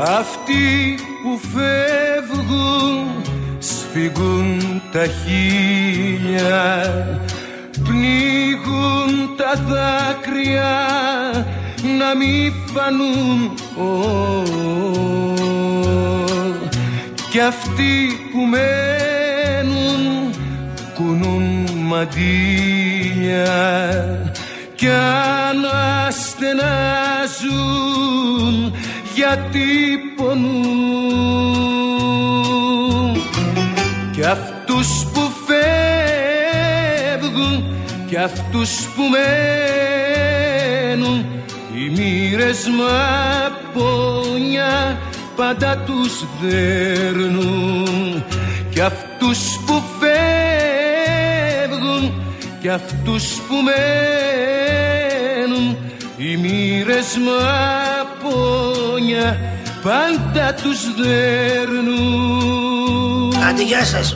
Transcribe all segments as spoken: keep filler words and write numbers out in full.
Αυτοί που φεύγουν σφίγγουν τα χείλια, πνίγουν τα δάκρυα να μη φανούν. Oh, κι αυτοί που μένουν κουνούν μαντήλια κι αναστενάζουν γιατί πονούν. Κι αυτούς που φεύγουν κι αυτούς που μένουν οι μοίρες μαπόνια πάντα τους δέρνουν. Κι αυτούς που φεύγουν κι αυτούς που μένουν οι μοίρες μαπόνια πάντα τους δέρνουν. Άντε, γεια σας.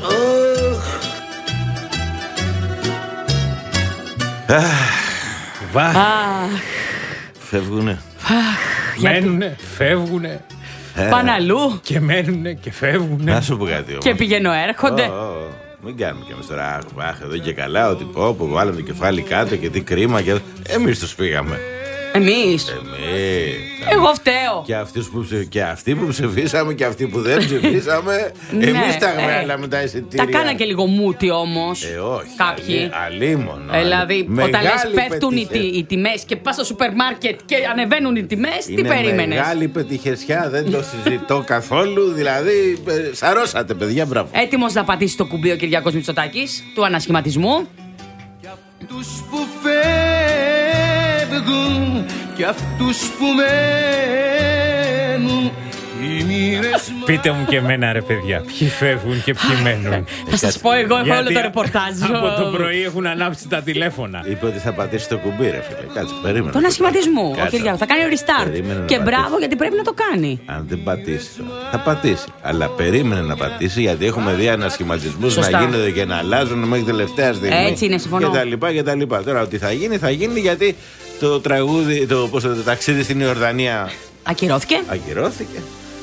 Βαχ. Φεύγουνε. Μένουνε, φεύγουνε. Πάνε αλλού. Και μένουνε και φεύγουνε. Να σου πω κάτι όμως. Και πηγαίνω έρχονται. Μην κάνουμε κι εμείς τώρα. Αχ, εδώ και καλά ότι πω που βάλαμε το κεφάλι κάτω και τι κρίμα. Και... Εμείς τους πήγαμε. Εμείς. Εμείς. Εγώ φταίω. Και, αυτούς που ψε... και αυτοί που ψηφίσαμε και αυτοί που δεν ψηφίσαμε. Ναι, εμείς τα ε, βγάλαμε τα εισιτήρια. Τα κάνα και λίγο μούτι όμως. Ε, όχι. Κάποιοι. Αλίμονο. Ε, δηλαδή, όταν λες πέφτουν οι, πετυχε... οι τιμές και πας στο σούπερ μάρκετ και ανεβαίνουν οι τιμές, τι περίμενες? Είναι μεγάλη πετυχεσιά, δεν το συζητώ καθόλου. Δηλαδή, σαρώσατε, παιδιά, μπράβο. Έτοιμος να πατήσει το κουμπί ο Κυριάκος Μητσοτάκης του ανασχηματισμού. Κι αυτούς που φεύγουν κι αυτούς που μένουν οι μοίρες. Πείτε μου και εμένα, ρε παιδιά, ποιοι φεύγουν και ποιοι μένουν. Θα σας πω εγώ, έχω όλο το ρεπορτάζ. Από το πρωί έχουν ανάψει τα τηλέφωνα. Είπε ότι θα πατήσει το κουμπί, ρε φίλε. Κάτσε, περίμενε. Τον ασχηματισμό. Ο Κυριάκος θα κάνει restart. Και μπράβο, γιατί πρέπει να το κάνει. Αν δεν πατήσει, θα πατήσει. Αλλά περίμενε να πατήσει, γιατί έχουμε δει ανασχηματισμούς να γίνονται και να αλλάζουν μέχρι τελευταία στιγμή. Έτσι είναι, συμφωνώ. Και τα λοιπά και τα λοιπά. Τώρα, ότι θα γίνει, θα γίνει, γιατί το τραγούδι, το, πώς, το ταξίδι στην Ιορδανία. Ακυρώθηκε. Ακυρώθηκε.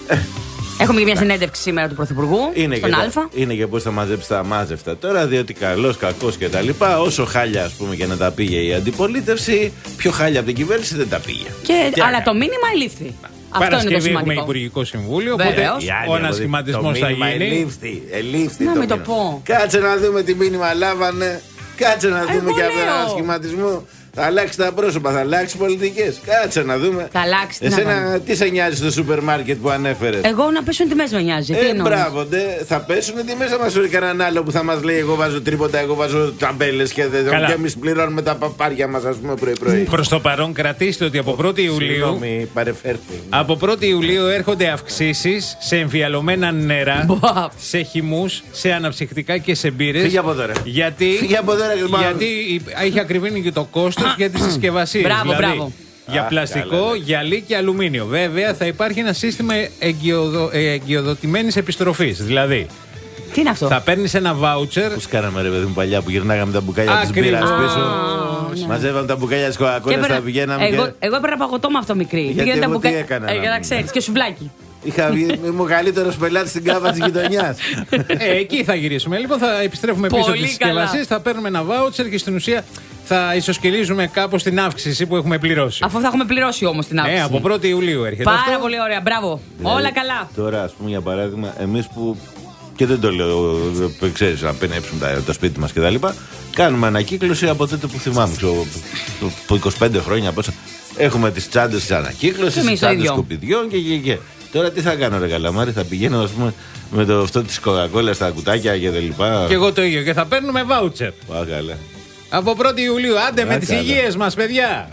Έχουμε και μια συνέντευξη σήμερα του Πρωθυπουργού είναι στον και Α. Τα, είναι και πώς θα μαζέψει τα μάζευτα τώρα, διότι καλός, κακός και τα λοιπά. Όσο χάλια, ας πούμε, και να τα πήγε η αντιπολίτευση, πιο χάλια από την κυβέρνηση δεν τα πήγε. Και, και αλλά το μήνυμα ελήφθη. Αυτό είναι το Παρασκευή σημαντικό. Έχουμε Υπουργικό Συμβούλιο. Βεβαίως. Οπότε ο ανασχηματισμός θα γίνει. Ελήφθη, ελήφθη. Να το μην το μήνυμα. πω. Κάτσε να δούμε τι μήνυμα λάβανε. Κάτσε να δούμε Εγώ και από τον λέω. ανασχηματισμό. Θα αλλάξει τα πρόσωπα, θα αλλάξει πολιτικές. Κάτσε να δούμε. Θα αλλάξει. τι να Εσένα κάνουμε. τι σε νοιάζει στο σούπερ μάρκετ που ανέφερες? Εγώ να πέσουν τιμές με νοιάζει. Τι Ε, εννοώ. μπράβο, ντε, θα πέσουν τιμές. Θα μας φέρει κανέναν άλλο που θα μας λέει: εγώ βάζω τρίποτα, εγώ βάζω ταμπέλες και, και εμείς πληρώνουμε τα παπάρια μας, ας πούμε, πρωί-πρωί. Προς το παρόν, κρατήστε ότι από πρώτη Ιουλίου. Συγγνώμη, παρεφέρθη. Από πρώτη Ιουλίου έρχονται αυξήσεις σε εμφιαλωμένα νερά, Μπα. σε χυμούς, σε αναψυκτικά και σε μπύρες. Φύγε από εδώ, ρε. Γιατί, Φύγε από εδώ, ρε, γιατί έχει ακριβήνει και το κόστος για τις συσκευασίες. Μπράβο, δηλαδή, μπράβο. για Α, πλαστικό, καλά, ναι. γυαλί και αλουμίνιο. Βέβαια, θα υπάρχει ένα σύστημα εγκυοδο, ε, εγκυοδοτημένης επιστροφής. Δηλαδή, Τι είναι αυτό? θα παίρνεις ένα βάουτσερ. Πώς κάναμε, ρε παιδί μου, παλιά που γυρνάγαμε τα μπουκάλια της Ακριβώς. μπύρας πίσω. ναι. Μαζεύαμε τα μπουκάλια της κοκακόλας, τα πηγαίναμε. εγώ, και... εγώ έπαιρνα παγωτό με αυτό μικρή. Γιατί Πήγαινε τα εγώ τι μπουκα- έκανα, Ε, να για να πούμε. ξέρεις, και σουβλάκι. Είχα βγει, είμαι ο καλύτερος πελάτης στην κάβα της γειτονιάς. Ε, εκεί θα γυρίσουμε. Λοιπόν, θα επιστρέφουμε πίσω Πολύ τις συσκευασίες, θα παίρνουμε ένα βάουτσερ και στην ουσία θα ισοσκελίζουμε κάπως την αύξηση που έχουμε πληρώσει. Αφού θα έχουμε πληρώσει όμως την άποψη. Ε, από πρώτη Ιουλίου έρχεται Πάρα αυτό. πολύ ωραία, μπράβο. Δηλαδή, Όλα καλά. Τώρα, ας πούμε, για παράδειγμα, εμείς που. Και δεν το λέω, ξέρεις, να πενέψουν τα, το σπίτι μας κτλ. Κάνουμε ανακύκλωση από τότε που θυμάμαι. Ξέρω, από είκοσι πέντε χρόνια πόσα. Έχουμε τις τσάντες της ανακύκλωσης, Εμείς τις το τσάντες ίδιο. σκουπιδιών και, και, και. Τώρα τι θα κάνω, ρε Καλαμάρη, θα πηγαίνω, ας πούμε, με το αυτό της κοκακόλας στα κουτάκια και τα λοιπά. Και εγώ το ίδιο. Και θα παίρνουμε βάουτσερ. Πά, καλά. Από πρώτη Ιουλίου. Άντε με Α, τις καλά. υγείες μας, παιδιά.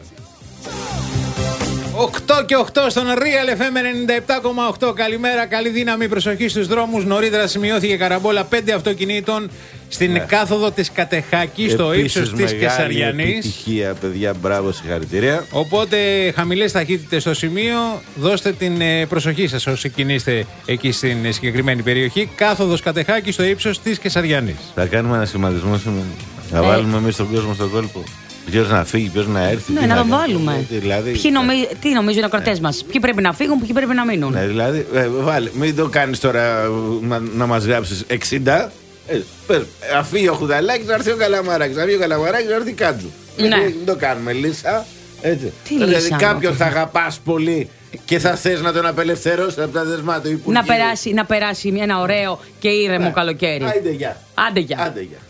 οκτώ και οκτώ στον Real εφ εμ ενενήντα επτά κόμμα οκτώ. Καλημέρα, καλή δύναμη, προσοχή στους δρόμους. Νωρίτερα σημειώθηκε καραμπόλα πέντε αυτοκινήτων στην Ναι. κάθοδο της Κατεχάκης, στο Επίσης, ύψος της μεγάλη Κεσαριανής. επιτυχία, παιδιά, μπράβο, συγχαρητήρια. Οπότε χαμηλές ταχύτητες στο σημείο, δώστε την ε, προσοχή σας όσοι κινείστε εκεί στην ε, συγκεκριμένη περιοχή. Κάθοδος Κατεχάκη στο ύψος της Κεσαριανής. Θα κάνουμε ένα σχηματισμό σήμερα. Θα Ε. βάλουμε εμείς τον κόσμο στον κόλπο. Ποιος να φύγει, ποιος να έρθει. Ναι, να τον βάλουμε. Δηλαδή, ποιοι νομί... Τι νομίζουν οι ακροατές ναι. μας, ποιοι πρέπει να φύγουν, ποιοι πρέπει να μείνουν. Ναι, δηλαδή, ε, βάλε, μην το κάνεις τώρα να, να μας γράψεις εξήντα. Ε, πες, αφήγει ο Χουδαλάκης, να έρθει ο Καλαμαράκης. Αφήγει ο Καλαμαράκης, να έρθει Κάτζου. Ναι. Μην το κάνουμε λύσα. Έτσι. Τι δηλαδή, λύσα, κάποιον θα αγαπάς πολύ και θα θες να τον απελευθερώσεις από τα δεσμά του Υπουργείου. Να περάσει, να περάσει ένα ωραίο και ήρεμο ναι. καλοκαίρι. Άντε γεια. Άντε γεια. Άντε γεια.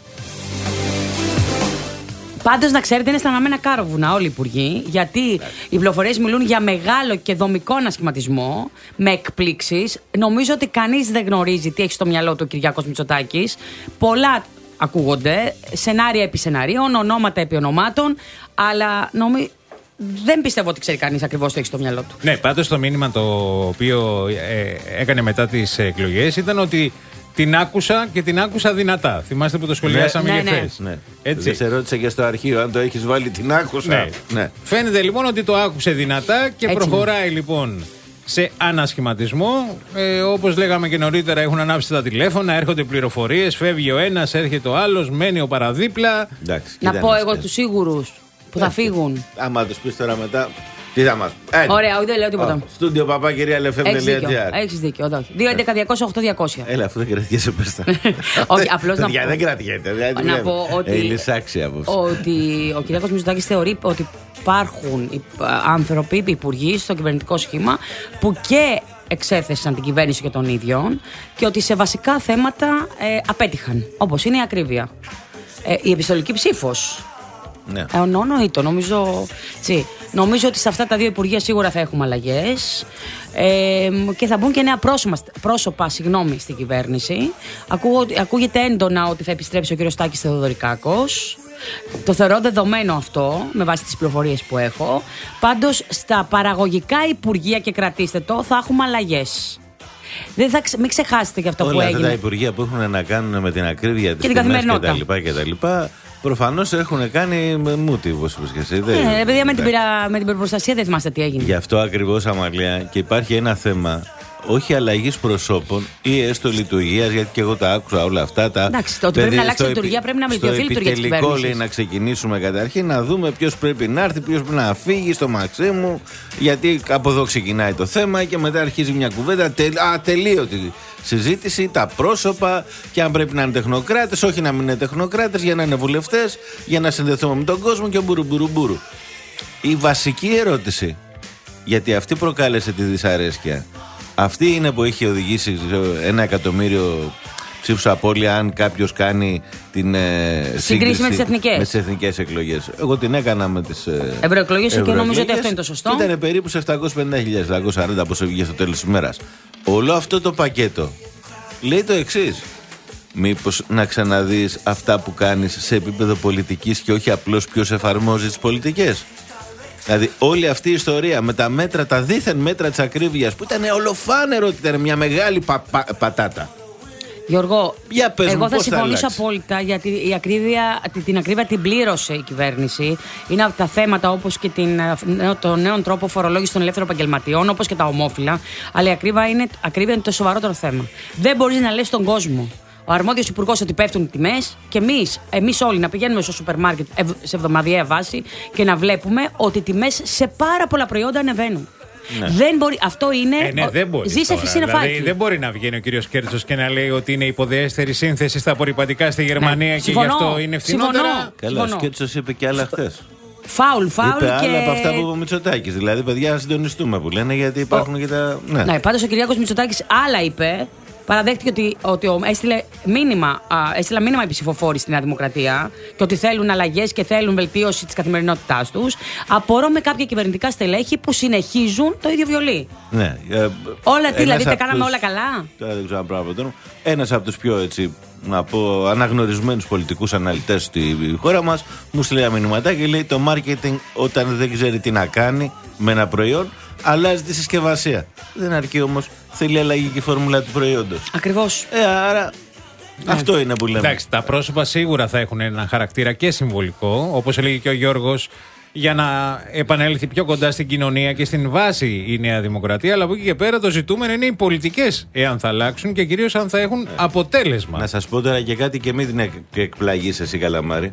Πάντως να ξέρετε είναι στραμμένα κάροβουνα όλοι οι υπουργοί, γιατί οι πληροφορίες μιλούν για μεγάλο και δομικό ανασχηματισμό με εκπλήξεις. Νομίζω ότι κανείς δεν γνωρίζει τι έχει στο μυαλό του ο Κυριάκος Μητσοτάκης. Πολλά ακούγονται, σενάρια επί σεναρίων, ονόματα επί ονομάτων, αλλά νομίζω... δεν πιστεύω ότι ξέρει κανείς ακριβώς τι έχει στο μυαλό του. Ναι, πάντως το μήνυμα το οποίο ε, έκανε μετά τις εκλογές ήταν ότι την άκουσα και την άκουσα δυνατά. Θυμάστε που το σχολιάσαμε ναι, και ναι, χθες. Ναι. Έτσι. Δεν σε ρώτησα και στο αρχείο αν το έχεις βάλει την άκουσα. Ναι. Ναι. Φαίνεται λοιπόν ότι το άκουσε δυνατά και έτσι προχωράει είναι. λοιπόν σε ανασχηματισμό. Ε, όπως λέγαμε και νωρίτερα, έχουν ανάψει τα τηλέφωνα, έρχονται πληροφορίες, φεύγει ο ένας, έρχεται ο άλλος, μένει ο παραδίπλα. Εντάξει, να πω εγώ τους σίγουρους που θα φύγουν. Άμα τους πεις τώρα μετά, τι θα μας πει. Ωραία, δεν λέω τίποτα. Στούντιο παπά κυρία ελεφέμ τελεία τζι άρ. Έχεις δίκιο, όχι. δύο έντεκα διακόσια οκτώ διακόσια. Έλα, αυτό δεν κρατιέσαι πέστα. Όχι, απλώς να πω. Δεν κρατιέται. Να πω ότι ότι ο Κυριάκος Μητσοτάκης θεωρεί ότι υπάρχουν άνθρωποι, υπουργοί στο κυβερνητικό σχήμα που και εξέθεσαν την κυβέρνηση και των ίδιων και ότι σε βασικά θέματα ε, απέτυχαν, όπως είναι η ακρίβεια. Ε, η επιστολική ψήφος. Ναι. Ε, νοητό, νομίζω, τσι, νομίζω ότι σε αυτά τα δύο υπουργεία σίγουρα θα έχουμε αλλαγές ε, και θα μπουν και νέα πρόσωπα, πρόσωπα συγγνώμη, στην κυβέρνηση. Ακούγω, ακούγεται έντονα ότι θα επιστρέψει ο κύριος Τάκης Θεοδωρικάκος. Το θεωρώ δεδομένο αυτό με βάση τις πληροφορίες που έχω. Πάντως στα παραγωγικά υπουργεία, και κρατήστε το, θα έχουμε αλλαγές. Δεν θα, μην ξεχάσετε και αυτό όλα που έγινε. Όλα αυτά τα υπουργεία που έχουν να κάνουν με την ακρίβεια της και την καθημερινότητα κτλ. Προφανώς έχουν κάνει μούτι, όπως είπες και εσύ. Ναι, παιδιά, με την, πυρα... με την προστασία δεν θυμάστε τι έγινε. Γι' αυτό ακριβώς, Αμαλία, και υπάρχει ένα θέμα όχι αλλαγής προσώπων ή έστω λειτουργίας, γιατί και εγώ τα άκουσα όλα αυτά. Τα εντάξει, το ότι πρέπει να αλλάξει η λειτουργία πρέπει να βελτιωθεί η λειτουργία της κυβέρνησης. Στο επιτελικό, λέει, να ξεκινήσουμε καταρχήν να δούμε ποιος πρέπει να έρθει, ποιος πρέπει να φύγει στο Μαξίμου, γιατί από εδώ ξεκινάει το θέμα και μετά αρχίζει μια κουβέντα ατελείωτη συζήτηση, τα πρόσωπα και αν πρέπει να είναι τεχνοκράτες, όχι να μην είναι τεχνοκράτες, για να είναι βουλευτές, για να συνδεθούμε με τον κόσμο και μπουρου μπουρου μπουρου. Η βασική ερώτηση, γιατί αυτή προκάλεσε τη δυσαρέσκεια, αυτή είναι που έχει οδηγήσει ένα εκατομμύριο ψήφους απώλεια αν κάποιος κάνει την ε, σύγκριση με τις εθνικές. με τις εθνικές εκλογές. Εγώ την έκανα με τις ε, ευρωεκλογές και νομίζω ότι αυτό είναι το σωστό. Ήταν περίπου σε επτακόσιες πενήντα χιλιάδες, επτακόσιες σαράντα πόσο βγήκε στο τέλος της ημέρας. Όλο αυτό το πακέτο λέει το εξής. Μήπως να ξαναδείς αυτά που κάνεις σε επίπεδο πολιτικής και όχι απλώς ποιος εφαρμόζει τις πολιτικές. Δηλαδή όλη αυτή η ιστορία με τα μέτρα, τα δίθεν μέτρα της ακρίβειας που ήταν ολοφάνερο ότι ήταν μια μεγάλη πα, πα, πατάτα. Γιώργο, πες εγώ μου, θα συμφωνήσω απόλυτα, γιατί η ακρίβεια, την ακρίβεια την πλήρωσε η κυβέρνηση. Είναι από τα θέματα όπως και την, το νέο τρόπο φορολόγηση των ελεύθερων επαγγελματιών, όπως και τα ομόφυλα. Αλλά η ακρίβεια είναι, ακρίβεια είναι το σοβαρότερο θέμα. Δεν μπορείς να λες στον κόσμο, ο αρμόδιος υπουργός, ότι πέφτουν οι τιμές και εμείς, εμείς όλοι να πηγαίνουμε στο σούπερ μάρκετ σε εβδομαδιαία βάση και να βλέπουμε ότι οι τιμές σε πάρα πολλά προϊόντα ανεβαίνουν. Ναι. Δεν μπορεί, αυτό είναι. Ε, ναι, δεν μπορεί. Ζει σε φυσινεφάκι. Δηλαδή, δεν μπορεί να βγαίνει ο κύριος Κέρτσος και να λέει ότι είναι υποδεέστερη σύνθεση στα απορριπαντικά στη Γερμανία, ναι, και συμφωνώ, γι' αυτό είναι φθηνότερα. Καλά, ο Κέρτσος είπε και άλλα χθες. Φάουλ, φάουλ. Είπε και... άλλα από αυτά που είπε ο Μητσοτάκης. Δηλαδή, παιδιά, συντονιστούμε που λένε, γιατί υπάρχουν ο... και τα. Ναι, ναι, πάντως ο Κυριάκος Μητσοτάκης άλλα είπε. Παραδέχτηκε ότι, ότι ο, έστειλε μήνυμα, α, έστειλε μήνυμα οι ψηφοφόροι στη Νέα Δημοκρατία και ότι θέλουν αλλαγές και θέλουν βελτίωση της καθημερινότητάς τους. Απορώ με κάποια κυβερνητικά στελέχη που συνεχίζουν το ίδιο βιολί. Ναι. Ε, όλα τι, δηλαδή τα κάναμε τους, όλα καλά. Τώρα δεν ξέρω αν πράγμα το ένας από τους πιο έτσι, να πω, αναγνωρισμένους πολιτικούς αναλυτές στη χώρα μας μου στείλει ένα μηνυματάκι και λέει: το marketing, όταν δεν ξέρει τι να κάνει με ένα προϊόν, αλλάζει τη συσκευασία. Δεν αρκεί όμως, θέλει αλλαγή και η φόρμουλα του προϊόντος. Ακριβώς. Ε, άρα ναι. Αυτό είναι που λέμε. Εντάξει, τα πρόσωπα σίγουρα θα έχουν ένα χαρακτήρα και συμβολικό, όπως έλεγε και ο Γιώργος, για να επανέλθει πιο κοντά στην κοινωνία και στην βάση η Νέα Δημοκρατία. Αλλά από εκεί και πέρα το ζητούμενο είναι οι πολιτικές, εάν θα αλλάξουν και κυρίως αν θα έχουν αποτέλεσμα. Να σας πω τώρα και κάτι και μην την εκ, εκπλαγείς εσύ, Καλαμάρη.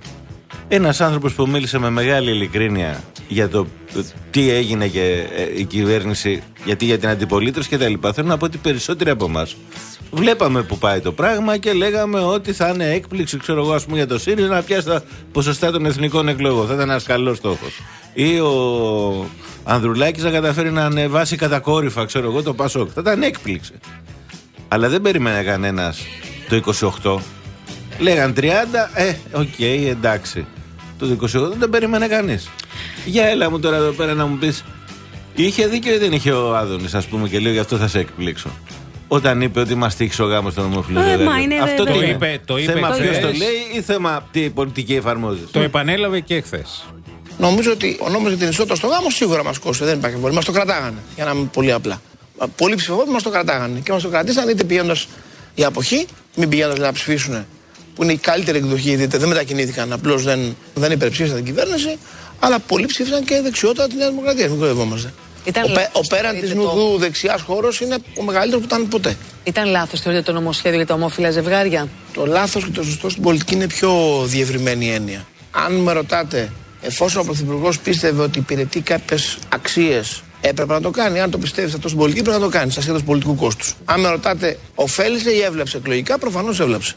Ένας άνθρωπος που μίλησε με μεγάλη ειλικρίνεια για το τι έγινε και η κυβέρνηση, γιατί για την αντιπολίτευση και τα λοιπά. Θέλω να πω ότι περισσότεροι από εμάς βλέπαμε που πάει το πράγμα και λέγαμε ότι θα είναι έκπληξη, ξέρω εγώ, ας πούμε, για το ΣΥΡΙΖΑ να πιάσει τα ποσοστά των εθνικών εκλογών. Θα ήταν ένας καλός στόχος. Ή ο Ανδρουλάκης να καταφέρει να ανεβάσει κατακόρυφα, ξέρω εγώ, το ΠΑΣΟΚ. Θα ήταν έκπληξη. Αλλά δεν περίμενε κανένας το είκοσι οκτώ. Λέγαν τριάντα, ε, οκ, okay, εντάξει. Το είκοσι οκτώ δεν περίμενε κανείς. Για έλα μου τώρα εδώ πέρα να μου πεις, είχε δίκιο ή δεν είχε ο Άδωνης, ας πούμε, και λέω γι' αυτό θα σε εκπλήξω. Όταν είπε ότι μας τύχησε ο γάμος των ομοφυλοφίλων. Ε, αυτό το είπε. Το είπε θέμα ποιος χθες. το λέει ή θέμα τι πολιτική εφαρμόζεται. Το επανέλαβε και χθες. Νομίζω ότι ο νόμος για την ισότητα στο γάμο σίγουρα μας κόστησε. Δεν υπάρχει αμφιβολία. Μας το κρατάγανε. Για να είμαι πολύ απλά. Πολλοί ψηφοφόροι μας το κρατάγανε. Και μας το κρατήσαν είτε πηγαίνοντας για αποχή, μην πηγαίνοντας να ψηφίσουν, που είναι η καλύτερη εκδοχή, δείτε, δεν μετακινήθηκαν, απλώς δεν, δεν υπερψήφισαν την κυβέρνηση, αλλά πολλοί ψήφισαν και δεξιότητα τη Νέα Δημοκρατία. Μην κοροϊδευόμαστε. Ο, πέ, ο πέραν της νουδού το... δεξιάς χώρος είναι ο μεγαλύτερος που ήταν ποτέ. Ήταν λάθος, θεωρείτε, το νομοσχέδιο για τα ομόφυλα ζευγάρια? Το λάθος και το σωστό στην πολιτική είναι πιο διευρυμένη έννοια. Αν με ρωτάτε, εφόσον ο Πρωθυπουργός πίστευε ότι υπηρετεί κάποιες αξίες, έπρεπε να το κάνει. Αν το πιστεύει αυτό στην πολιτική, πρέπει να το κάνει, ασχέτως πολιτικού κόστους. Αν με ρωτάτε, ωφέλησε ή έβλεψε εκλογικά, προφανώς έβλεψε.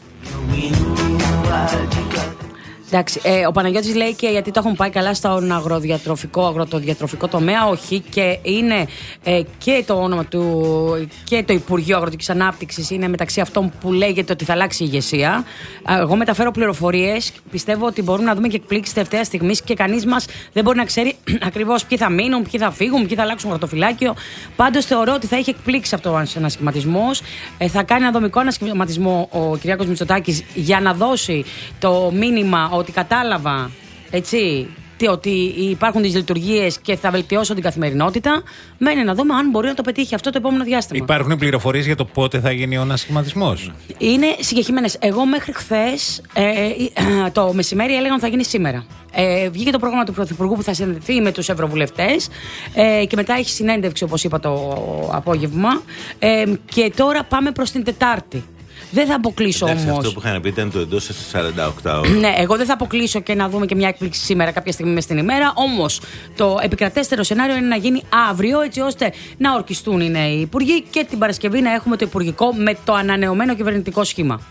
Εντάξει, ε, ο Παναγιώτης λέει και γιατί το έχουν πάει καλά στον αγροδιατροφικό, αγροτοδιατροφικό τομέα, όχι, και είναι ε, και το όνομα του και το Υπουργείο Αγροτικής Ανάπτυξης είναι μεταξύ αυτών που λέγεται ότι θα αλλάξει η ηγεσία. Εγώ μεταφέρω πληροφορίες, πιστεύω ότι μπορούμε να δούμε και εκπλήξεις τελευταία στιγμή και κανείς μας δεν μπορεί να ξέρει ακριβώς ποιοι θα μείνουν, ποιοι θα φύγουν, ποιοι θα αλλάξουν χαρτοφυλάκιο. Πάντως θεωρώ ότι θα έχει εκπλήξει αυτό ο ανασχηματισμός. Ε, θα κάνει ένα δομικό ανασχηματισμό ο Κυριάκος Μητσοτάκης για να δώσει το μήνυμα ότι κατάλαβα, έτσι, ότι υπάρχουν τις λειτουργίες και θα βελτιώσω την καθημερινότητα. Μένει να δούμε αν μπορεί να το πετύχει αυτό το επόμενο διάστημα. Υπάρχουν πληροφορίες για το πότε θα γίνει ο ανασχηματισμός? Είναι συγκεκριμένες. Εγώ μέχρι χθες ε, ε, το μεσημέρι έλεγαν ότι θα γίνει σήμερα. Ε, βγήκε το πρόγραμμα του Πρωθυπουργού που θα συνδεθεί με τους Ευρωβουλευτές ε, και μετά έχει συνέντευξη, όπως είπα, το απόγευμα. Ε, και τώρα πάμε προς την Τετάρτη. Δεν θα αποκλείσω όμως. Αυτό που είχαν πει ήταν το εντός σαράντα οκτώ ώρες. Ναι, εγώ δεν θα αποκλείσω και να δούμε και μια έκπληξη σήμερα, κάποια στιγμή μες στην ημέρα. Όμως το επικρατέστερο σενάριο είναι να γίνει αύριο, έτσι ώστε να ορκιστούν οι νέοι υπουργοί και την Παρασκευή να έχουμε το υπουργικό με το ανανεωμένο κυβερνητικό σχήμα.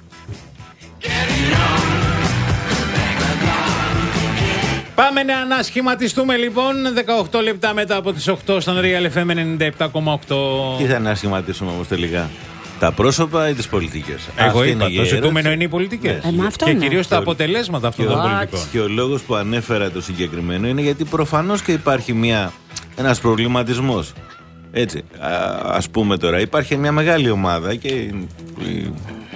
Πάμε να ανασχηματιστούμε λοιπόν. δεκαοκτώ λεπτά μετά από τις οκτώ στον Real εφ εμ ενενήντα επτά κόμμα οκτώ. Τι θα ανασχηματίσουμε όμως τελικά? Τα πρόσωπα ή τις πολιτικές? Εγώ είπα, το ζητούμενο είναι οι πολιτικές. Ε, μα αυτό και είναι. κυρίως τα αποτελέσματα αυτών των πολιτικών. Και ο λόγος που ανέφερα το συγκεκριμένο είναι γιατί προφανώς και υπάρχει μια, ένας προβληματισμός. Έτσι, α, ας πούμε τώρα, υπάρχει μια μεγάλη ομάδα και η, η,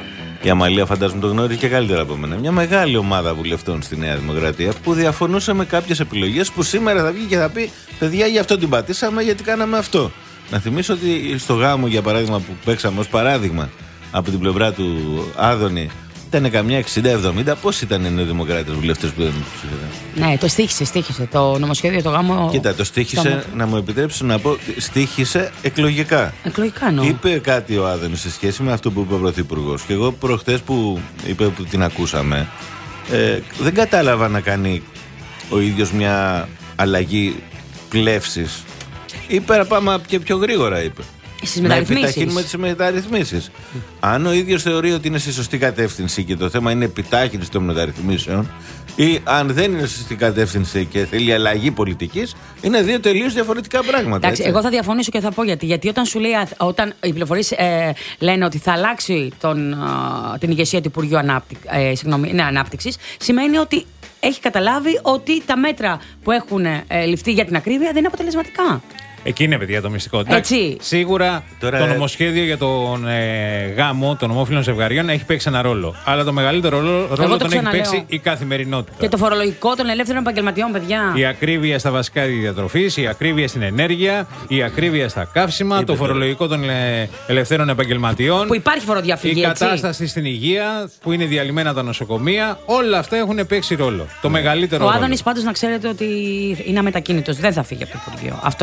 η Αμαλία φαντάζομαι το γνωρίζει και καλύτερα από μένα. Μια μεγάλη ομάδα βουλευτών στη Νέα Δημοκρατία που διαφωνούσε με κάποιες επιλογές που σήμερα θα βγει και θα πει: παιδιά, γι' αυτό την πατήσαμε, γιατί κάναμε αυτό. Να θυμίσω ότι στο γάμο, για παράδειγμα, που παίξαμε ως παράδειγμα από την πλευρά του Άδωνη, ήταν καμιά εξήντα εβδομήντα. Πώς ήταν οι νεοδημοκράτες βουλευτές που δεν ψήφισαν? Ναι, το στοίχησε, στοίχησε. Το νομοσχέδιο, το γάμο. Κοίτα, το στοίχησε, το... να μου επιτρέψει να πω, στοίχησε εκλογικά. Εκλογικά, ναι. Είπε κάτι ο Άδωνης σε σχέση με αυτό που είπε ο Πρωθυπουργός. Και εγώ προχτές που είπε που την ακούσαμε, ε, δεν κατάλαβα να κάνει ο ίδιος μια αλλαγή πλεύσης. Είπε να πάμε και πιο γρήγορα, είπε. Στις να μεταρρυθμίσεις. επιταχύνουμε τις μεταρρυθμίσεις. Mm. Αν ο ίδιος θεωρεί ότι είναι στη σωστή κατεύθυνση και το θέμα είναι επιτάχυνση των μεταρρυθμίσεων, ή αν δεν είναι στη σωστή κατεύθυνση και θέλει αλλαγή πολιτικής, είναι δύο τελείως διαφορετικά πράγματα. Εντάξει, έτσι. εγώ θα διαφωνήσω και θα πω γιατί. Γιατί όταν σου λέει, όταν οι πληροφορίες ε, λένε ότι θα αλλάξει τον, α, την ηγεσία του Υπουργείου Ανάπτυ, ε, συγγνώμη, ναι, Ανάπτυξης, σημαίνει ότι έχει καταλάβει ότι τα μέτρα που έχουν ε, ληφθεί για την ακρίβεια δεν είναι αποτελεσματικά. Εκεί είναι, παιδιά, το μυστικό. Έτσι. Σίγουρα Τώρα... το νομοσχέδιο για τον ε, γάμο των ομόφυλων ζευγαριών έχει παίξει ένα ρόλο. Αλλά το μεγαλύτερο ρόλο, ρόλο τον έχει παίξει η καθημερινότητα. Και το φορολογικό των ελεύθερων επαγγελματιών, παιδιά. Η ακρίβεια στα βασικά διατροφής, η ακρίβεια στην ενέργεια, η ακρίβεια στα καύσιμα, Είπε το φορολογικό των ε, ελευθέρων επαγγελματιών. Που υπάρχει φοροδιαφυγή. Η έτσι. κατάσταση στην υγεία, που είναι διαλυμένα τα νοσοκομεία. Όλα αυτά έχουν παίξει ρόλο. Το μεγαλύτερο Ο ρόλο. Άδωνης πάντως να ξέρετε ότι είναι αμετακίνητος. Δεν θα φύγει από το Υπουργείο. Αυτό λένε οι τελευταίες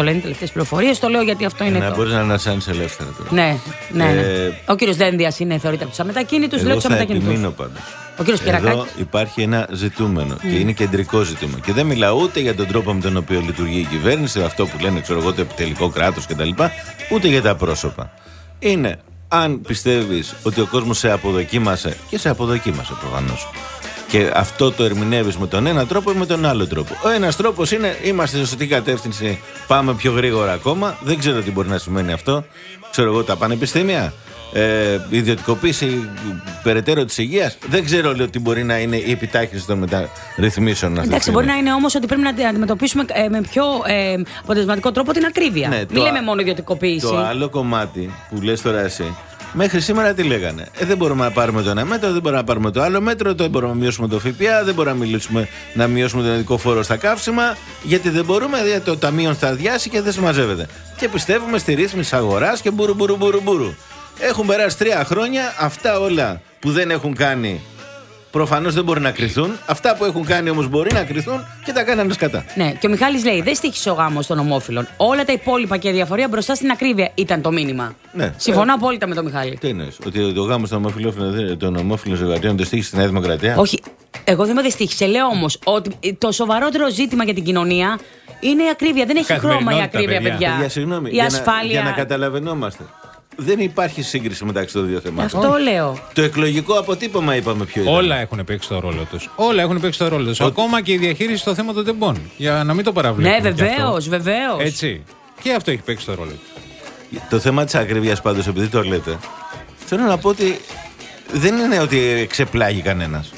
άλλες πληροφορίες. Το λέω γιατί αυτό είναι. Να το... μπορεί να ανασάνει ελεύθερα τώρα. Ναι, ναι. ναι. Ε, Ο κύριος Δένδιας είναι θεωρείται από τους αμετακίνητους. Εγώ θα επιμείνω πάντως. Ο κύριος Κυρακάκης. Εδώ υπάρχει ένα ζητούμενο mm. και είναι κεντρικό ζήτημα. Και δεν μιλάω ούτε για τον τρόπο με τον οποίο λειτουργεί η κυβέρνηση, αυτό που λένε, ξέρω εγώ, το επιτελικό κράτος κτλ. Ούτε για τα πρόσωπα. Είναι αν πιστεύεις ότι ο κόσμος σε αποδοκίμασε, και σε αποδοκίμασε προφανώς, και αυτό το ερμηνεύεις με τον ένα τρόπο ή με τον άλλο τρόπο. Ο ένας τρόπος είναι είμαστε σε σωστή κατεύθυνση, πάμε πιο γρήγορα ακόμα. Δεν ξέρω τι μπορεί να σημαίνει αυτό. Ξέρω εγώ τα πανεπιστήμια. Ε, ιδιωτικοποίηση περαιτέρω της υγείας. Δεν ξέρω λέω, τι μπορεί να είναι η επιτάχυνση των μεταρρυθμίσεων. Εντάξει, μπορεί να είναι όμως ότι πρέπει να αντιμετωπίσουμε ε, με πιο ε, αποτελεσματικό τρόπο την ακρίβεια. Ναι, Μην λέμε μόνο ιδιωτικοποίηση. Το άλλο κομμάτι που λες τώρα εσύ, μέχρι σήμερα τι λέγανε. Ε, δεν μπορούμε να πάρουμε το ένα μέτρο, δεν μπορούμε να πάρουμε το άλλο μέτρο, δεν μπορούμε να μειώσουμε το ΦΠΑ, δεν μπορούμε να, μιλήσουμε, να μειώσουμε τον ειδικό φόρο στα καύσιμα, γιατί δεν μπορούμε, γιατί το ταμείο θα αδειάσει και δεν συμμαζεύεται. Και πιστεύουμε στη ρύθμιση αγοράς και μπουρου μπουρου μπουρου μπουρου. Έχουν περάσει τρία χρόνια, αυτά όλα που δεν έχουν κάνει προφανώς δεν μπορεί να κρυθούν. Αυτά που έχουν κάνει όμως μπορεί να κρυθούν και τα κάνανε σκατά. Ναι, και ο Μιχάλης λέει: δεν στοίχησε ο γάμος των ομόφυλων. Όλα τα υπόλοιπα και διαφορία μπροστά στην ακρίβεια ήταν το μήνυμα. Ναι. Συμφωνώ ε, απόλυτα με τον Μιχάλη. Τι εννοείς, ότι το γάμο των ομόφυλων ζευγαριών το στοίχησε στη Νέα Δημοκρατία? Όχι, εγώ δεν με δεν στοίχησε. Λέω όμως ότι το σοβαρότερο ζήτημα για την κοινωνία είναι η ακρίβεια. Δεν έχει χρώμα η ακρίβεια, παιδιά. παιδιά. παιδιά συγγνώμη, η ασφάλεια. Για να, για να καταλαβαίνόμαστε. Δεν υπάρχει σύγκριση μεταξύ των δύο θεμάτων. Αυτό λέω. Το εκλογικό αποτύπωμα είπαμε ποιο είναι. Όλα έχουν παίξει το ρόλο τους. Όλα έχουν παίξει το ρόλο τους. Ακόμα και η διαχείριση στο θέμα των τεμπών. Για να μην το παραβλέπουμε. Ναι, βεβαίως, βεβαίως. Έτσι. Και αυτό έχει παίξει το ρόλο του. Το θέμα της ακρίβειας πάντως, επειδή το λέτε, θέλω να πω ότι δεν είναι ότι ξεπλάγει κανένας.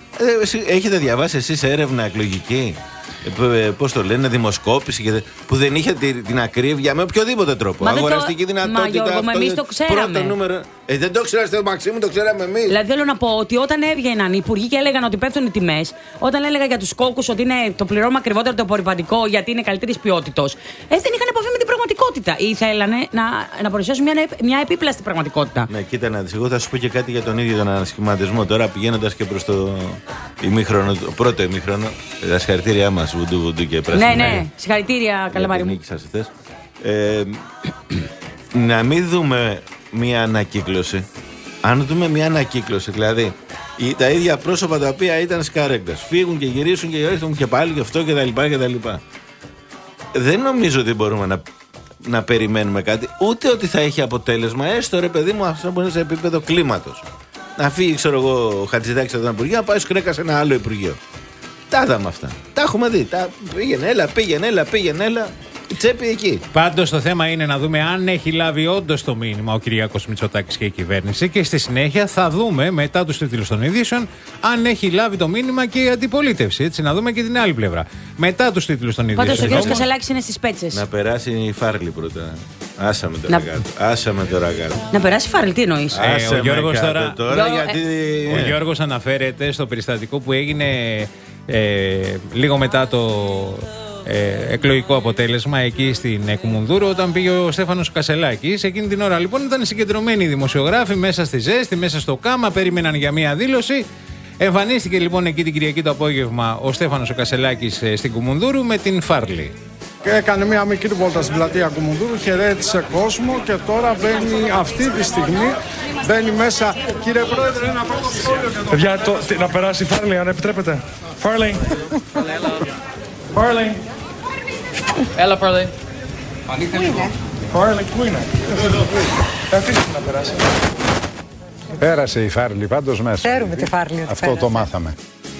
Ε, έχετε διαβάσει εσείς έρευνα εκλογική? Πώς το λένε, δημοσκόπηση που δεν είχε την ακρίβεια με οποιοδήποτε τρόπο. Μα αγοραστική το... δυνατότητα. Μα Γιώργο, εμείς το ξέραμε. Πρώτο νούμερο. Ε, δεν το ξέρατε το Μαξίμου, το ξέραμε εμείς. Δηλαδή θέλω να πω ότι όταν έβγαιναν οι υπουργοί και έλεγαν ότι πέφτουν οι τιμές, όταν έλεγαν για τους κόκκους ότι είναι το πληρώμα ακριβότερο το απορριπαντικό γιατί είναι καλύτερης ποιότητος, ε, δεν είχαν επαφή με την πραγματικότητα. Ή θέλανε να, να παρουσιάσουν μια, μια επίπλαστη πραγματικότητα. Ναι, κοίτα να δεις, εγώ θα σου πω και κάτι για τον ίδιο τον ανασχηματισμό. Τώρα πηγαίνοντας και προς το ημίχρονο, το πρώτο ημίχρονο, τα συγχαρητήριά μας, βουντού βουντού και πράσινο. Ναι, ναι, συγχαρητήρια, Καλαμάρι μου. Ε, να μην δούμε μια ανακύκλωση. Αν δούμε μια ανακύκλωση, δηλαδή τα ίδια πρόσωπα τα οποία ήταν σκαρέκτας φύγουν και γυρίσουν και γυρίσουν και πάλι και αυτό και τα λοιπά και τα λοιπά. Δεν νομίζω ότι μπορούμε να, να περιμένουμε κάτι, ούτε ότι θα έχει αποτέλεσμα, έστω ρε παιδί μου αυτό που είναι σε επίπεδο κλίματος. Να φύγει, ξέρω εγώ, ο Χατζηδάκης από τον Υπουργείο, να πάει σκρέκα σε ένα άλλο Υπουργείο. Τα είδαμε αυτά. Τα έχουμε δει. Τα... Πήγαινε, έλα, πήγαινε, έλα, πήγαινε, έλα. Η τσέπη εκεί. Πάντως το θέμα είναι να δούμε αν έχει λάβει όντως το μήνυμα ο Κυριάκος Μητσοτάκης και η κυβέρνηση και στη συνέχεια θα δούμε μετά τους τίτλους των ειδήσεων αν έχει λάβει το μήνυμα και η αντιπολίτευση. Έτσι, να δούμε και την άλλη πλευρά. Μετά τους τίτλους των ειδήσεων. Πάντως ο κ. Κασελάκης είναι στις πέτσες. Να περάσει η Φάρλη πρώτα. Άσαμε τώρα να... κάτω. Άσαμε τώρα κάτω. Να περάσει η Φάρλη, τι εννοείς? Ε, ο Γιώργος τώρα, τώρα Γιώ... γιατί... Ο ε... Γιώργος αναφέρεται στο περιστατικό που έγινε ε, λίγο μετά το ε, εκλογικό αποτέλεσμα εκεί στην Κουμουνδούρου, όταν πήγε ο Στέφανος Κασελάκης. Εκείνη την ώρα λοιπόν ήταν συγκεντρωμένοι οι δημοσιογράφοι μέσα στη ζέστη, μέσα στο κάμα, περίμεναν για μία δήλωση. Εμφανίστηκε λοιπόν εκεί την Κυριακή το απόγευμα ο Στέφανος ο Κασελάκης στην Κουμουνδούρου με την Φάρλη. Έκανε μια μικρή βόλτα στην πλατεία Κουμουνδούρου, χαιρέτησε κόσμο και τώρα μπαίνει αυτή τη στιγμή, μπαίνει μέσα. Κύριε Πρόεδρε, ένα πρώτο σχόλιο για το... Παιδιά, το, να περάσει η Φάρλη, αν επιτρέπετε. Φάρλη. Φάρλη. Έλα, Φάρλη. Φάρλη, πού είναι? Αφήστε να περάσει. Πέρασε η Φάρλη πάντως μέσα. Ξέρουμε τη Φάρλη. Αυτό το μάθαμε.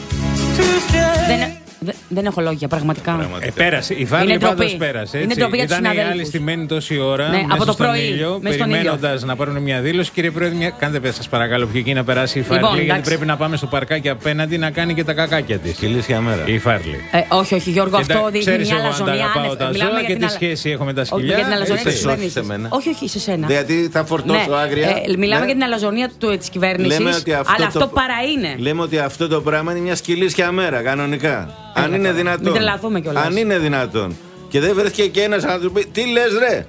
Δεν... Δε, δεν έχω λόγια, πραγματικά. πραγματικά. Ε, πέρασε. Η Φάρλη πάντως πέρασε. Έτσι. Είναι για ήταν οι άλλοι στημένοι τόση ώρα ναι, μέσα από το στον πρωί, ήλιο, περιμένοντας να πάρουν μια δήλωση. Κύριε Πρόεδρε, μια... κάντε πες σας παρακαλώ πιο εκεί να περάσει η Φάρλη. Λοιπόν, γιατί πρέπει να πάμε στο παρκάκι απέναντι να κάνει και τα κακάκια της. Σκυλίσια μέρα. Η Φάρλη. Ε, όχι, όχι, Γιώργο, και αυτό δείχνει μια αλαζονία. Μιλάμε και τι σχέση έχω με τα σκυλιά. Για την αλαζονία της κυβέρνησης. Όχι, όχι, σε σένα. Γιατί θα φορτώσω άγρια. Μιλάμε για την αλαζονία της κυβέρνησης. Αλλά αυτό παρά είναι. Λέμε ότι αυτό το πράγμα είναι μια σκυλίσια μέρα, κανονικά. Αν είναι δυνατόν. Μην τρελαθούμε κιόλας. Αν είναι δυνατόν. Και δεν βρέθηκε και ένας άνθρωπος. Τι λες ρε!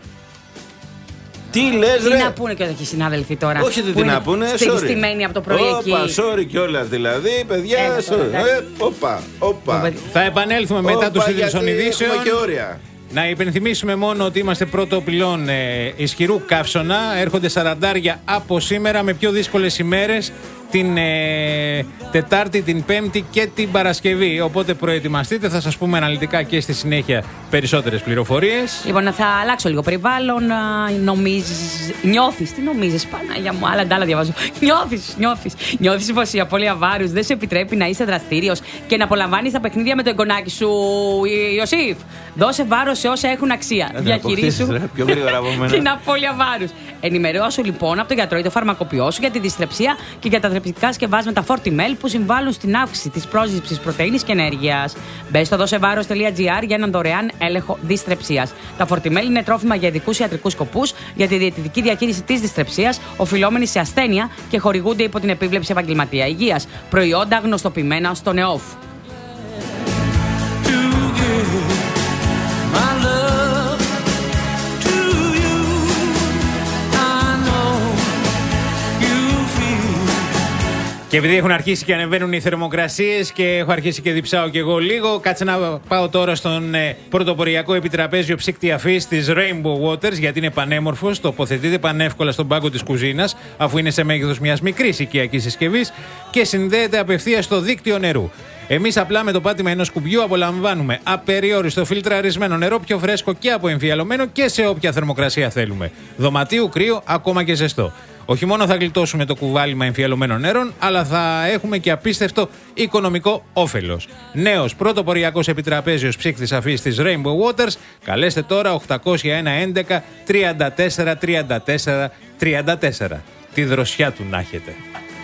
Τι λες ρε! Τι να πούνε και οι συνάδελφοι τώρα. Όχι τι να πούνε, sorry. Στημένοι από το πρωί εκεί. Όπα, sorry κιόλας δηλαδή, παιδιά. Όπα, όπα. Θα επανέλθουμε μετά τους ίδιους των ειδήσεων. Και όρια. Να υπενθυμίσουμε μόνο ότι είμαστε πρώτο πυλόν ε, ισχυρού καύσωνα. Έρχονται σαραντάρια από σήμερα με πιο δύσκολες ημέρες την ε, Τετάρτη, την Πέμπτη και την Παρασκευή. Οπότε προετοιμαστείτε, θα σας πούμε αναλυτικά και στη συνέχεια περισσότερες πληροφορίες. Λοιπόν, θα αλλάξω λίγο περιβάλλον. Νομίζεις, νιώθεις, τι νομίζεις, Παναγία μου, άλλα ντάλα διαβάζω. Νιώθεις, νιώθεις, νιώθεις πως η απώλεια βάρους δεν σε επιτρέπει να είσαι δραστήριος και να απολαμβάνεις τα παιχνίδια με το εγγονάκι σου, Ιωσήφ. Δώσε βάρος σε όσα έχουν αξία. Διαχειρίσου την απώλεια βάρους. Ενημερώσου λοιπόν από τον γιατρό ή το φαρμακοποιό σου για τη δυστρεψία και για τα θρεπτικά σκευάσματα Fortimel που συμβάλλουν στην αύξηση της πρόσληψης πρωτεΐνης και ενέργειας. Μπες στο δώσεβάρος τελεία τζι άρ για έναν δωρεάν έλεγχο δυστρεψίας. Τα Fortimel είναι τρόφιμα για ειδικούς ιατρικούς σκοπούς για τη διαιτητική διαχείριση της δυστρεψίας, οφειλόμενη σε ασθένεια και χορηγούνται υπό την επίβλεψη επαγγελματία υγείας. Προϊόντα γνωστοποιημένα στο ΝΕΟΦ. Και επειδή έχουν αρχίσει και ανεβαίνουν οι θερμοκρασίες και έχω αρχίσει και διψάω κι εγώ λίγο, κάτσε να πάω τώρα στον ε, πρωτοποριακό επιτραπέζιο ψύκτη αφής της Rainbow Waters, γιατί είναι πανέμορφος, τοποθετείται πανεύκολα στον πάγκο της κουζίνας, αφού είναι σε μέγεθος μιας μικρής οικιακής συσκευής και συνδέεται απευθείας στο δίκτυο νερού. Εμείς απλά με το πάτημα ενός κουμπιού απολαμβάνουμε απεριόριστο φιλτραρισμένο νερό, πιο φρέσκο και αποεμφιαλωμένο και σε όποια θερμοκρασία θέλουμε. Δωματίου, κρύο, ακόμα και ζεστό. Όχι μόνο θα γλιτώσουμε το κουβάλιμα εμφιαλωμένων νερών, αλλά θα έχουμε και απίστευτο οικονομικό όφελος. Νέος πρωτοποριακός επιτραπέζιος ψύκτης αφής της Rainbow Waters. Καλέστε τώρα οκτακόσια ένα έντεκα τριάντα τέσσερα τριάντα τέσσερα τριάντα τέσσερα. Τη δροσιά του να έχετε.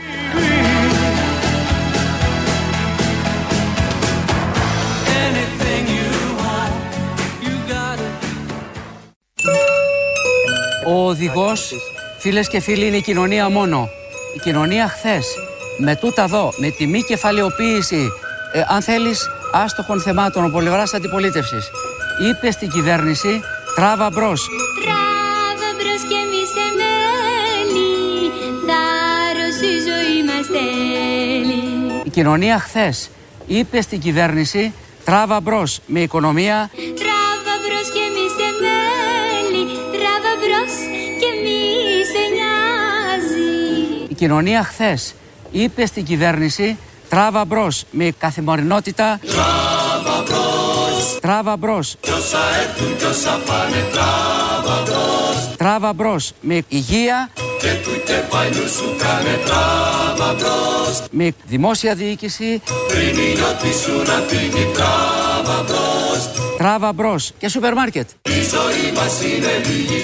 Ο οδηγός, φίλες και φίλοι, είναι η κοινωνία μόνο. Η κοινωνία χθες, με τούτα εδώ, με τη μη κεφαλαιοποίηση, ε, αν θέλεις, άστοχων θεμάτων από πλευράς αντιπολίτευσης, είπε στην κυβέρνηση τράβα μπρος. Τράβα μπρος και μη σε μέλη, θάρρος η ζωή μας θέλει. Η κοινωνία χθες είπε στην κυβέρνηση τράβα μπρος με οικονομία. Τράβα μπρος και μη σε μέλη, τράβα μπρος και μη σε νοιάζει. Η κοινωνία χθες είπε στην κυβέρνηση τράβα μπρος με καθημερινότητα. Τράβα μπρος, τράβα μπρος. Κι όσα έρθουν κι όσα πάνε, τράβα μπρος. Τράβα μπρος με υγεία. Και του κεφαλιού σου κάνε τράβα μπρος. Με δημόσια διοίκηση. Πριν η νιώτη σου να φύγει, τράβα μπρος. Τράβα μπρος και σούπερ μάρκετ. Η ζωή μας είναι λίγη.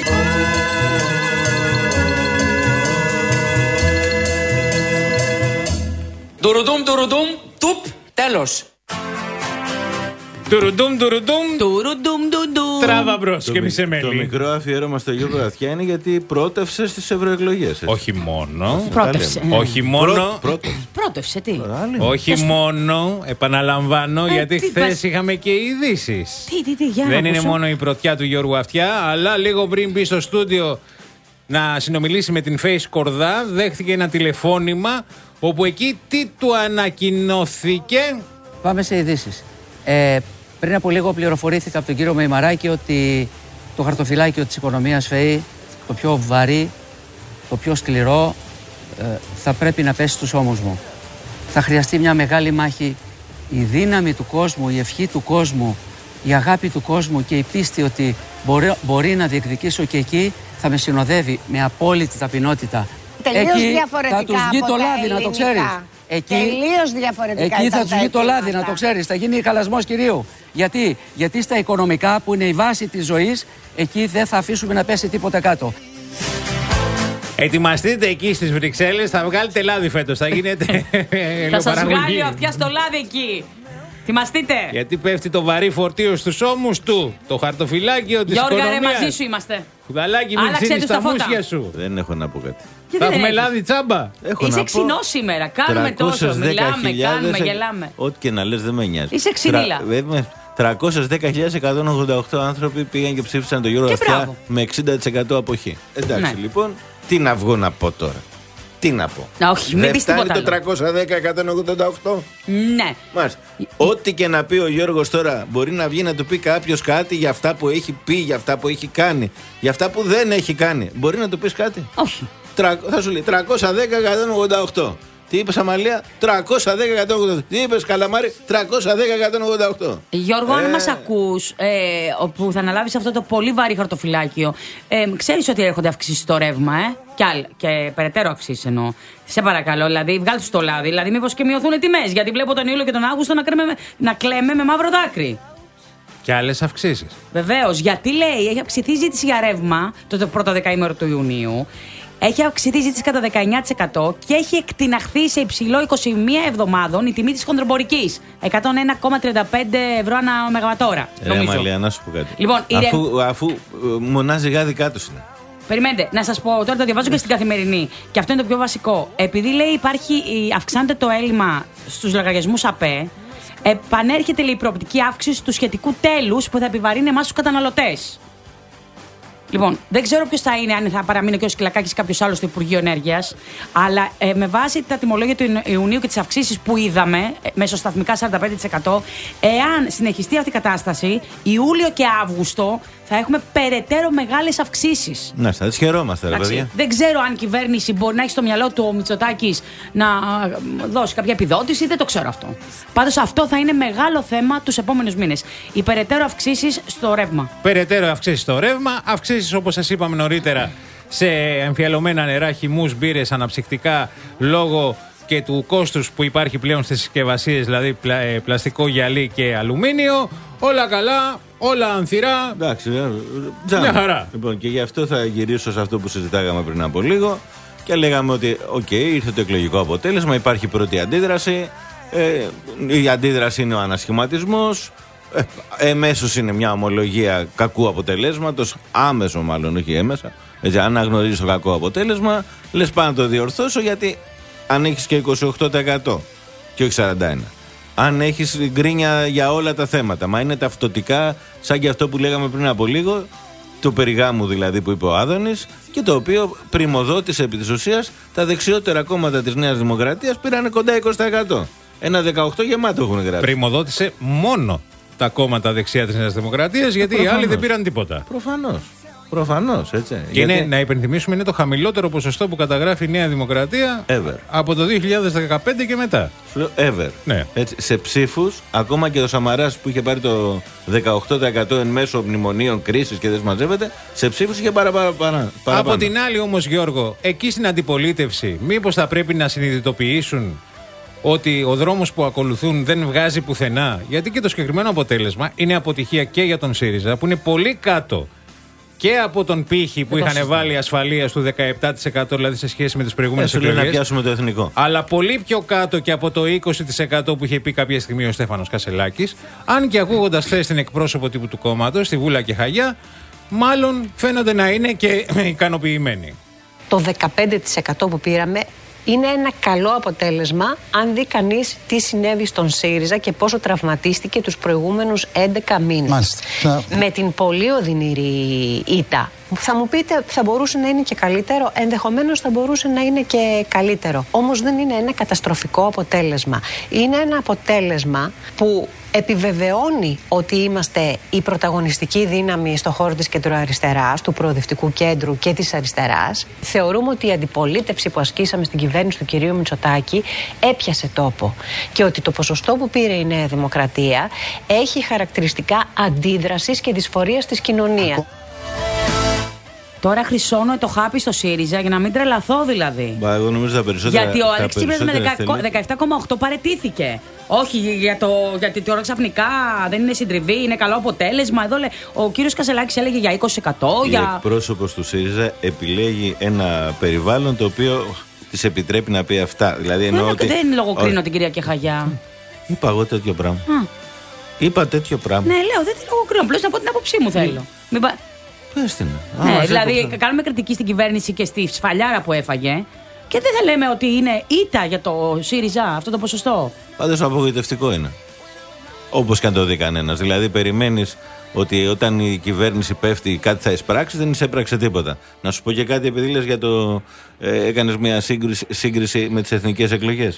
Τουρουντούμ, τουρουντούμ, τουπ, τέλος. Τουρουντούμ, τουρουντούμ, τουρουντούμ, τουρουντούμ. Τράβα μπρος και μη σε Το μέλη. μικρό αφιέρωμα στο Γιώργο Βαθιά είναι γιατί πρότευσε στις ευρωεκλογές. Όχι μόνο. Πρότευσε. Όχι μόνο. Πρότευσε, τι. Όχι μόνο, επαναλαμβάνω, γιατί τι χθες πας- είχαμε και ειδήσεις. Τι, τι, τι, για να Δεν είναι ακούσω. μόνο η πρωτιά του Γιώργου Αυτιά, αλλά λίγο πριν μπει στο στούντιο να συνομιλήσει με την Face Κορδά, δέχτηκε ένα τηλεφώνημα όπου εκεί τι του ανακοινώθηκε. Πάμε σε ειδήσεις. Ε, πριν από λίγο πληροφορήθηκα από τον κύριο Μεϊμαράκη ότι το χαρτοφυλάκιο της οικονομίας ΦΕΗ, το πιο βαρύ, το πιο σκληρό, ε, θα πρέπει να πέσει στους ώμους μου. Θα χρειαστεί μια μεγάλη μάχη. Η δύναμη του κόσμου, η ευχή του κόσμου, η αγάπη του κόσμου και η πίστη ότι μπορεί, μπορεί να διεκδικήσω και εκεί θα με συνοδεύει με απόλυτη ταπεινότητα. Τελείως εκεί διαφορετικά θα τους βγει από το τα λάδι, να το ξέρεις. ελληνικά. Εκεί, Τελείως διαφορετικά εκεί ήταν θα τους τα βγει το λάδι, αιτήματα. να το ξέρεις. Θα γίνει χαλασμός κυρίου. Γιατί? Γιατί στα οικονομικά που είναι η βάση της ζωής, εκεί δεν θα αφήσουμε να πέσει τίποτα κάτω. Ετοιμαστείτε εκεί στις Βρυξέλλες, θα βγάλετε λάδι φέτος, θα γίνετε Θα σας ελαιοπαραγωγή. βγάλει ο Αυτιάς το λάδι εκεί. Θυμαστείτε. Γιατί πέφτει το βαρύ φορτίο στους ώμους του, το χαρτοφυλάκιο της Γιώργα, ρε, οικονομίας. μαζί σου είμαστε. Κουδαλάκι, μην Άλλαξε ξύνεις τους τα τα φώτα. μουσια σου. Δεν έχω να πω κάτι. Γιατί Θα δεν έχουμε έχεις? λάδι τσάμπα. Έχω Είσαι να πω ξινό σήμερα. Κάνουμε τόσο. Μιλάμε, κάνουμε, γελάμε. Ό,τι και να λες δεν με νοιάζει. Είσαι ξυνήλα. Τρα- βέβαια, τριακόσιες δέκα χιλιάδες εκατόν ογδόντα οκτώ άνθρωποι πήγαν και ψήφισαν τον Γιώργο Και Αυτιά μπράβο. με εξήντα τοις εκατό αποχή. Εντάξει Ναι. λοιπόν, τι να βγω να πω τώρα. Τι να πω. Όχι, μην πεις τίποτα άλλο. Δεν φτάνει το τριακόσια δέκα εκατόν ογδόντα οκτώ. Ναι. Μάλιστα. Ό,τι και να πει ο Γιώργος τώρα, μπορεί να βγει να του πει κάποιος κάτι για αυτά που έχει πει, για αυτά που έχει κάνει, για αυτά που δεν έχει κάνει. Μπορεί να του πεις κάτι? Όχι. Τρα... Θα σου λέει τριακόσια δέκα εκατόν ογδόντα οκτώ. Τι είπες Αμαλία? τριακόσια δέκα εκατόν ογδόντα οκτώ. Τι είπες Καλαμάρη? τριακόσια δέκα εκατόν ογδόντα οκτώ. Γιώργο, αν ε... μας ακούς, ε, όπου θα αναλάβεις αυτό το πολύ βαρύ χαρτοφυλάκιο, ε, ξέρεις ότι έρχονται αυξήσεις στο ρεύμα, ε? Και, άλλ, και περαιτέρω αυξήσεις εννοώ. Σε παρακαλώ, δηλαδή, βγάλτε στο λάδι, δηλαδή, μήπως και μειωθούν οι τιμές. Γιατί βλέπω τον Ιούλιο και τον Αύγουστο να, κρέμε, να κλαίμε με μαύρο δάκρυ. Και άλλες αυξήσεις. Βεβαίως, γιατί λέει, έχει αυξηθεί η ζήτηση για ρεύμα το, το πρώτο δεκαήμερο του Ιουνίου. Έχει αυξηθεί η ζήτηση κατά δεκαεννιά τοις εκατό και έχει εκτιναχθεί σε υψηλό είκοσι μία εβδομάδων η τιμή της χονδρομπορικής. εκατόν ένα κόμμα τριάντα πέντε ευρώ ανά μεγαβατόρα. Ρε Αμαλία, να σου πω κάτι. Λοιπόν, αφού, ρε... αφού μονάζει γάδι κάτω είναι. Περιμένετε, να σας πω, τώρα το διαβάζω και στην Καθημερινή. Και αυτό είναι το πιο βασικό. Επειδή λέει υπάρχει, αυξάνεται το έλλειμμα στους λογαριασμούς ΑΠΕ, επανέρχεται λέει, η προοπτική αύξηση του σχετικού τέλους που θα επιβαρύνει εμάς τους καταναλωτές. Λοιπόν, δεν ξέρω ποιος θα είναι, αν θα παραμείνει και ο Σκυλακάκης ή κάποιος άλλος στο Υπουργείο Ενέργειας, αλλά ε, με βάση τα τιμολόγια του Ιουνίου και τις αυξήσεις που είδαμε, ε, μεσοσταθμικά σαράντα πέντε τοις εκατό, εάν συνεχιστεί αυτή η κατάσταση, Ιούλιο και Αύγουστο θα έχουμε περαιτέρω μεγάλες αυξήσεις. Να, θα τις χαιρόμαστε, ρε παιδιά. Δεν ξέρω αν η κυβέρνηση μπορεί να έχει στο μυαλό του ο Μητσοτάκης να δώσει κάποια επιδότηση, δεν το ξέρω αυτό. Πάντως αυτό θα είναι μεγάλο θέμα τους επόμενους μήνες. Οι περαιτέρω αυξήσεις στο ρεύμα. Περαιτέρω αυξήσεις στο ρεύμα, αυξήσεις όπως σας είπαμε νωρίτερα σε εμφιαλωμένα νερά, χυμούς, μπύρες, αναψυκτικά λόγω και του κόστους που υπάρχει πλέον στις συσκευασίες, δηλαδή πλα, ε, πλαστικό, γυαλί και αλουμίνιο. Όλα καλά, όλα ανθυρά. Εντάξει, μια χαρά. Λοιπόν, και γι' αυτό θα γυρίσω σε αυτό που συζητάγαμε πριν από λίγο και λέγαμε ότι, οκ, okay, ήρθε το εκλογικό αποτέλεσμα, υπάρχει πρώτη αντίδραση. Ε, η αντίδραση είναι ο ανασχηματισμός. Ε, εμέσως είναι μια ομολογία κακού αποτελέσματος, άμεσο μάλλον, όχι έμεσα. Έτσι, αν αναγνωρίζεις το κακό αποτέλεσμα, λες πάω να το διορθώσω, γιατί αν έχεις και είκοσι οκτώ τοις εκατό και όχι σαράντα ένα τοις εκατό. Αν έχεις γκρίνια για όλα τα θέματα, μα είναι ταυτοτικά σαν και αυτό που λέγαμε πριν από λίγο, το περιγάμου δηλαδή που είπε ο Άδωνης, και το οποίο πριμοδότησε επί της ουσίας τα δεξιότερα κόμματα της Νέας Δημοκρατίας πήραν κοντά είκοσι τοις εκατό. Ένα δεκαοκτώ γεμάτο έχουν γράψει. Πριμοδότησε μόνο τα κόμματα δεξιά της Νέας Δημοκρατίας, γιατί Προφανώς. οι άλλοι δεν πήραν τίποτα. Προφανώς. Προφανώς, έτσι. Και γιατί... είναι, να υπενθυμίσουμε, είναι το χαμηλότερο ποσοστό που καταγράφει η Νέα Δημοκρατία ever. Από το δύο χιλιάδες δεκαπέντε και μετά. Ever. Ναι. Έτσι, σε ψήφους, ακόμα και ο Σαμαράς που είχε πάρει το δεκαοκτώ τοις εκατό εν μέσω μνημονίων, κρίσης και δεν μαζεύεται, σε ψήφους είχε παραπάνω. Παρα, παρα, από την άλλη όμως, Γιώργο, εκεί στην αντιπολίτευση, μήπως θα πρέπει να συνειδητοποιήσουν ότι ο δρόμος που ακολουθούν δεν βγάζει πουθενά? Γιατί και το συγκεκριμένο αποτέλεσμα είναι αποτυχία και για τον ΣΥΡΙΖΑ, που είναι πολύ κάτω και από τον πύχη που είχαν βάλει ασφαλείας του δεκαεπτά τοις εκατό, δηλαδή σε σχέση με τις προηγούμενες εκλογές. Να πιάσουμε το εθνικό. Αλλά πολύ πιο κάτω και από το είκοσι τοις εκατό που είχε πει κάποια στιγμή ο Στέφανος Κασελάκης. Αν και ακούγοντας χθες την εκπρόσωπο τύπου του κόμματος, τη Βούλα και Χαγιά, μάλλον φαίνονται να είναι και ικανοποιημένοι. Το δεκαπέντε τοις εκατό που πήραμε είναι ένα καλό αποτέλεσμα αν δει κανείς τι συνέβη στον ΣΥΡΙΖΑ και πόσο τραυματίστηκε τους προηγούμενους έντεκα μήνες. Μάλιστα. Με την πολύ οδυνηρή ήττα. Θα μου πείτε, θα μπορούσε να είναι και καλύτερο, ενδεχομένως θα μπορούσε να είναι και καλύτερο. Όμως δεν είναι ένα καταστροφικό αποτέλεσμα. Είναι ένα αποτέλεσμα που επιβεβαιώνει ότι είμαστε η πρωταγωνιστική δύναμη στο χώρο της κεντροαριστεράς, του προοδευτικού κέντρου και της αριστεράς. Θεωρούμε ότι η αντιπολίτευση που ασκήσαμε στην κυβέρνηση του κυρίου Μητσοτάκη έπιασε τόπο και ότι το ποσοστό που πήρε η Νέα Δημοκρατία έχει χαρακτηριστικά αντίδρασης και δυσφορίας της κοινωνίας. Τώρα χρυσώνω το χάπι στο ΣΥΡΙΖΑ για να μην τρελαθώ δηλαδή. Μπα, εγώ νομίζω τα περισσότερα. Γιατί ο Αλέξης Τσίπρας με δεκαεπτά κόμμα οκτώ παραιτήθηκε. Όχι, για το, γιατί τώρα ξαφνικά δεν είναι συντριβή, είναι καλό αποτέλεσμα. Εδώ λέει, ο κύριος Κασελάκης έλεγε για είκοσι τοις εκατό. Η για... εκπρόσωπος του ΣΥΡΙΖΑ επιλέγει ένα περιβάλλον το οποίο της επιτρέπει να πει αυτά. Δηλαδή, δεν, ότι... δεν λογοκρίνω την κυρία Κεχαγιά. Είπα εγώ τέτοιο πράγμα. Α. Είπα τέτοιο πράγμα. Ναι, λέω, δεν την λογοκρίνω. Απλώς να πω την άποψή μου θέλω. Μην πα... Πες την. Ναι, Α, δηλαδή κάνουμε κριτική στην κυβέρνηση και στη σφαλιάρα που έφαγε. Και δεν θα λέμε ότι είναι ήττα για το ΣΥΡΙΖΑ αυτό το ποσοστό. Πάντως απογοητευτικό είναι. Όπως και αν το δει κανένας. Δηλαδή, περιμένεις ότι όταν η κυβέρνηση πέφτει κάτι θα εισπράξει, δεν εισέπραξε τίποτα. Να σου πω και κάτι, επειδή λες για το. Ε, έκανες μια σύγκριση, σύγκριση με τις εθνικές εκλογές.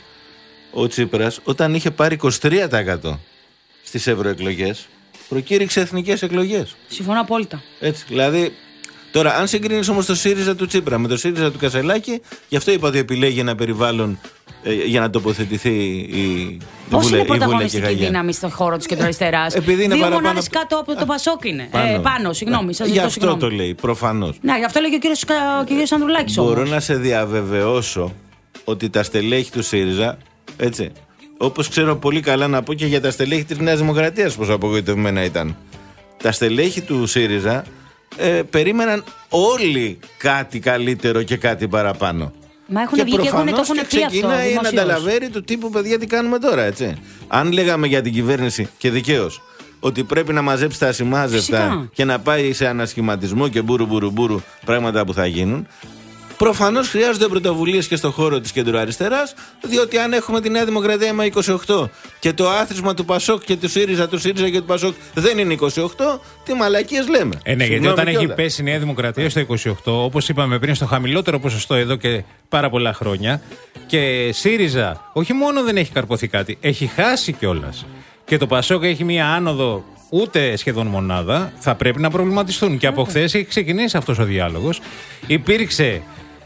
Ο Τσίπρας, όταν είχε πάρει είκοσι τρία τοις εκατό στις ευρωεκλογές, προκήρυξε εθνικές εκλογές. Συμφωνώ απόλυτα. Έτσι, δηλαδή. Τώρα, αν συγκρίνεις όμως το ΣΥΡΙΖΑ του Τσίπρα με το ΣΥΡΙΖΑ του Κασελάκη, γι' αυτό είπα ότι επιλέγει ένα περιβάλλον ε, για να τοποθετηθεί η. Πώς είναι πρωταγωνιστική δύναμη στον χώρο της κεντροαριστεράς? Δύο παραπάνω... μονάδες κάτω από το Πασόκ είναι. Πάνω, ε, πάνω συγγνώμη. Σας γι' αυτό συγγνώμη. Το λέει, προφανώς. Ναι, γι' αυτό λέει και ο κύριος, ο κύριος Ανδρουλάκης. Μπορώ όμως. να σε διαβεβαιώσω ότι τα στελέχη του ΣΥΡΙΖΑ, έτσι, όπως ξέρω πολύ καλά να πω και για τα στελέχη της Νέας Δημοκρατίας, πόσο απογοητευμένα ήταν. Τα στελέχη του ΣΥΡΙΖΑ ε, περίμεναν όλοι κάτι καλύτερο και κάτι παραπάνω. Μα έχουν βγει και έχουν το έχουν πει αυτό. Ξεκινάει ένα ταλαβέρι του τύπου, παιδιά, τι κάνουμε τώρα, έτσι. Αν λέγαμε για την κυβέρνηση, και δικαίως, ότι πρέπει να μαζέψει τα ασημάζευτα και να πάει σε ανασχηματισμό και μπούρου μπούρου μπούρου, πράγματα που θα γίνουν. Προφανώς χρειάζονται πρωτοβουλίες και στον χώρο της κεντροαριστεράς, διότι αν έχουμε τη Νέα Δημοκρατία με είκοσι οκτώ και το άθροισμα του Πασόκ και του ΣΥΡΙΖΑ, του ΣΥΡΙΖΑ και του Πασόκ δεν είναι είκοσι οκτώ, τι μαλακίες λέμε. Ε, ναι, γιατί όταν έχει πέσει η Νέα Δημοκρατία στο είκοσι οκτώ, όπως είπαμε πριν, στο χαμηλότερο ποσοστό εδώ και πάρα πολλά χρόνια, και ΣΥΡΙΖΑ όχι μόνο δεν έχει καρποθεί κάτι, έχει χάσει κιόλας. Και το Πασόκ έχει μία άνοδο ούτε σχεδόν μονάδα, θα πρέπει να προβληματιστούν. Και από χθες έχει ξεκινήσει αυτός ο διάλογος. Υπήρξε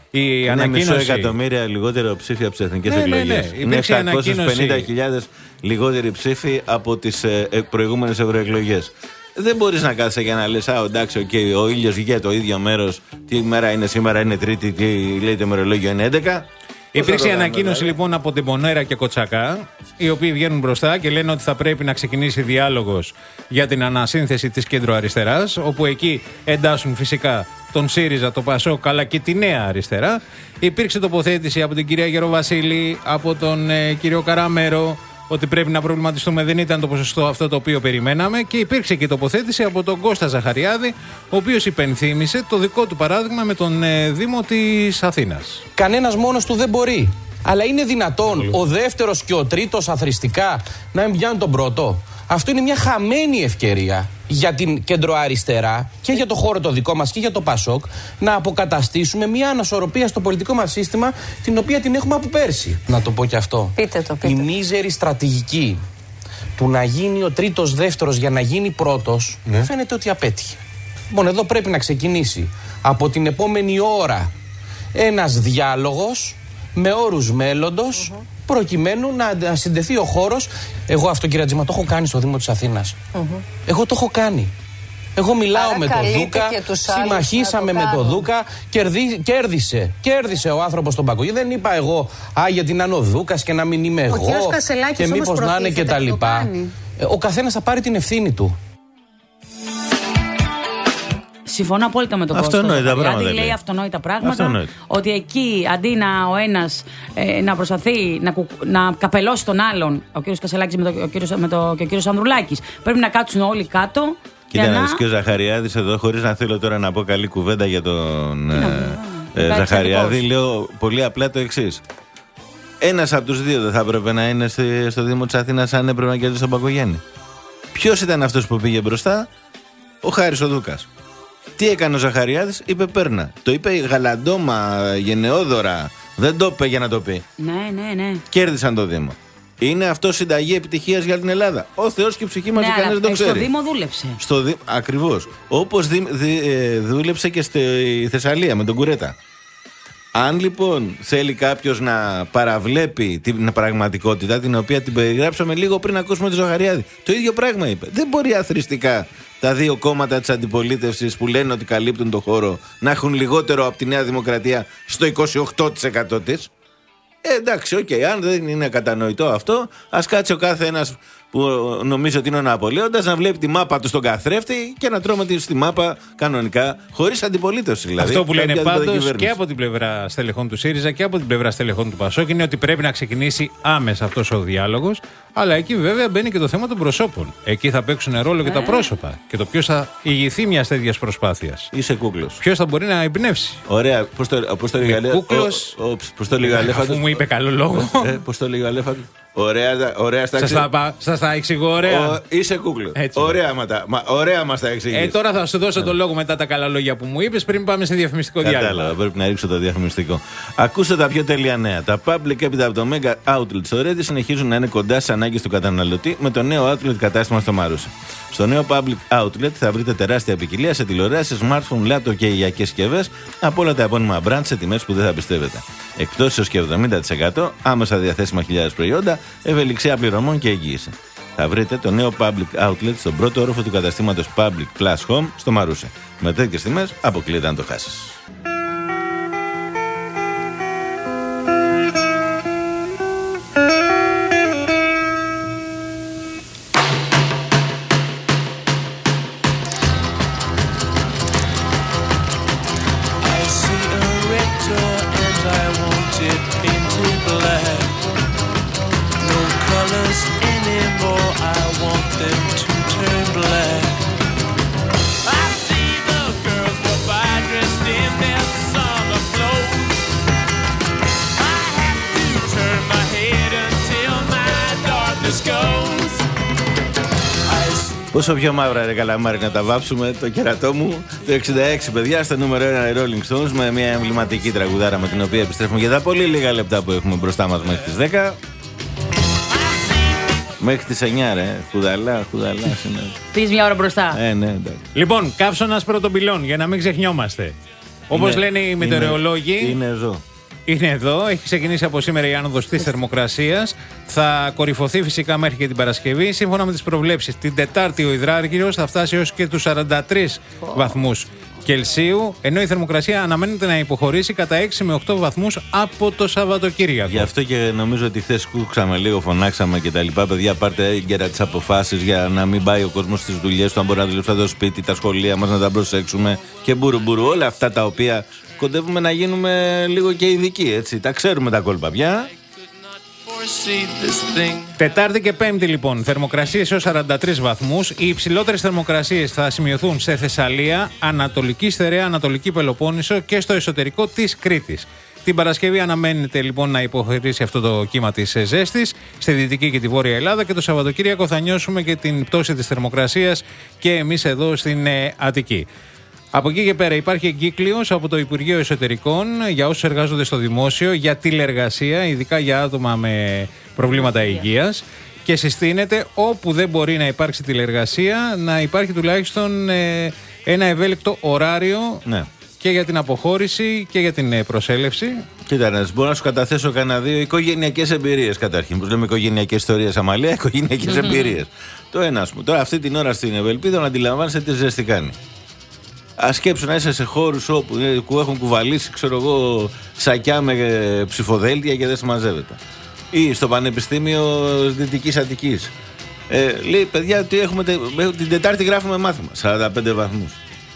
η ανακοίνωση. Είναι μισό εκατομμύρια λιγότερο ψήφια από τις εθνικές ναι, εκλογές. Ναι, ναι. Είναι επτακόσιες πενήντα χιλιάδες λιγότεροι ψήφοι από τις ε, προηγούμενες ευρωεκλογές. Δεν μπορείς να κάθεσαι για να λες, α, εντάξει, okay, ο ήλιος βγήκε το ίδιο μέρος. Τι μέρα είναι σήμερα, είναι Τρίτη, τι λέει το ημερολόγιο, είναι έντεκα. Υπήρξε η ανακοίνωση λοιπόν από την Πονέρα και Κοτσακά, οι οποίοι βγαίνουν μπροστά και λένε ότι θα πρέπει να ξεκινήσει διάλογος για την ανασύνθεση της κεντροαριστεράς, όπου εκεί εντάσσουν φυσικά τον ΣΥΡΙΖΑ, το Πασόκ, αλλά και τη Νέα Αριστερά. Υπήρξε τοποθέτηση από την κυρία Γεροβασίλη, από τον ε, κύριο Καραμέρο, ότι πρέπει να προβληματιστούμε, δεν ήταν το ποσοστό αυτό το οποίο περιμέναμε, και υπήρξε και τοποθέτηση από τον Κώστα Ζαχαριάδη, ο οποίος υπενθύμησε το δικό του παράδειγμα με τον ε, Δήμο της Αθήνας. Κανένας μόνος του δεν μπορεί. Αλλά είναι δυνατόν ο δεύτερος και ο τρίτος αθρηστικά να μην πιάνουν τον πρώτο? Αυτό είναι μια χαμένη ευκαιρία για την κεντροαριστερά και για το χώρο το δικό μας και για το Πασόκ να αποκαταστήσουμε μια ανασορροπία στο πολιτικό μας σύστημα, την οποία την έχουμε από πέρσι. Να το πω και αυτό. Πείτε το, πείτε. Η μίζερη στρατηγική του να γίνει ο τρίτος δεύτερος για να γίνει πρώτος, ναι, φαίνεται ότι απέτυχε. Λοιπόν, εδώ πρέπει να ξεκινήσει από την επόμενη ώρα ένας διάλογος με όρους μέλλοντος, uh-huh, προκειμένου να συνδεθεί ο χώρος. Εγώ αυτό, κύριε Τζίμα, το έχω κάνει στο Δήμο της Αθήνας. Uh-huh. Εγώ το έχω κάνει. Εγώ μιλάω Άρα με τον Δούκα, συμμαχίσαμε με τον Δούκα, κερδί, κέρδισε, κέρδισε ο άνθρωπος τον Πακογιάννη. Δεν είπα εγώ, α, γιατί να είναι ο Δούκας και να μην είμαι εγώ και μήπως να είναι και τα λοιπά. Ο καθένας θα πάρει την ευθύνη του. Συμφωνώ απόλυτα με τον Κώστα. Αυτονόητα πράγματα. Δηλαδή λέει αυτονόητα πράγματα. Αυτονόητα. Ότι εκεί αντί να ο ένας ε, να προσπαθεί να, να καπελώσει τον άλλον, ο κύριος Κασελάκης με το, ο κύριος, με το, και ο κύριος Ανδρουλάκης, πρέπει να κάτσουν όλοι κάτω. Κοίτα, να... και ο Ζαχαριάδης εδώ, χωρίς να θέλω τώρα να πω καλή κουβέντα για τον ε, ε, ε, Ζαχαριάδη, λέω πολύ απλά το εξής. Ένας από τους δύο δεν θα έπρεπε να είναι στο Δήμο της Αθήνας αν έπρεπε να κερδίσει τον Πακογιάννη? Ποιος ήταν αυτός που πήγε μπροστά? Ο Χάρης ο Δούκας. Τι έκανε ο Ζαχαριάδης? Είπε πέρνα. Το είπε γαλαντόμα, γενναιόδωρα. Δεν το είπε για να το πει. Ναι, ναι, ναι. Κέρδισαν το Δήμο. Είναι αυτό συνταγή επιτυχίας για την Ελλάδα? Ο Θεός και η ψυχή μας, ναι, κανένας δεν το ξέρει. Στο Δήμο δούλεψε. Στο Δήμο, ακριβώς. Όπως δι, δι, ε, δούλεψε και στη Θεσσαλία με τον Κουρέτα. Αν λοιπόν θέλει κάποιος να παραβλέπει την πραγματικότητα, την οποία την περιγράψαμε λίγο πριν ακούσουμε τον Ζαχαριάδη, το ίδιο πράγμα είπε. Δεν μπορεί αθροιστικά τα δύο κόμματα της αντιπολίτευσης που λένε ότι καλύπτουν το χώρο να έχουν λιγότερο από τη Νέα Δημοκρατία στο είκοσι οκτώ τοις εκατό της. Ε, εντάξει, οκ, okay, αν δεν είναι κατανοητό αυτό, ας κάτσει ο κάθε ένας που νομίζει ότι είναι ο Ναπολέοντας να βλέπει τη μάπα του στον καθρέφτη και να τρώμε στη μάπα κανονικά, χωρίς αντιπολίτευση δηλαδή. Αυτό που λένε πάντως και από την πλευρά στελεχών του ΣΥΡΙΖΑ και από την πλευρά στελεχών του Πασόκ είναι ότι πρέπει να ξεκινήσει άμεσα αυτός ο διάλογος. Αλλά εκεί βέβαια μπαίνει και το θέμα των προσώπων. Εκεί θα παίξουν ρόλο και τα πρόσωπα. Και το ποιος θα ηγηθεί μιας τέτοιας προσπάθειας. Είσαι κούκλος. Ποιος θα μπορεί να εμπνεύσει. Ωραία. Πώς το, πώς το λέγα, κούκλος. Πώς το λέγα, αφού μου είπε καλό λόγο. Ε, πώς το λέγα, Αλέφαντο. Ωραία, ωραία στα Σας τα, σας τα εξηγώ ωραία. Ο, είσαι κούκλο. Ωραία, ματα, μα, ωραία μας τα εξηγείς. Ε, τώρα θα σου δώσω yeah. το λόγο μετά τα καλά λόγια που μου είπες πριν πάμε σε διαφημιστικό διάλειμμα. Κατάλαβα, πρέπει να ρίξω το διαφημιστικό. Ακούστε τα πιο τέλεια νέα. Τα public έπειτα από το Mega Outlet στο Ready συνεχίζουν να είναι κοντά στις ανάγκες του καταναλωτή με το νέο outlet κατάστημα στο Μαρούσι. Στο νέο public outlet θα βρείτε τεράστια ποικιλία σε τηλεοράσεις, smartphone, laptop και υγειακές συσκευές από όλα τα επώνυμα brand σε τιμές που δεν θα πιστεύετε. Εκτός έως και εβδομήντα τοις εκατό άμεσα διαθέσιμα χιλιάδες προϊόντα, ευελιξία πληρωμών και εγγύηση. Θα βρείτε το νέο public outlet στον πρώτο όροφο του καταστήματος Public Plus Home στο Μαρούσι. Με τέτοιες τιμές αποκλείεται να το χάσεις. Πόσο πιο μαύρα ρε καλαμάρι να τα βάψουμε το κερατό μου το εξήντα έξι παιδιά στο νούμερο ένα οι Rolling Stones με μια εμβληματική τραγουδάρα με την οποία επιστρέφουμε για τα πολύ λίγα λεπτά που έχουμε μπροστά μας μέχρι τις δέκα. Μέχρι τις εννιά ρε, χουδαλά, χουδαλά σήμερα. Πεις μια ώρα μπροστά. Ε, ναι, εντάξει. Λοιπόν, καύσωνας πρώτων πυλών για να μην ξεχνιόμαστε. Όπως λένε οι μετεωρολόγοι. Είναι, είναι εδώ. Είναι εδώ, έχει ξεκινήσει από σήμερα η άνοδος της θερμοκρασίας. Θα κορυφωθεί φυσικά μέχρι και την Παρασκευή. Σύμφωνα με τις προβλέψεις, την Τετάρτη ο υδράργυρος θα φτάσει έως και τους σαράντα τρεις oh. βαθμούς Κελσίου, ενώ η θερμοκρασία αναμένεται να υποχωρήσει κατά έξι με οκτώ βαθμούς από το Σαββατοκύριακο. Γι' αυτό και νομίζω ότι χθες κούξαμε λίγο, φωνάξαμε και τα λοιπά. Παιδιά, πάρτε έγκαιρα τις αποφάσεις για να μην πάει ο κόσμος στις δουλειές του, αν μπορεί να δουλεύει στο σπίτι, τα σχολεία μας να τα προσέξουμε και μπουρου μπουρου. Όλα αυτά τα οποία κοντεύουμε να γίνουμε λίγο και ειδικοί, έτσι. Τα ξέρουμε τα κόλπα πια. Τετάρτη και Πέμπτη λοιπόν, θερμοκρασίες έως σαράντα τρεις βαθμούς. Οι υψηλότερες θερμοκρασίες θα σημειωθούν σε Θεσσαλία, Ανατολική Στερεά, Ανατολική Πελοπόννησο και στο εσωτερικό της Κρήτης. Την Παρασκευή αναμένεται λοιπόν να υποχωρήσει αυτό το κύμα της ζέστης στη Δυτική και τη Βόρεια Ελλάδα και το Σαββατοκύριακο θα νιώσουμε και την πτώση της θερμοκρασίας και εμείς εδώ στην ε, Αττική. Από εκεί και πέρα υπάρχει εγκύκλειος από το Υπουργείο Εσωτερικών για όσους εργάζονται στο δημόσιο για τηλεργασία, ειδικά για άτομα με προβλήματα υγείας και συστήνεται όπου δεν μπορεί να υπάρξει τηλεργασία να υπάρχει τουλάχιστον ε, ένα ευέλικτο ωράριο ναι. και για την αποχώρηση και για την ε, προσέλευση. Κοίτα, να μπορώ να σου καταθέσω κανένα δύο οικογενειακές εμπειρίες καταρχήν. Που λέμε οικογενειακές ιστορίες, Αμαλία, οικογενειακές mm-hmm. εμπειρίες. Το ένα, ας πούμε, τώρα αυτή την ώρα στην Ευελπίδα να αντιλαμβάνεσαι τι ζέστη κάνει. Α σκέψου να είσαι σε χώρους όπου έχουν κουβαλήσει, ξέρω εγώ, σακιά με ψηφοδέλτια και δεν συμμαζεύεται. Ή στο Πανεπιστήμιο Δυτικής Αττικής. Ε, λέει, παιδιά, ότι έχουμε τε, την Τετάρτη γράφουμε μάθημα. σαράντα πέντε βαθμούς.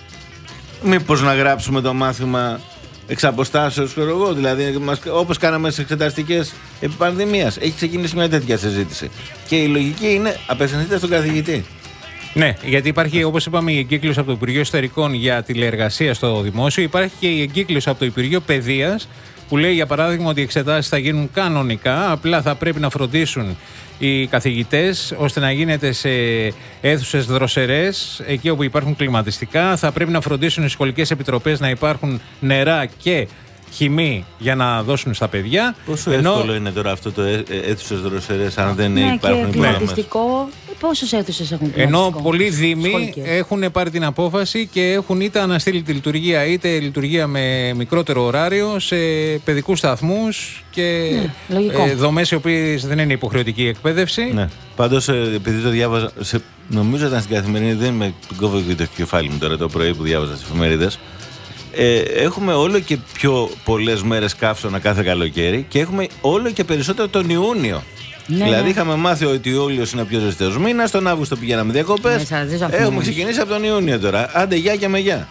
Μήπως να γράψουμε το μάθημα εξ αποστάσεως, ξέρω εγώ, δηλαδή όπως κάναμε στις εξεταστικές επί πανδημίας. Έχει ξεκινήσει μια τέτοια συζήτηση. Και η λογική είναι απευθυνθείτε στον καθηγητή. Ναι, γιατί υπάρχει, όπως είπαμε, η εγκύκλειος από το Υπουργείο Εσωτερικών για τηλεεργασία στο δημόσιο. Υπάρχει και η εγκύκλειος από το Υπουργείο Παιδείας που λέει, για παράδειγμα, ότι οι εξετάσεις θα γίνουν κανονικά. Απλά θα πρέπει να φροντίσουν οι καθηγητές ώστε να γίνεται σε αίθουσες δροσερές, εκεί όπου υπάρχουν κλιματιστικά. Θα πρέπει να φροντίσουν οι σχολικές επιτροπές να υπάρχουν νερά και χυμή για να δώσουν στα παιδιά. Πόσο Ενώ... εύκολο είναι τώρα αυτό το αίθουσες δροσερές, αν δεν ναι, υπάρχουν κλιματιστικό. Πόσες αίθουσες έχουν κλιματιστικό? Ενώ πολλοί δήμοι έχουν πάρει την απόφαση και έχουν είτε αναστείλει τη λειτουργία είτε λειτουργία με μικρότερο ωράριο σε παιδικούς σταθμούς και ναι, ε, δομές οι οποίες δεν είναι υποχρεωτική εκπαίδευση. Ναι. Πάντως, επειδή το διάβαζα, σε, νομίζω ήταν στην Καθημερινή, δεν με κόβω και το κεφάλι μου τώρα το πρωί που διάβαζα στις εφημερίδες. Ε, έχουμε όλο και πιο πολλές μέρες καύσωνα κάθε καλοκαίρι και έχουμε όλο και περισσότερο τον Ιούνιο. Ναι, δηλαδή ναι. είχαμε μάθει ότι ο Ιούλιος είναι ο πιο ζεστός μήνας, τον Αύγουστο πηγαίναμε διακοπές. Ναι, έχουμε ξεκινήσει από τον Ιούνιο τώρα. Άντε γεια και με γεια.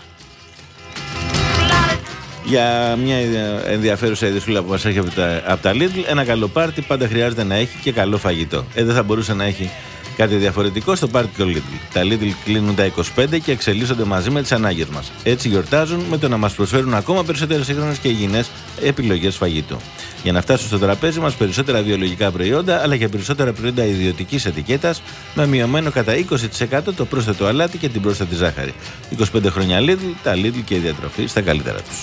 Για μια ενδιαφέρουσα ειδησούλα που μας έχει από τα, από τα Lidl, ένα καλό πάρτι πάντα χρειάζεται να έχει και καλό φαγητό. Ε, δεν θα μπορούσε να έχει Κάτι διαφορετικό στο πάρτι το Lidl. Τα Lidl κλείνουν τα είκοσι πέντε και εξελίσσονται μαζί με τις ανάγκες μας. Έτσι γιορτάζουν με το να μας προσφέρουν ακόμα περισσότερες σύγχρονες και υγιεινές επιλογές φαγητού. Για να φτάσουν στο τραπέζι μας περισσότερα βιολογικά προϊόντα, αλλά και περισσότερα προϊόντα ιδιωτικής ετικέτας, με μειωμένο κατά είκοσι τοις εκατό το πρόσθετο αλάτι και την πρόσθετη ζάχαρη. είκοσι πέντε χρόνια Lidl, τα Lidl και η διατροφή στα καλύτερα τους.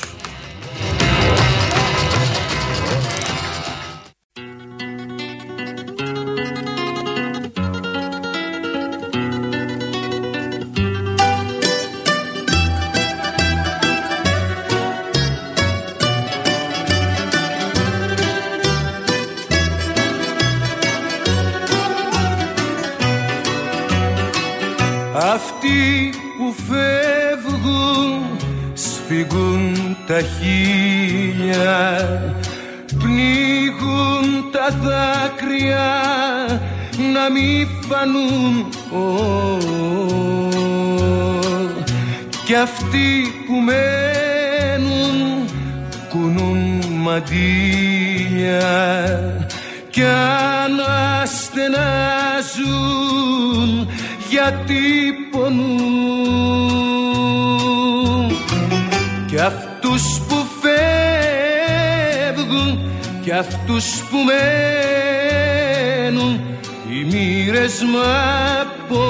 Αυτοί που φεύγουν σφίγγουν τα χείλια, πνίγουν τα δάκρυα να μη φανούν. Oh, κι αυτοί που μένουν κουνούν μαντήλια κι αναστενάζουν γιατί πονούν. Κι αυτούς που φεύγουν κι αυτούς που μένουν, οι μοίρες με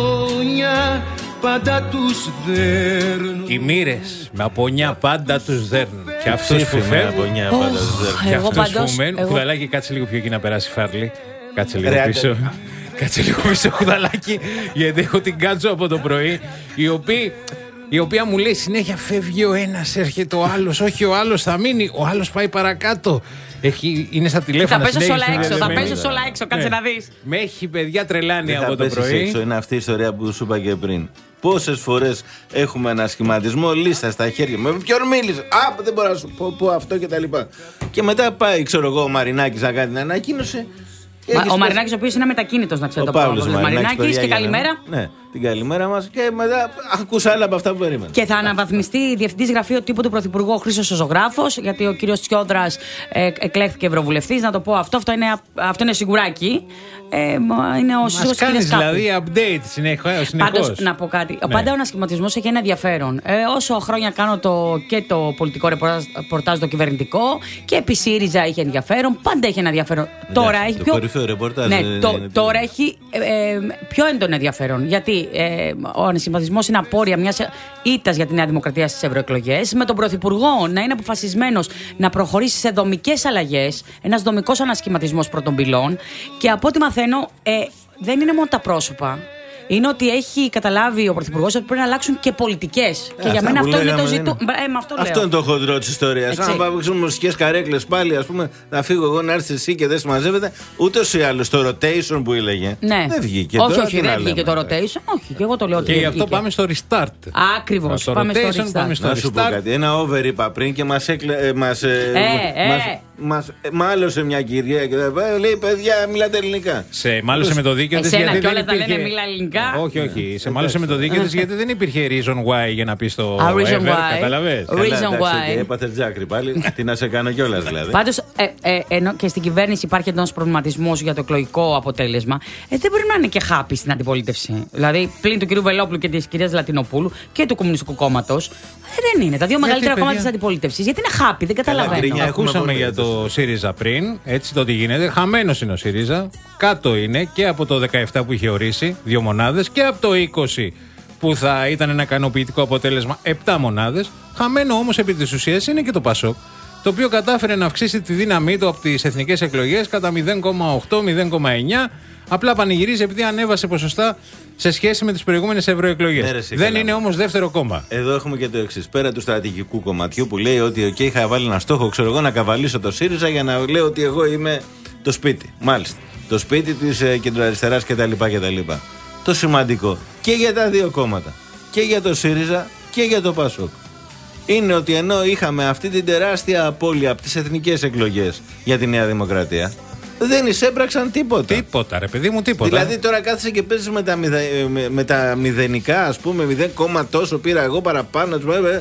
πονιά πάντα τους δέρνουν. Οι μοίρες με απονιά πάντα τους δέρνουν. Και αυτούς που φεύγουν πάντα τους δέρνουν. Και αυτούς που μένουν. Κουδαλάκι, κάτσε λίγο πιο εκεί να περάσει Φάρλι. Κάτσε λίγο πίσω. Κάτσε λίγο πίσω, Κουδαλάκι, γιατί έχω την Κάτσο από το πρωί, η οποία, η οποία μου λέει συνέχεια φεύγει ο ένας, έρχεται ο άλλος, όχι ο άλλος θα μείνει, ο άλλος πάει παρακάτω. Έχει, είναι στα τηλέφωνα. Θα πέσω όλα έξω, θα πέσω όλα έξω, κάτσε ναι. να δεις. Με έχει παιδιά τρελάνει δεν από το πρωί. Έξω. Είναι αυτή η ιστορία που σου είπα και πριν. Πόσες φορές έχουμε ένα σχηματισμό, λίστα στα χέρια. Με ποιον μίλησε, α, δεν μπορώ να σου πω, πω αυτό και τα λοιπά. Και μετά πάει, ξέρω εγώ, ο Μαρινάκης να κάνει την ανακοίνωση. Μα, ο Μαρινάκης ο οποίος είναι μετακίνητος, να ξέρετε. Ο Παύλος Μαρινάκης και καλημέρα. Ναι, την καλημέρα μας και μετά ακούσα άλλα από αυτά που περίμενα. Και θα αναβαθμιστεί διευθυντής γραφείου τύπου του Πρωθυπουργού ο Χρήστος ο Ζωγράφος, γιατί ο κύριος Τσιόδρας ε, εκλέχθηκε ευρωβουλευτής. Να το πω αυτό, αυτό είναι, αυτό είναι σιγουράκι. Ε, είναι ο Μας κάνεις δηλαδή update συνεχώς. Πάντως, να πω κάτι. Ναι. Πάντα ο ανασχηματισμός έχει ένα ενδιαφέρον. Ε, όσο χρόνια κάνω το, και το πολιτικό ρεπορτάζ το κυβερνητικό και επί ΣΥΡΙΖΑ είχε ενδιαφέρον. Πάντα έχει ένα ενδιαφέρον. Ναι, τώρα το έχει πιο. Ρεπορτάζ, ναι, είναι, το, είναι, είναι, τώρα έχει ε, ε, πιο έντονο ενδιαφέρον. Γιατί ε, ο ανασχηματισμός είναι απόρρια μιας ήττας για τη Νέα Δημοκρατία στις ευρωεκλογές. Με τον Πρωθυπουργό να είναι αποφασισμένος να προχωρήσει σε δομικές αλλαγές. Ένας δομικός ανασχηματισμός πρώτων πυλών. Και από ό,τι μαθαίνω, ε, δεν είναι μόνο τα πρόσωπα. Είναι ότι έχει καταλάβει ο Πρωθυπουργός ότι πρέπει να αλλάξουν και πολιτικές. Και για μένα αυτό είναι το ζητούμενο. Ε, αυτό, αυτό είναι το χοντρό της ιστορίας. Αν παίξουν μουσικές καρέκλες πάλι, ας πούμε, να φύγω εγώ να έρθει εσύ και δεν συμμαζεύεται. Ούτως ή άλλως το rotation που έλεγε. Ναι. Δεν βγήκε. Όχι, τώρα, όχι, δεν βγήκε το rotation. Όχι, και εγώ το λέω ότι. Και γι' αυτό πάμε στο restart. Ακριβώς. Το πάμε rotation, στο restart. πάμε στο να σου πω κάτι. Ένα over είπα πριν και μας έκλε. Μας, ε, ε. μας, μας μάλωσε μια κυρία και λέει: παιδιά, μιλάτε ελληνικά. Σε μάλωσε με το δίκαιο της. Εσένα κιόλας τα λένε μιλά ελληνικά. Όχι, όχι. Σε μάλωσε με το δίκαιο της γιατί δεν υπήρχε reason why για να πει το reason ever. Καταλαβες. Reason why. Έπαθε τζάκρη πάλι. Τι να σε κάνω κιόλας δηλαδή. Πάντως, ε, ε, ενώ και στην κυβέρνηση υπάρχει ένας προβληματισμός για το εκλογικό αποτέλεσμα, ε, δεν μπορεί να είναι και χάπη στην αντιπολίτευση. Δηλαδή, πλην του κ. Βελόπουλου και της κυρίας Λατινοπούλου και του Κομμουνιστικού Κόμματος, ε, δεν είναι. Τα δύο μεγαλύτερα κόμματα της αντιπολίτευσης. Γιατί είναι χάπη, δεν καταλαβαίνω. Ακούσαμε για το ΣΥΡΙΖΑ πριν, έτσι το τι γίνεται. Χαμένος είναι ο ΣΥΡΙΖΑ. Κάτω είναι και από το δεκαεπτά που είχε ορίσει, δύο μονάδες, και από το είκοσι που θα ήταν ένα ικανοποιητικό αποτέλεσμα, επτά μονάδες. Χαμένο όμως επί της ουσίας είναι και το ΠΑΣΟΚ, το οποίο κατάφερε να αυξήσει τη δύναμή του από τις εθνικές εκλογές κατά μηδέν κόμμα οκτώ με μηδέν κόμμα εννιά. Απλά πανηγυρίζει επειδή ανέβασε ποσοστά σε σχέση με τις προηγούμενες ευρωεκλογές. Δεν καλά. Είναι όμως δεύτερο κόμμα. Εδώ έχουμε και το εξής. Πέρα του στρατηγικού κομματιού που λέει ότι okay, είχα βάλει ένα στόχο, ξέρω εγώ, να καβαλήσω το ΣΥΡΙΖΑ για να λέω ότι εγώ είμαι το σπίτι. Μάλιστα. Το σπίτι της ε, κεντροαριστεράς κτλ. κτλ. Το σημαντικό και για τα δύο κόμματα, και για το ΣΥΡΙΖΑ και για το ΠΑΣΟΚ, είναι ότι ενώ είχαμε αυτή την τεράστια απώλεια από τις εθνικές εκλογές για τη Νέα Δημοκρατία, δεν εισέπραξαν τίποτα. Τίποτα, ρε παιδί μου, τίποτα. Δηλαδή τώρα κάθεσαι και παίζεις με τα, μηδε, με, με τα μηδενικά, ας πούμε, μηδέν κόμμα τόσο πήρα εγώ παραπάνω,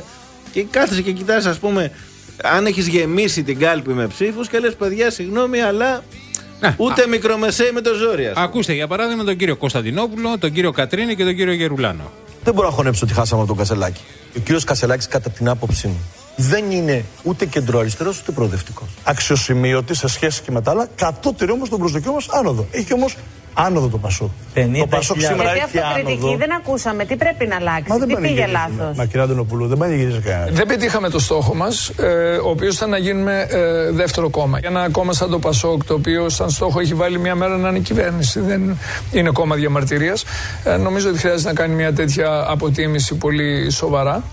και κάθεσαι και κοιτάς, ας πούμε, αν έχεις γεμίσει την κάλπη με ψήφους και λες, παιδιά, συγγνώμη, αλλά Ούτε μικρομεσαίοι με το ζόρι. Ακούστε για παράδειγμα τον κύριο Κωνσταντινόπουλο, τον κύριο Κατρίνη και τον κύριο Γερουλάνο. Δεν μπορώ να χωνέψω ότι χάσαμε από τον Κασελάκη. Ο κύριος Κασελάκης, κατά την άποψή μου, δεν είναι ούτε κεντροαριστερός ούτε προοδευτικός. Αξιοσημείωτη σε σχέση και με τα άλλα, κατώτερη όμως τον προσδοκιό μας άνοδο. Έχει όμως άνοδο το Πασόκ. Το Πασόκ σήμερα Γιατί έχει άνοδο. αυτοκριτική δεν ακούσαμε. Τι πρέπει να αλλάξει, Μα τι πήγε λάθος. Μα κυρία Αντωνοπούλου, δεν πανηγυρίζει κανένα. Δεν πετύχαμε το στόχο μας, ε, ο οποίος ήταν να γίνουμε ε, δεύτερο κόμμα. Ένα κόμμα σαν το Πασόκ, το οποίο σαν στόχο έχει βάλει μια μέρα να είναι κυβέρνηση, δεν είναι κόμμα διαμαρτυρίας. Ε, νομίζω ότι χρειάζεται να κάνει μια τέτοια αποτίμηση πολύ σοβαρά.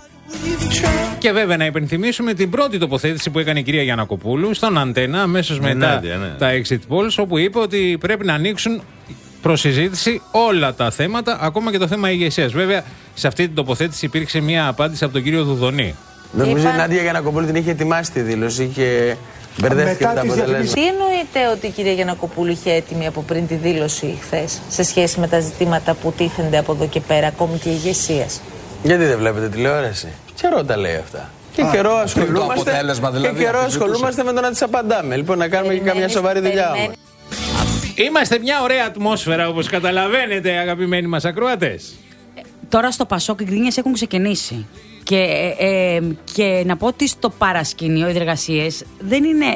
Και βέβαια να υπενθυμίσουμε την πρώτη τοποθέτηση που έκανε η κυρία Γιαννακοπούλου στον Αντένα αμέσως μετά Νάντια, ναι. τα exit polls, όπου είπε ότι πρέπει να ανοίξουν προς συζήτηση όλα τα θέματα, ακόμα και το θέμα ηγεσίας. Βέβαια, σε αυτή την τοποθέτηση υπήρξε μια απάντηση από τον κύριο Δουδονή. Νομίζω η Νάντια Γιαννακοπούλου την είχε ετοιμάσει τη δήλωση και μπερδεύτηκε με τα αποτελέσματα. Τι εννοείται ότι η κυρία Γιαννακοπούλου είχε έτοιμη από πριν τη δήλωση χθες σε σχέση με τα ζητήματα που τίθενται από εδώ και πέρα, ακόμη και ηγεσίας? Γιατί δεν βλέπετε τηλεόραση? Καιρό τα λέει αυτά. Και Α, καιρό ασχολούμαστε, δηλαδή, και καιρό ασχολούμαστε με το να τις απαντάμε. Λοιπόν, να κάνουμε και καμιά σοβαρή δουλειά όμως. Είμαστε μια ωραία ατμόσφαιρα, όπως καταλαβαίνετε, αγαπημένοι μας ακροατές. Τώρα στο Πασόκ οι γκρίνιες έχουν ξεκινήσει. Και, ε, ε, και να πω ότι στο παρασκήνιο οι διεργασίες δεν είναι,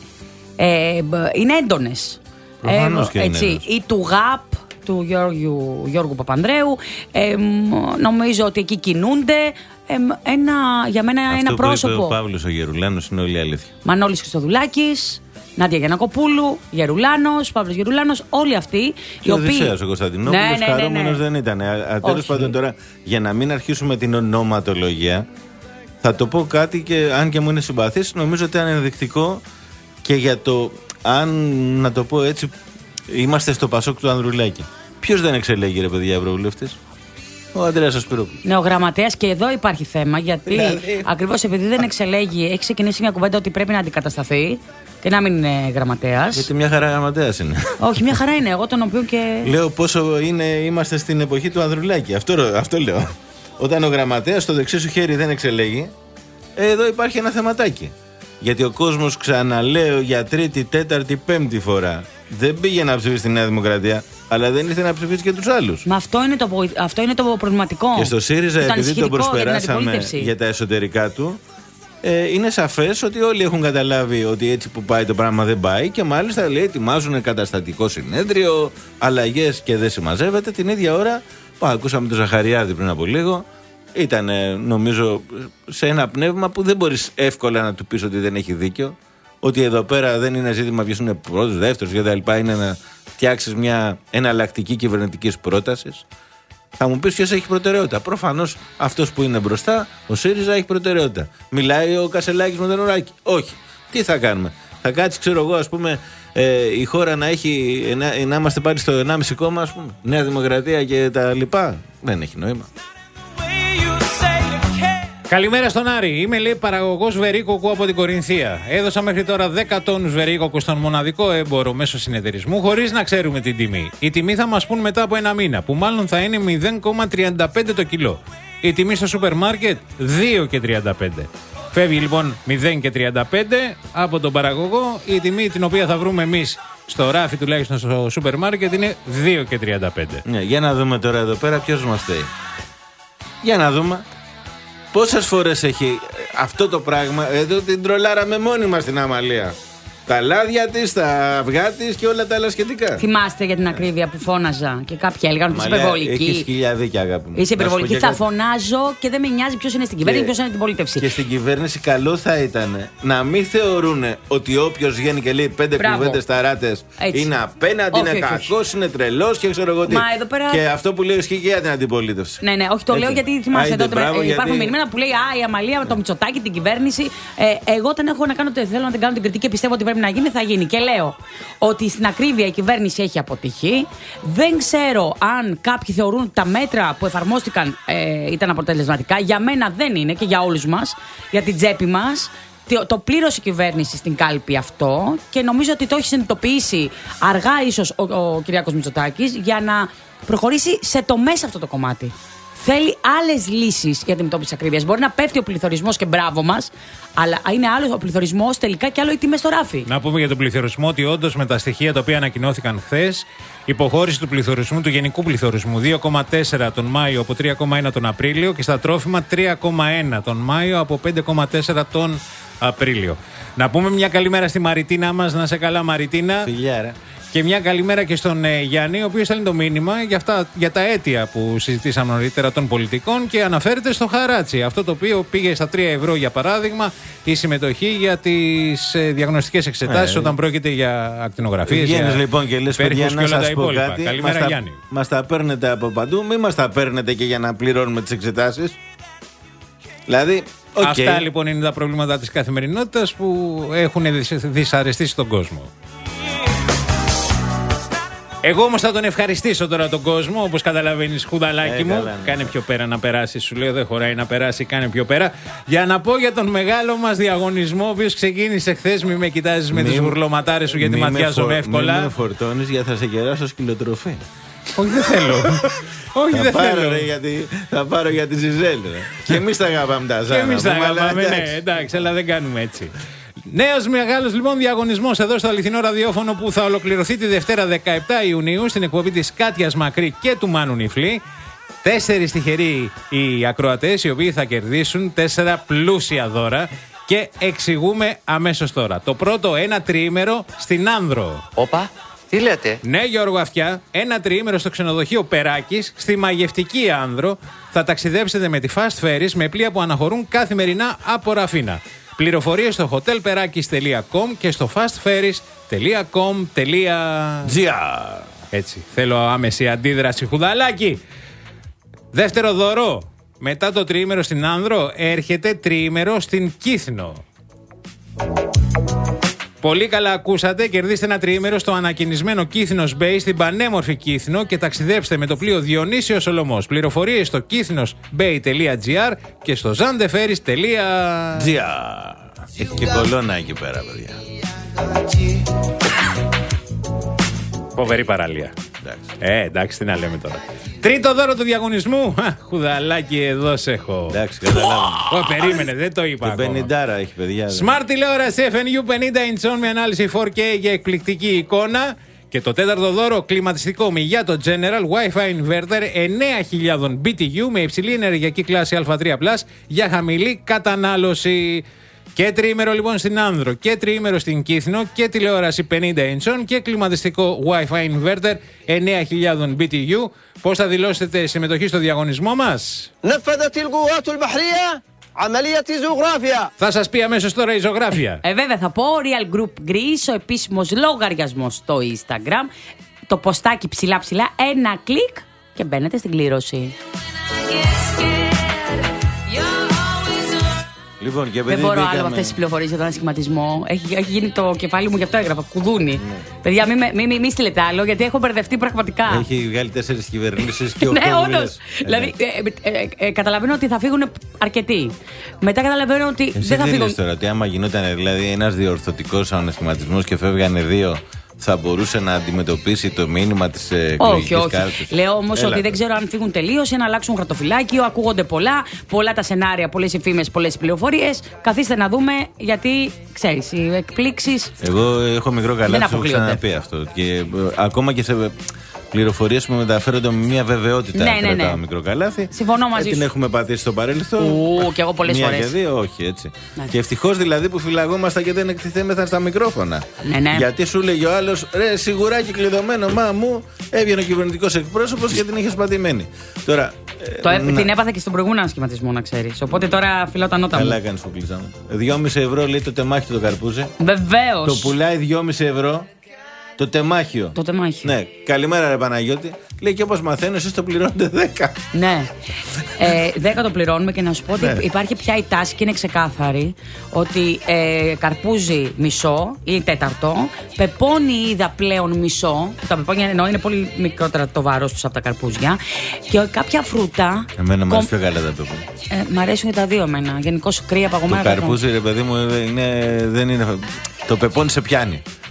ε, είναι έντονες. Προφανώς ε, και είναι. Έτσι, ή του ΓΑΠ του Γιώργου, Γιώργου Παπανδρέου, ε, νομίζω ότι εκεί κινούνται. Ε, ένα, για μένα Αυτό ένα που πρόσωπο. είπε ο Παύλος ο Γερουλάνος είναι όλη η αλήθεια. Μανώλης Χριστοδουλάκης, Νάντια Γιαννακοπούλου, Γερουλάνος, Παύλος Γερουλάνος, όλοι αυτοί. Και ο Οδυσσέας ο Κωνσταντινόπουλος, ναι, ναι, ναι, χαρούμενος ναι. δεν ήταν. Τέλος πάντων, τώρα, για να μην αρχίσουμε την ονόματολογία, θα το πω κάτι και αν και μου είναι συμπαθής, νομίζω ότι είναι ενδεικτικό και για το, αν να το πω έτσι, είμαστε στο Πασόκ του Ανδρουλάκη. Ποιος δεν εξελέγει, ρε παιδιά, ευρωβουλευτής? Ο Ανδρέας Ασπυρόπουλος. Ναι, ο γραμματέας, και εδώ υπάρχει θέμα, γιατί δηλαδή... ακριβώς επειδή δεν εξελέγει, έχει ξεκινήσει μια κουβέντα ότι πρέπει να αντικατασταθεί και να μην είναι γραμματέας. Γιατί μια χαρά γραμματέας είναι. Όχι, μια χαρά είναι. Εγώ τον οποίο και. Λέω πόσο είναι, είμαστε στην εποχή του Ανδρουλάκη. Αυτό, αυτό λέω. Όταν ο γραμματέας στο δεξί σου χέρι δεν εξελέγει, εδώ υπάρχει ένα θεματάκι. Γιατί ο κόσμος, ξαναλέω για τρίτη, τέταρτη, πέμπτη φορά, δεν πήγε να ψηφίσει στη Νέα Δημοκρατία, αλλά δεν ήρθε να ψηφίσει και τους άλλους. Μα αυτό είναι το, αυτό είναι το προβληματικό. Και στο ΣΥΡΙΖΑ, το επειδή τον προσπεράσαμε για, για τα εσωτερικά του, ε, είναι σαφές ότι όλοι έχουν καταλάβει ότι έτσι που πάει το πράγμα δεν πάει και μάλιστα λέει ετοιμάζουν καταστατικό συνέδριο, αλλαγές και δεν συμμαζεύεται. Την ίδια ώρα, πά, ακούσαμε τον Ζαχαριάδη πριν από λίγο. Ήταν, νομίζω, σε ένα πνεύμα που δεν μπορείς εύκολα να του πεις ότι δεν έχει δίκιο. Ότι εδώ πέρα δεν είναι ζήτημα ποιος είναι πρώτος, δεύτερος κτλ. Είναι να φτιάξεις μια εναλλακτική κυβερνητική πρόταση. Θα μου πεις ποιος έχει προτεραιότητα. Προφανώς αυτός που είναι μπροστά, ο ΣΥΡΙΖΑ, έχει προτεραιότητα. Μιλάει ο Κασελάκης με τον Ουράκη? Όχι. Τι θα κάνουμε? Θα κάτσει, ξέρω εγώ, ας πούμε, ε, η χώρα να, έχει, να, να είμαστε πάλι στο ενάμιση κόμμα, ας πούμε, Νέα Δημοκρατία και τα λοιπά? Δεν έχει νόημα. Καλημέρα στον Άρη. Είμαι, λέει, παραγωγός βερίκοκου από την Κορινθία. Έδωσα μέχρι τώρα δέκα τόνους βερίκοκου στον μοναδικό έμπορο μέσω συνεταιρισμού, χωρίς να ξέρουμε την τιμή. Η τιμή θα μας πούν μετά από ένα μήνα, που μάλλον θα είναι μηδέν κόμμα τριάντα πέντε το κιλό. Η τιμή στο σούπερ μάρκετ δύο και τριάντα πέντε. Φεύγει λοιπόν μηδέν και τριάντα πέντε από τον παραγωγό. Η τιμή την οποία θα βρούμε εμείς στο ράφι, τουλάχιστον στο σούπερ μάρκετ, είναι δύο και τριάντα πέντε. Ναι, για να δούμε τώρα εδώ πέρα ποιος μας φταίει. Για να δούμε. Πόσες φορές έχει αυτό το πράγμα? Εδώ την τρολάραμε μόνοι μας στην Αμαλία. Τα λάδια της, τα αυγά της και όλα τα άλλα σχετικά. Θυμάστε για την ακρίβεια που φώναζα και κάποιοι έλεγαν ότι είσαι υπερβολική. Έχεις χίλια δίκια, αγάπη μου. Είσαι υπερβολική. Θα φωνάζω και δεν με νοιάζει ποιος είναι στην κυβέρνηση και ποιος είναι την πολίτευση. Και στην κυβέρνηση καλό θα ήταν να μην θεωρούν ότι όποιος βγαίνει και λέει πέντε κουβέντες σταράτες είναι απέναντι, είναι κακός, είναι τρελός και ξέρω εγώ τι. Πέρα... Και αυτό που λέει ισχύει και για την αντιπολίτευση. Ναι, ναι, όχι, το λέω γιατί θυμάστε εδώ. Υπάρχουν μηνύματα που λέει Α, η Αμαλία με το Μητσοτάκη, την κυβέρνηση. Εγώ όταν έχω να κάνω το θέλω να την κάνω την κριτική και πιστεύω ότι να γίνει, θα γίνει. Και λέω ότι στην ακρίβεια η κυβέρνηση έχει αποτυχεί. Δεν ξέρω αν κάποιοι θεωρούν ότι τα μέτρα που εφαρμόστηκαν ε, ήταν αποτελεσματικά. Για μένα δεν είναι και για όλους μας, για την τσέπη μας. Το, το πλήρωσε η κυβέρνηση στην κάλπη αυτό και νομίζω ότι το έχει συνειδητοποιήσει αργά ίσως ο, ο Κυριάκος Μητσοτάκης για να προχωρήσει σε τομές αυτό το κομμάτι. θέλει άλλες λύσεις για την αντιμετώπιση της ακρίβειας. Μπορεί να πέφτει ο πληθωρισμός και μπράβο μας, αλλά είναι άλλο ο πληθωρισμός τελικά και άλλο οι τιμές στο ράφι. Να πούμε για τον πληθωρισμό ότι όντως με τα στοιχεία τα οποία ανακοινώθηκαν χθες, υποχώρηση του πληθωρισμού, του γενικού πληθωρισμού δύο κόμμα τέσσερα τον Μάιο από τρία κόμμα ένα τον Απρίλιο και στα τρόφιμα τρία κόμμα ένα τον Μάιο από πέντε κόμμα τέσσερα τον Απρίλιο. Να πούμε μια καλημέρα στη Μαριτίνα μας, να σε καλά Μαριτίνα. Φιλιάρα. Και μια καλημέρα και στον ε, Γιάννη, ο οποίος στέλνει το μήνυμα για, αυτά, για τα αίτια που συζητήσαμε νωρίτερα των πολιτικών και αναφέρεται στο χαράτσι. Αυτό το οποίο πήγε στα τρία ευρώ για παράδειγμα η συμμετοχή για τις ε, διαγνωστικές εξετάσεις ε, όταν πρόκειται για ακτινογραφίες. Βγαίνεις λοιπόν και λες παιδιά να σας πω κάτι. Καλημέρα μας Γιάννη. Τα, μας τα παίρνετε από παντού, μην μας τα παίρνετε και για να πληρώνουμε τις εξετάσεις. Δηλαδή, okay. Αυτά λοιπόν είναι τα προβλήματα της καθημερινότητας που έχουν δυσαρεστήσει τον κόσμο. Εγώ όμως θα τον ευχαριστήσω τώρα τον κόσμο, όπως καταλαβαίνεις, Χουδαλάκι ε, μου. Καλά, ναι. Κάνε πιο πέρα να περάσει, σου λέω. Δεν χωράει να περάσει, κάνε πιο πέρα. Για να πω για τον μεγάλο μας διαγωνισμό, ο οποίος ξεκίνησε χθες. Μη με κοιτάζεις με τις γουρλωματάρες σου, γιατί ματιάζομαι εύκολα. Μην με φορτώνεις, γιατί θα σε κεράσω σκυλοτροφή. Όχι, δεν θέλω. Όχι, δεν θέλω. Ρε, γιατί, θα πάρω για τη Ζιζέλ. Και εμείς τα αγαπάμε τα ζάνα. Και εμείς τα αγαπάμε, ναι, εντάξει, αλλά δεν κάνουμε έτσι. Νέος μεγάλος λοιπόν διαγωνισμός εδώ στο αληθινό ραδιόφωνο που θα ολοκληρωθεί τη Δευτέρα δεκαεπτά Ιουνίου στην εκπομπή της Κάτιας Μακρύ και του Μάνου Νιφλή. Τέσσερις τυχεροί οι ακροατές οι οποίοι θα κερδίσουν τέσσερα πλούσια δώρα και εξηγούμε αμέσως τώρα. Το πρώτο, ένα τριήμερο στην Άνδρο. Όπα, τι λέτε? Ναι, Γιώργο Αυτιά, ένα τριήμερο στο ξενοδοχείο Περάκης στη μαγευτική Άνδρο. Θα ταξιδέψετε με τη Fast Ferries με πλοία που αναχωρούν καθημερινά από Ραφίνα. Πληροφορίες στο hotel perakis τελεία com και στο fastferries τελεία com τελεία gr. Έτσι, θέλω άμεση αντίδραση, Χουδαλάκι. Δεύτερο δώρο. Μετά το τριήμερο στην Άνδρο έρχεται τριήμερο στην Κύθνο. Πολύ καλά ακούσατε, κερδίστε ένα τριήμερο στο ανακοινισμένο Κύθνος Bay στην πανέμορφη Κύθνο και ταξιδέψτε με το πλοίο Διονύσιος Σολωμός. Πληροφορίες στο κύθνοσμπay τελεία gr και στο zandeferis τελεία gr. Έχει και κολόνα εκεί πέρα, παιδιά. Φοβερή παραλία. Εντάξει. Ε, εντάξει, τι να λέμε τώρα. Τρίτο δώρο του διαγωνισμού. Χουδαλάκι, εδώ σε έχω. Εντάξει, καταλάβαμε. Ω, περίμενε, δεν το είπα. Και πενηντάρα έχει, παιδιά. Smart τηλεόραση εφ εν γιου πενήντα inch με ανάλυση φορ κέι για εκπληκτική εικόνα. Και το τέταρτο δώρο, κλιματιστικό μηγιά το General Wi-Fi Inverter εννέα χιλιάδες μπι τι γιου με υψηλή ενεργειακή κλάση Α τρία πλας για χαμηλή κατανάλωση. Και τριήμερο λοιπόν στην Άνδρο και τριήμερο στην Κύθνο και τηλεόραση πενήντα inch και κλιματιστικό Wi-Fi Inverter εννέα χιλιάδες μπι τι γιου. Πώς θα δηλώσετε συμμετοχή στο διαγωνισμό μας? Θα σας πει αμέσως τώρα η ζωγράφια. Ε, βέβαια θα πω Real Group Greece, ο επίσημος λογαριασμός στο Instagram. Το ποστάκι ψηλά ψηλά, ένα κλικ και μπαίνετε στην κλήρωση. Λοιπόν, και δεν μπορώ μπήκαμε... άλλο με αυτές τις πληροφορίες για τον ανασχηματισμό. Έχει, έχει γίνει το κεφάλι μου, γι' αυτό έγραφα. Κουδούνι. Ναι. Παιδιά, μην μη, μη, μη στείλετε άλλο, γιατί έχω μπερδευτεί πραγματικά. Έχει βγάλει τέσσερις κυβερνήσεις και οκτώ. Ναι, όντως. Δηλαδή, ε, ε, ε, ε, καταλαβαίνω ότι θα φύγουν αρκετοί. Μετά καταλαβαίνω ότι εσύ δεν θα φύγουν. Εσύ τώρα ότι άμα γινόταν δηλαδή ένας διορθωτικός ανασχηματισμός και φεύγανε δύο, θα μπορούσε να αντιμετωπίσει το μήνυμα της εκλογικής όχι, κάρτας? Όχι, λέω όμως ότι δεν ξέρω αν φύγουν τελείως ή να αλλάξουν χαρτοφυλάκιο. Ακούγονται πολλά, πολλά τα σενάρια, πολλές οι φήμες, πολλές οι πληροφορίες. Καθίστε να δούμε, γιατί ξέρεις, οι εκπλήξεις. Εγώ έχω μικρό καλάθι, έχω ξαναπεί αυτό. Και ε, ακόμα και σε πληροφορίες που μεταφέρονται με μια βεβαιότητα. Ναι, ναι, ναι. Μικρό καλάθι. Συμφωνώ μαζί σου. Την έχουμε πατήσει στο παρελθόν. Ου, και εγώ πολλές μία φορές. Και δύο, όχι έτσι. Ναι. Και ευτυχώς δηλαδή που φυλαγόμασταν και δεν εκτιθέμεθα στα μικρόφωνα. Ναι, ναι. Γιατί σου λέγει ο άλλος, ρε, σιγουράκι κλειδωμένο, μα μου έβγαινε ο κυβερνητικός εκπρόσωπος και την είχε πατημένη. Τώρα. Το ε, την έπαθε και στον προηγούμενο ανασχηματισμό, να ξέρεις. Οπότε τώρα φυλάω νότα μου. Καλά κάνεις που κλείσαμε. δυόμισι ευρώ λέει το τεμάχι το καρπούζε. Βεβαίως. Το πουλάει δυόμισι ευρώ. Το τεμάχιο. Το τεμάχιο. Ναι, καλημέρα ρε Παναγιώτη. Λέει και όπως μαθαίνω, εσείς το πληρώνετε δέκα. Ναι. Ε, δέκα το πληρώνουμε και να σου πω ότι ναι. υπάρχει πια η τάση και είναι ξεκάθαρη ότι ε, καρπούζι μισό ή τέταρτο, πεπόνι είδα πλέον μισό. Τα πεπόνια εννοώ είναι πολύ μικρότερα το βάρος τους από τα καρπούζια. Και κάποια φρούτα. Εμένα μου αρέσει πιο καλά τα πεπόνια. Ε, μ' αρέσουν και τα δύο εμένα. Γενικώς κρύα παγωμένα. Το καρπούζι, ρε παιδί μου, είναι, δεν είναι. Το πεπόνι σε πιάνει.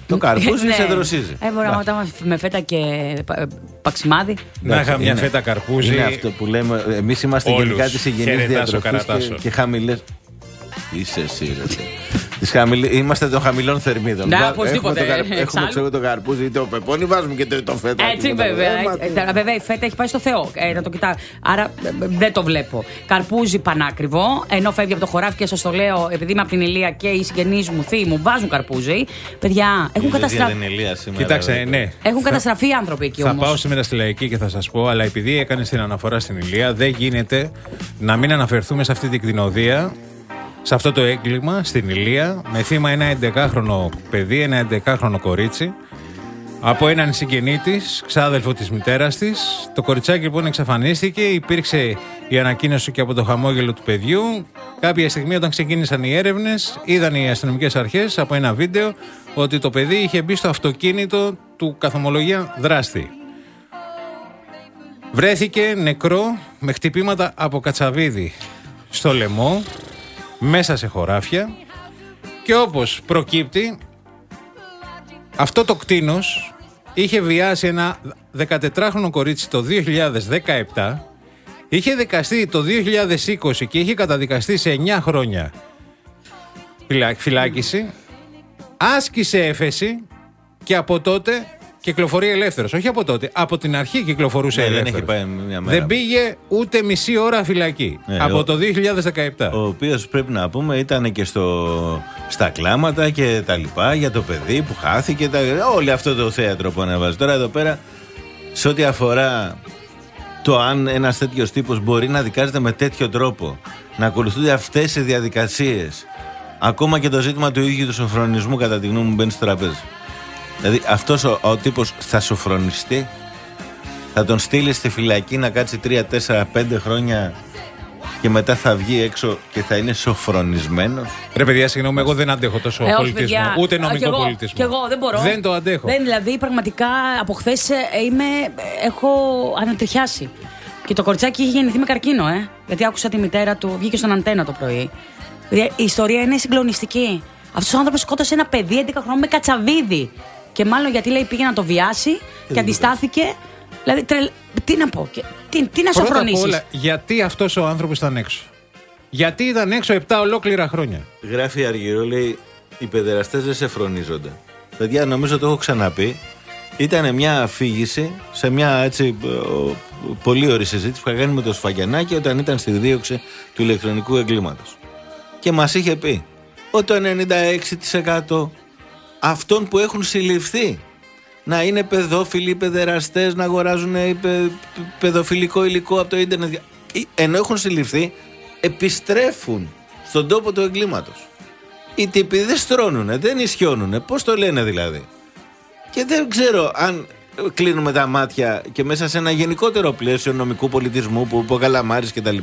Το καρπούζι σε δροσίζει. Ε, μπορεί να με φέτα και παξιμάδι. Να είχα μια φέτα καρπούζι. Είναι αυτό που λέμε. Εμείς είμαστε γενικά τη υγιεινής διατροφής και, και χαμηλές. Είσαι εσύ, ρε. Χαμηλ... Είμαστε των χαμηλών θερμίδων. Ναι, οπωσδήποτε. Έχουμε, το, έχουμε ξέρω, το καρπούζι ή το πεπόνι, βάζουμε και το, το φέτα. Έτσι, βέβαια. Ε, βέβαια, η φέτα έχει πάει στο Θεό. Ε, να το κοιτάω. Άρα ε, δεν το βλέπω. Καρπούζι πανάκριβο, ενώ φεύγει από το χωράφι και σας το λέω, επειδή είμαι από την Ηλία και οι συγγενείς μου, θείοι μου, βάζουν καρπούζι. Παιδιά, έχουν καταστραφεί. Κοιτάξτε, ναι. Έχουν καταστραφεί οι άνθρωποι εκεί όμως. Θα πάω σήμερα στη Λαϊκή και θα σας πω, αλλά επειδή έκανε την αναφορά στην Ηλία, δεν γίνεται να μην αναφερθούμε σε αυτή την κτηνοδία. Σε αυτό το έγκλημα στην Ηλία, με θύμα ένα έντεκάχρονο παιδί, ένα έντεκάχρονο κορίτσι, από έναν συγγενή της, ξάδελφο της μητέρας της. Το κοριτσάκι λοιπόν εξαφανίστηκε, υπήρξε η ανακοίνωση και από το χαμόγελο του παιδιού. Κάποια στιγμή, όταν ξεκίνησαν οι έρευνες, είδαν οι αστυνομικές αρχές από ένα βίντεο ότι το παιδί είχε μπει στο αυτοκίνητο του καθομολογία δράστη. Βρέθηκε νεκρό με χτυπήματα από κατσαβίδι στο λαιμό, μέσα σε χωράφια, και όπως προκύπτει, αυτό το κτήνος είχε βιάσει ένα δεκατετράχρονο κορίτσι το δύο χιλιάδες δεκαεπτά, είχε δικαστεί το δύο χιλιάδες είκοσι και είχε καταδικαστεί σε εννιά χρόνια φυλάκιση, άσκησε έφεση και από τότε κυκλοφορεί ελεύθερος. Όχι από τότε, από την αρχή κυκλοφορούσε ναι, ελεύθερος. Δεν, έχει πάει μια μέρα. Δεν πήγε ούτε μισή ώρα φυλακή. Ναι, από ο, το δύο χιλιάδες δεκαεπτά. Ο οποίος, πρέπει να πούμε, ήταν και στο, στα κλάματα και τα λοιπά για το παιδί που χάθηκε. Τα, όλο αυτό το θέατρο που ανέβαζε. Τώρα εδώ πέρα, σε ό,τι αφορά το αν ένας τέτοιος τύπος μπορεί να δικάζεται με τέτοιο τρόπο, να ακολουθούνται αυτές οι διαδικασίες, ακόμα και το ζήτημα του ίδιου του σοφρονισμού, κατά τη γνώμη μου, μπαίνει στο τραπέζι. Δηλαδή αυτός ο, ο τύπος θα σοφρονιστεί, θα τον στείλει στη φυλακή να κάτσει τρία, τέσσερα, πέντε χρόνια και μετά θα βγει έξω και θα είναι σοφρονισμένος. Ρε παιδιά, συγγνώμη, εγώ δεν αντέχω τόσο ε, πολιτισμό, παιδιά, ούτε νομικό εγώ, πολιτισμό. Και εγώ δεν μπορώ. Δεν το αντέχω. Δεν, δηλαδή, πραγματικά από χθες είμαι, έχω ανατριχιάσει. Και το κοριτσάκι είχε γεννηθεί με καρκίνο, ε. Γιατί άκουσα τη μητέρα του, βγήκε στον Αντένα το πρωί. Η ιστορία είναι συγκλονιστική. Αυτός ο άνθρωπος σκότωσε ένα παιδί έντεκα χρόνων με κατσαβίδι. Και μάλλον γιατί, λέει, πήγε να το βιάσει και, και αντιστάθηκε. Δηλαδή, τρελ... τι να πω, τι, τι να σοφρονήσεις. Πρώτα απ' όλα, γιατί αυτός ο άνθρωπος ήταν έξω. Γιατί ήταν έξω επτά ολόκληρα χρόνια. Γράφει η Αργυρό, λέει, οι παιδεραστές δεν σε φρονίζονται. Παιδιά, νομίζω το έχω ξαναπεί. Ήταν μια αφήγηση σε μια έτσι ο, πολύ ωραία συζήτηση που είχα κάνει με το Σφαγιανάκη όταν ήταν στη δίωξη του ηλεκτρονικού εγκλήματος. Και μας είχε πει ότι το ενενήντα έξι τοις εκατό αυτών που έχουν συλληφθεί να είναι παιδόφιλοι, παιδεραστές, να αγοράζουν παι, παιδοφιλικό υλικό από το ίντερνετ, ενώ έχουν συλληφθεί, επιστρέφουν στον τόπο του εγκλήματος. Οι τύποι δεν στρώνουνε, δεν ισιώνουνε. Πώς το λένε δηλαδή. Και δεν ξέρω αν κλείνουμε τα μάτια και μέσα σε ένα γενικότερο πλαίσιο νομικού πολιτισμού που είπε ο Καλαμάρης κτλ.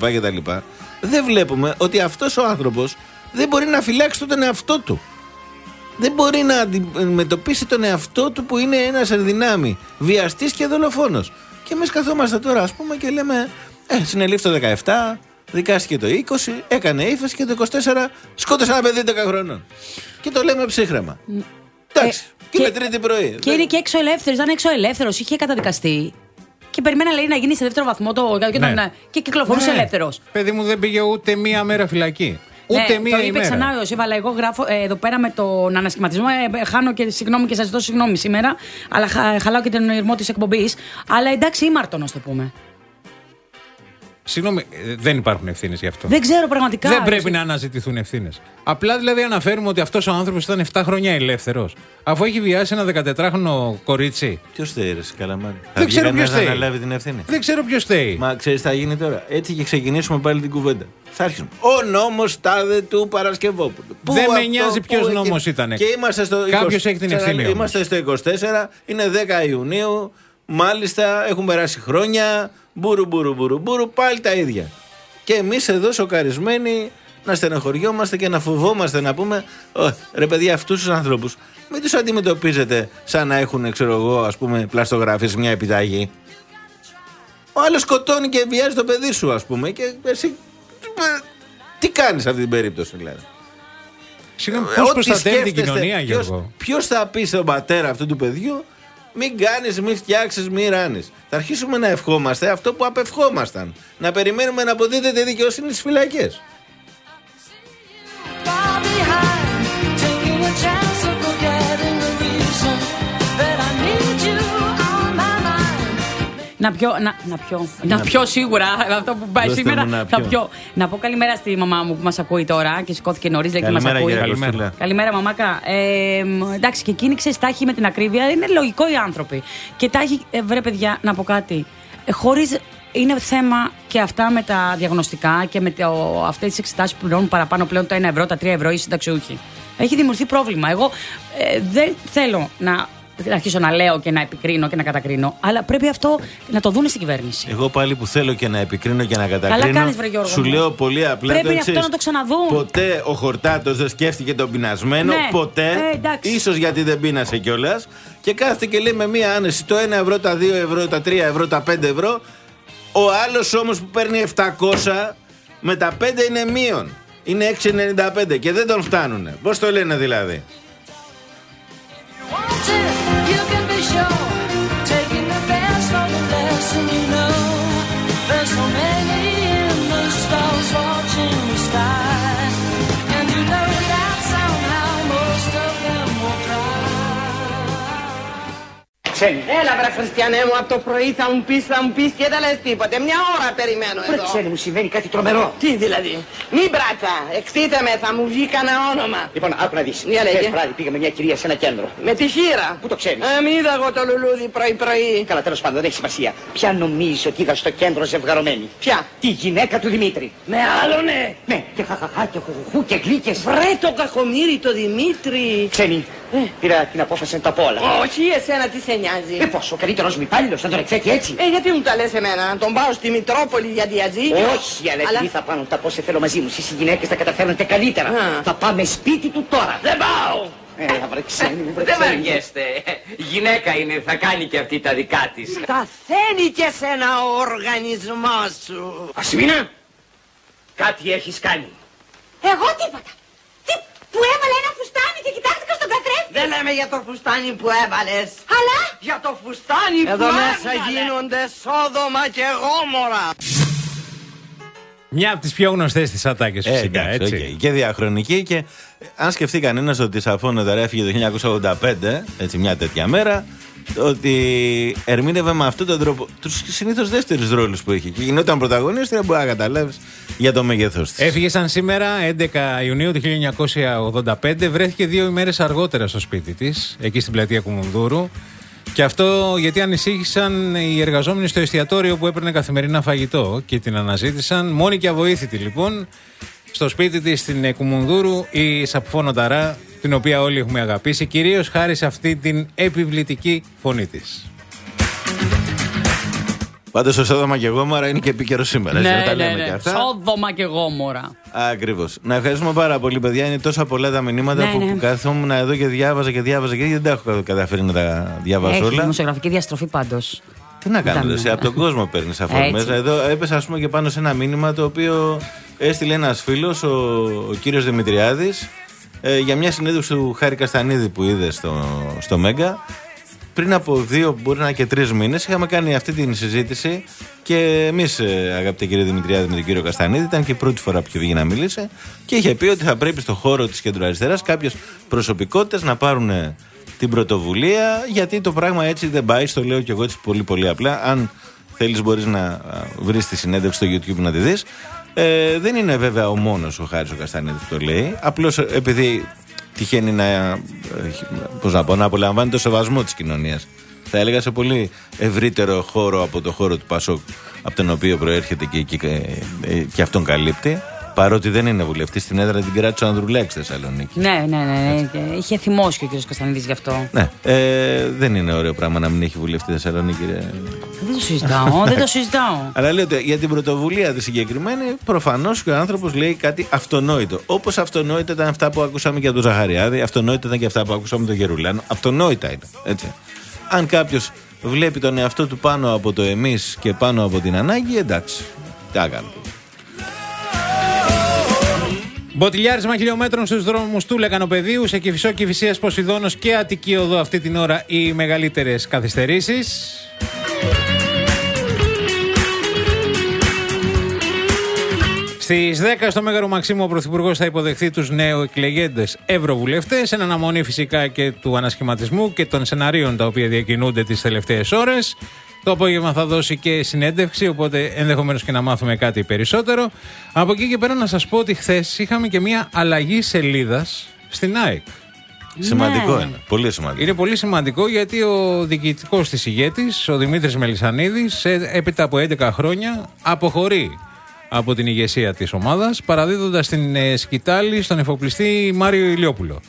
Δεν βλέπουμε ότι αυτός ο άνθρωπος δεν μπορεί να φυλάξει τον εαυτό του. Δεν μπορεί να αντιμετωπίσει τον εαυτό του που είναι ένας ενδυνάμει, βιαστής και δολοφόνος. Και εμείς καθόμαστε τώρα, ας πούμε, και λέμε, ε, συνελήφθη το δεκαεπτά, δικάστηκε το είκοσι, έκανε ύφεση και το είκοσι τέσσερα σκότωσε ένα παιδί έντεκα χρονών. Και το λέμε ψύχρεμα. Εντάξει, ε, και, και είναι τρίτη πρωί. Και είναι και έξω ελεύθερος, ήταν έξω ελεύθερος, είχε καταδικαστεί. Και περιμένα, λέει, να γίνει σε δεύτερο βαθμό το, και, ναι. τον, και κυκλοφορούσε ναι. ελεύθερος. Παιδί μου, δεν πήγε ούτε μία μέρα φυλακή. Ούτε ναι, μία το είπε ημέρα. Ξανά ο Ιωσήφ, αλλά εγώ γράφω ε, εδώ πέρα με τον ανασχηματισμό. Ε, χάνω και συγγνώμη και σας ζητώ συγγνώμη σήμερα, αλλά χα, χαλάω και τον ηρμό της εκπομπής. Αλλά εντάξει, ήμαρτον, ας το πούμε. Συγγνώμη, δεν υπάρχουν ευθύνες γι' αυτό. Δεν ξέρω πραγματικά. Δεν πρέπει εσύ. να αναζητηθούν ευθύνες. Απλά δηλαδή αναφέρουμε ότι αυτός ο άνθρωπος ήταν επτά χρόνια ελεύθερος, αφού έχει βιάσει ένα δεκατετράχρονο κορίτσι. Ποιος θέλει, ρε Καλαμάρη. Δεν ξέρω ποιος θέλει. Θα αναλάβει την ευθύνη. Δεν ξέρω ποιος θέλει. Μα ξέρεις τι θα γίνει τώρα. Έτσι και ξεκινήσουμε πάλι την κουβέντα. Θα αρχίσουμε. Ο νόμος τάδε του Παρασκευόπουλου. Δεν με νοιάζει ποιος νόμος ήταν. Και είμαστε στο Κάποιος έχει την ευθύνη. Είμαστε στο είκοσι τέσσερα, είναι δέκα Ιουνίου. Μάλιστα έχουν περάσει χρόνια. Μπούρου, μπούρου, μπούρου, μπούρου, πάλι τα ίδια. Και εμείς εδώ σοκαρισμένοι να στενοχωριόμαστε και να φοβόμαστε να πούμε, ρε παιδιά, αυτούς τους ανθρώπους μην τους αντιμετωπίζετε σαν να έχουν, ξέρω εγώ, ας πούμε, πλαστογραφίες μια επιταγή. Ο άλλος σκοτώνει και βιάζει το παιδί σου, ας πούμε, και εσύ τι κάνεις σε αυτή την περίπτωση, δηλαδή. Πώς προστατεύει την κοινωνία, Γιώργο? Ποιος θα πει στον πατέρα αυτού του παιδιού, μην κάνεις, μην φτιάξεις, μην ράνεις? Θα αρχίσουμε να ευχόμαστε αυτό που απευχόμασταν. Να περιμένουμε να αποδίδεται δικαιοσύνη στις φυλακές. Να πιω, να, να πιω, να πιω σίγουρα αυτό που πάει Δώστε σήμερα. να Θα πιω. πιω. Να πω καλημέρα στη μαμά μου που μας ακούει τώρα και σηκώθηκε νωρίς, λέει και μας ακούει. Καλημέρα. Καλημέρα, μαμάκα. Ε, εντάξει, και εκείνη ξέρεις, τα έχει με την ακρίβεια. Είναι λογικό οι άνθρωποι. Και τα έχει, ε, βρε παιδιά, να πω κάτι. Ε, χωρίς. Είναι θέμα και αυτά με τα διαγνωστικά και με αυτές τις εξετάσεις που πληρώνουν παραπάνω πλέον τα ένα ευρώ, τα τρία ευρώ οι συνταξιούχοι. Έχει δημιουργηθεί πρόβλημα. Εγώ ε, δεν θέλω να. Να αρχίσω να λέω και να επικρίνω και να κατακρίνω, αλλά πρέπει αυτό να το δούνε στην κυβέρνηση. Εγώ πάλι που θέλω και να επικρίνω και να κατακρίνω. Καλά κάνεις, βρε Γιώργο. Σου λέω πολύ απλά. Πρέπει το αυτό εξής. να το ξαναδούν. Ποτέ ο Χορτάτος δεν σκέφτηκε τον πεινασμένο. Ναι. Ποτέ. Ε, ίσως γιατί δεν πείνασε κιόλας. Και κάθεται και λέει με μία άνεση το ένα ευρώ, τα δύο ευρώ, τα τρία ευρώ, τα πέντε ευρώ. Ο άλλος όμως που παίρνει επτακόσια με τα πέντε είναι μείον. Είναι έξι ενενήντα πέντε και δεν τον φτάνουνε. Πώς το λένε δηλαδή? Έλα βρε Χριστιανέ μου, από το πρωί θα μου πεις, θα μου πεις και δεν λες τίποτε. Μια ώρα περιμένω Βρε εδώ. ξένε μου, συμβαίνει κάτι τρομερό. Τι δηλαδή? Μη μπράτσα, εξτείτε με, θα μου βγει κανένα όνομα. Λοιπόν, άκου να δεις. Για λέγε. Χθες βράδυ πήγαμε μια κυρία σε ένα κέντρο. Με τη χείρα. Πού το ξέρεις? Ε, μη είδα εγώ το λουλούδι πρωί-πρωί. Καλά, τέλος πάντων, δεν έχει σημασία. Ποια νομίζεις ότι είδα στο κέντρο ζευγαρωμένη? Ποια? Τη γυναίκα του Δημήτρη. Με άλλονε. Ναι, και χαχαχά και χουχουχού και γλύκες. Βρε το κακομύρι το Δημήτρη. Ξένη, ε. πήρα την απόφαση να τα πω όλα. Όχι, εσένα τι σε νοιάζει. Ε, πώς, ο καλύτερος μου υπάλληλος, να τον εξέκει έτσι. Ε, γιατί μου τα λες εμένα, να τον πάω στη Μητρόπολη για διαζύγιο? Όχι, αλλά, αλλά... επειδή θα πάνε τα πω σε θέλω μαζί μου. Εσείς οι γυναίκες θα καταφέρνετε καλύτερα. Α. Θα πάμε σπίτι του τώρα. Δεν πάω. Ε, βρε ξένη μου, βρε Δεν ξένη μου. βαριέστε. Γυναίκα είναι, θα κάνει και αυτή τα δικά της. Παθαίνει και σε ένα οργανισμό σου. Ασημίνα, κάτι έχεις κάνει. Εγώ τίποτα. Τι, που έβαλε ένα φουστάνι και κοιτάχτηκα στον καθρέφτη. Δεν λέμε για το φουστάνι που έβαλες. Αλλά για το φουστάνι που έβαλες. Εδώ μέσα γίνονται Σόδομα και Γόμορα. Μια από τις πιο γνωστές της ατάκες φυσικά, ε, εντάξει, έτσι. okay. Και διαχρονική και αν σκεφτεί κανένας ότι η Σαφώνητα έφυγε το χίλια εννιακόσια ογδόντα πέντε, έτσι μια τέτοια μέρα, ότι ερμήνευε με αυτόν τον τρόπο τους συνήθως δεύτερους ρόλους που είχε και γινόταν πρωταγωνίστρια, μπορεί να καταλάβεις για το μέγεθός της. Έφυγε σαν σήμερα έντεκα Ιουνίου του χίλια εννιακόσια ογδόντα πέντε, βρέθηκε δύο ημέρες αργότερα στο σπίτι της, εκεί στην πλατεία Κουμουνδούρου. Και αυτό γιατί ανησύχησαν οι εργαζόμενοι στο εστιατόριο που έπαιρνε καθημερινά φαγητό και την αναζήτησαν. Μόνη και αβοήθητη λοιπόν, στο σπίτι της στην Κουμουνδούρου, η Σαφώνοταρά, την οποία όλοι έχουμε αγαπήσει, κυρίως χάρη σε αυτή την επιβλητική φωνή της. Πάντως ο Σόδομα και Γόμορα είναι και επίκαιρο σήμερα. Ναι, έτσι, τα ναι, λέμε ναι. και αυτά. Σόδομα και Γόμορα. Ακριβώς. Να ευχαριστούμε πάρα πολύ, παιδιά. Είναι τόσα πολλά τα μηνύματα Ναι, που, ναι. που κάθομουν εδώ και διάβαζα και διάβαζα και δεν τα έχω καταφέρει να τα διαβάσω Έχει όλα. δημοσιογραφική διαστροφή πάντως. Τι να κάνω, Ήταν- εσύ, από τον κόσμο παίρνει αφορμές. Έτσι. Εδώ έπεσα, ας πούμε, και πάνω σε ένα μήνυμα το οποίο έστειλε ένας φίλος, ο, ο κύριος Δημητριάδης, ε, για μια συνέντευξη του Χάρη Καστανίδη που είδε στο, στο Μέγκα. Πριν από δύο, μπορεί να είναι και τρεις μήνες, είχαμε κάνει αυτή την συζήτηση και εμείς, ε, αγαπητέ κύριε Δημητριάδη, με τον κύριο Καστανίδη, ήταν και η πρώτη φορά που είχε βγει να μιλήσει και είχε πει ότι θα πρέπει στο χώρο της κεντροαριστεράς κάποιες προσωπικότητες να πάρουν ε, την πρωτοβουλία, γιατί το πράγμα έτσι δεν πάει. Στο λέω και εγώ έτσι πολύ πολύ απλά. Αν θέλεις, μπορείς να α, βρεις τη συνέντευξη στο YouTube να τη δεις. Ε, δεν είναι βέβαια ο μόνος ο Χάρης ο Καστανίδης που το λέει. Απλώς ε, επειδή τυχαίνει να, ε, πώς να πω, να απολαμβάνει το σεβασμό της κοινωνίας. Θα έλεγα σε πολύ ευρύτερο χώρο από το χώρο του Πασόκ, από τον οποίο προέρχεται και, και, και, και αυτόν καλύπτει. Παρότι δεν είναι βουλευτή, στην έδρα την κράτησε ο Ανδρουλάκης στη Θεσσαλονίκη. Ναι, ναι, ναι. ναι. Και είχε θυμώσει και ο κ. Καστανίδης γι' αυτό. Ναι. Ε, δεν είναι ωραίο πράγμα να μην έχει βουλευτή στη Θεσσαλονίκη. Ρε. Δεν το συζητάω, δεν το συζητάω. Αλλά λέω ότι για την πρωτοβουλία τη συγκεκριμένη, προφανώς και ο άνθρωπος λέει κάτι αυτονόητο. Όπως αυτονόητα ήταν αυτά που ακούσαμε και από τον Ζαχαριάδη, αυτονόητα ήταν και αυτά που ακούσαμε τον Γερουλάνο. Αυτονόητα είναι. Έτσι. Αν κάποιος βλέπει τον εαυτό του πάνω από το εμείς και πάνω από την ανάγκη, εντάξει. Τι να κάνουμε. Μποτιλιάρισμα χιλιόμετρων στους δρόμους του Λεκανοπεδίου, σε Κηφισό, Κηφισίας, Ποσειδώνος και Αττική Οδό αυτή την ώρα οι μεγαλύτερες καθυστερήσεις. Στις δέκα στο Μέγαρο Μαξίμου ο Πρωθυπουργός θα υποδεχθεί τους νεοεκλεγέντες ευρωβουλευτές, εν αναμονή φυσικά και του ανασχηματισμού και των σεναρίων τα οποία διακινούνται τις τελευταίες ώρες. Το απόγευμα θα δώσει και συνέντευξη, οπότε ενδεχομένως και να μάθουμε κάτι περισσότερο. Από εκεί και πέρα να σας πω ότι χθες είχαμε και μια αλλαγή σελίδας στην ΑΕΚ. Σημαντικό Ναι. είναι. Πολύ σημαντικό. Είναι πολύ σημαντικό γιατί ο διοικητικός της ηγέτης, ο Δημήτρης Μελισσανίδης, έπειτα από έντεκα χρόνια αποχωρεί από την ηγεσία της ομάδας, παραδίδοντας την ε, σκητάλη στον εφοπλιστή Μάριο Ηλιόπουλο,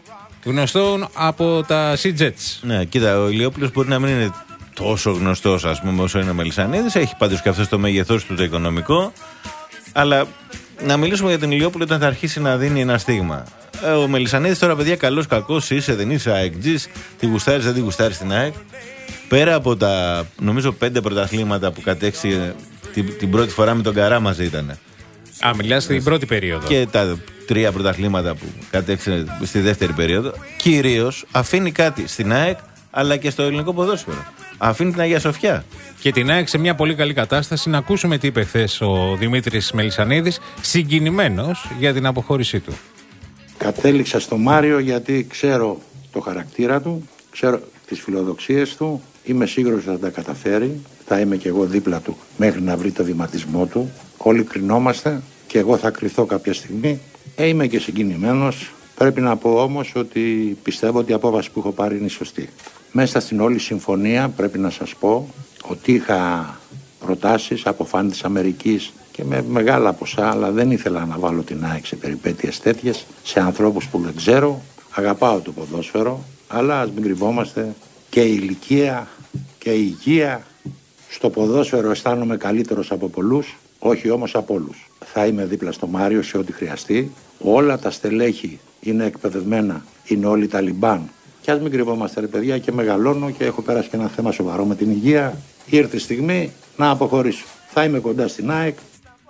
γνωστόν από τα Sea-Jets. Ναι, κοίτα, ο Ηλιόπουλος μπορεί να μην είναι τόσο γνωστός, ας πούμε, όσο είναι ο Μελισσανίδης. Έχει πάντως και αυτό το μέγεθός του το οικονομικό. Αλλά να μιλήσουμε για τον Ηλιόπουλο όταν θα αρχίσει να δίνει ένα στίγμα. Ο Μελισσανίδης τώρα, παιδιά, καλός κακός είσαι, δεν είσαι αεκτζής, τη γουστάρεις, δεν τη γουστάρεις στην ΑΕΚ. Πέρα από τα, νομίζω, πέντε πρωταθλήματα που κατέξει την, την πρώτη φορά με τον Καρά μαζί ήταν. Α, μιλάς στην πρώτη περίοδο. Και τα τρία πρωταθλήματα που κατέξε στη δεύτερη περίοδο. Κυρίως αφήνει κάτι στην ΑΕΚ αλλά και στο ελληνικό ποδόσφαιρο. Αφήνει την Αγία Σοφιά. Και την ΑΕΚ σε μια πολύ καλή κατάσταση. Να ακούσουμε τι είπε χθες ο Δημήτρης Μελισσανίδης, συγκινημένος για την αποχώρησή του. Κατέληξα στο Μάριο γιατί ξέρω το χαρακτήρα του, ξέρω τις φιλοδοξίες του, είμαι σίγουρος ότι θα τα καταφέρει, θα είμαι και εγώ δίπλα του μέχρι να βρει το βηματισμό του. Όλοι κρινόμαστε και εγώ θα κρυθώ κάποια στιγμή. Ε, είμαι και συγκινημένος. Πρέπει να πω όμως ότι πιστεύω ότι η απόφαση που έχω πάρει είναι σωστή. Μέσα στην όλη συμφωνία πρέπει να σας πω ότι είχα προτάσεις από φαν της Αμερικής και με μεγάλα ποσά, αλλά δεν ήθελα να βάλω την ΑΕΚ σε περιπέτειες τέτοιες, σε ανθρώπους που δεν ξέρω. Αγαπάω το ποδόσφαιρο, αλλά ας μην κρυβόμαστε, και η ηλικία και η υγεία στο ποδόσφαιρο αισθάνομαι καλύτερος από πολλούς, όχι όμως από όλους. Θα είμαι δίπλα στο Μάριο σε ό,τι χρειαστεί. Όλα τα στελέχη είναι εκπαιδευμένα, είναι όλοι Ταλιμπάν. Και ας μην κρυβόμαστε, ρε παιδιά, και μεγαλώνω και έχω πέρασει και ένα θέμα σοβαρό με την υγεία. Ήρθε η στιγμή να αποχωρήσω. Θα είμαι κοντά στην ΑΕΚ.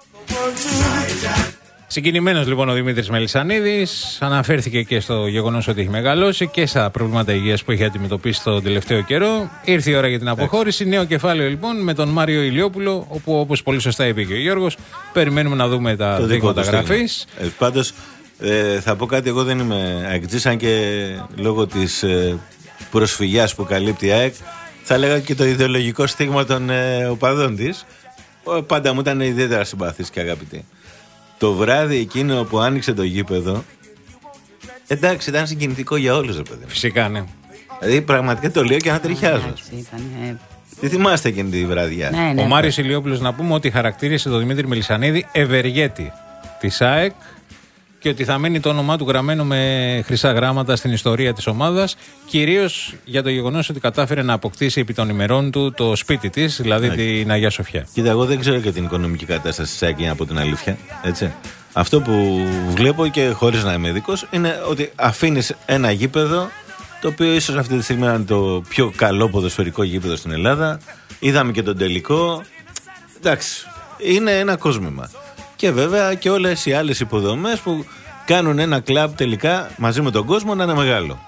Συγκινημένος λοιπόν ο Δημήτρης Μελισσανίδης, αναφέρθηκε και στο γεγονός ότι έχει μεγαλώσει και στα προβλήματα υγείας που έχει αντιμετωπίσει τον τελευταίο καιρό. Ήρθε η ώρα για την αποχώρηση. Νέο κεφάλαιο λοιπόν με τον Μάριο Ηλιόπουλο, όπου όπως πολύ σωστά είπε και ο Γιώργος, περιμένουμε να δούμε τα δείγματα γραφής. Ε, πάντως ε, θα πω κάτι, εγώ δεν είμαι αεκτζής, αν και λόγω της ε, προσφυγιάς που καλύπτει η ΑΕΚ, θα λέγα και το ιδεολογικό στίγμα των ε, οπαδών της. Πάντα μου ήταν ιδιαίτερα συμπαθής και αγαπητή. Το βράδυ εκείνο που άνοιξε το γήπεδο, εντάξει, ήταν συγκινητικό για όλους, ρε παιδί. Φυσικά, ναι. Δηλαδή, πραγματικά το λέω και ανατριχιάζω. Τι θυμάστε εκείνη τη βραδιά? Ναι, ναι. Ο Μάριος Ηλιόπουλος, να πούμε ότι χαρακτήρισε τον Δημήτρη Μελισσανίδη ευεργέτη της ΑΕΚ και ότι θα μείνει το όνομά του γραμμένο με χρυσά γράμματα στην ιστορία της ομάδας, κυρίως για το γεγονός ότι κατάφερε να αποκτήσει επί των ημερών του το σπίτι της, δηλαδή ναι, την Αγία Σοφιά. Κοίτα, εγώ δεν ξέρω και την οικονομική κατάσταση της ΑΕΚ, από την αλήθεια. Έτσι. Αυτό που βλέπω, και χωρίς να είμαι ειδικός, είναι ότι αφήνεις ένα γήπεδο, το οποίο ίσως αυτή τη στιγμή είναι το πιο καλό ποδοσφαιρικό γήπεδο στην Ελλάδα. Είδαμε και τον τελικό. Εντάξει, είναι ένα κόσμημα. Και βέβαια και όλες οι άλλες υποδομές που κάνουν ένα κλαμπ τελικά μαζί με τον κόσμο να είναι μεγάλο.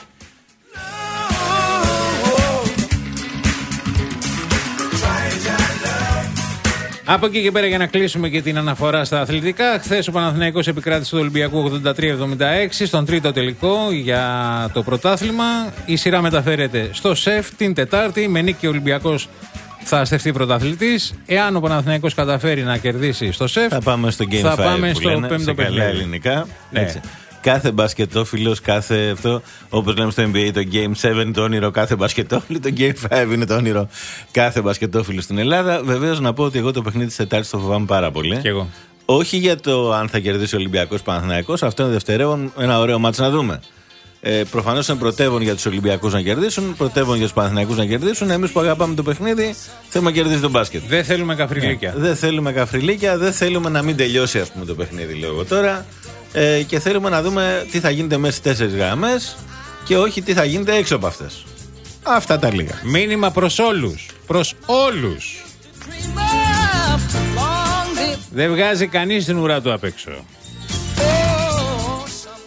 Από εκεί και πέρα, για να κλείσουμε και την αναφορά στα αθλητικά, χθες ο Παναθηναϊκός επικράτησε του Ολυμπιακού ογδόντα τρία εβδομήντα έξι στον τρίτο τελικό για το πρωτάθλημα. Η σειρά μεταφέρεται στο ΣΕΦ την Τετάρτη, με νίκη ο Ολυμπιακός θα στεφτεί πρωταθλητής. Εάν ο Παναθηναϊκός καταφέρει να κερδίσει στο ΣΕΦ, θα πάμε στο Game θα five, πάμε που στο λένε, πέμπτο σε καλά παιχνίδι. ελληνικά. Ναι. Έτσι. Κάθε μπασκετόφιλος, κάθε αυτό, όπως λέμε στο N B A, το Game seven, το όνειρο κάθε μπασκετόφιλο, το Game five είναι το όνειρο κάθε μπασκετόφιλο στην Ελλάδα. Βεβαίως να πω ότι εγώ το παιχνίδι της Τετάρτης το φοβάμαι πάρα πολύ. Και εγώ. Όχι για το αν θα κερδίσει ο Ολυμπιακός Παναθηναϊκός, αυτό είναι δευτερεύον, ένα ωραίο μάτς να δούμε. Ε, προφανώς είναι πρωτεύον για τους Ολυμπιακούς να κερδίσουν, πρωτεύον για τους Παναθηναϊκούς να κερδίσουν. Εμείς που αγαπάμε το παιχνίδι, θέλουμε να κερδίσει τον μπάσκετ. Δεν θέλουμε καφριλίκια. Ε, δεν θέλουμε καφριλίκια, δεν θέλουμε να μην τελειώσει, ας πούμε, το παιχνίδι, λέω εγώ τώρα. Ε, και θέλουμε να δούμε τι θα γίνεται μέσα στις τέσσερις γραμμές και όχι τι θα γίνεται έξω από αυτές. Αυτά τα λίγα. Μήνυμα προς όλους. Προς όλους. Δεν βγάζει κανείς την ουρά του απ' έξω.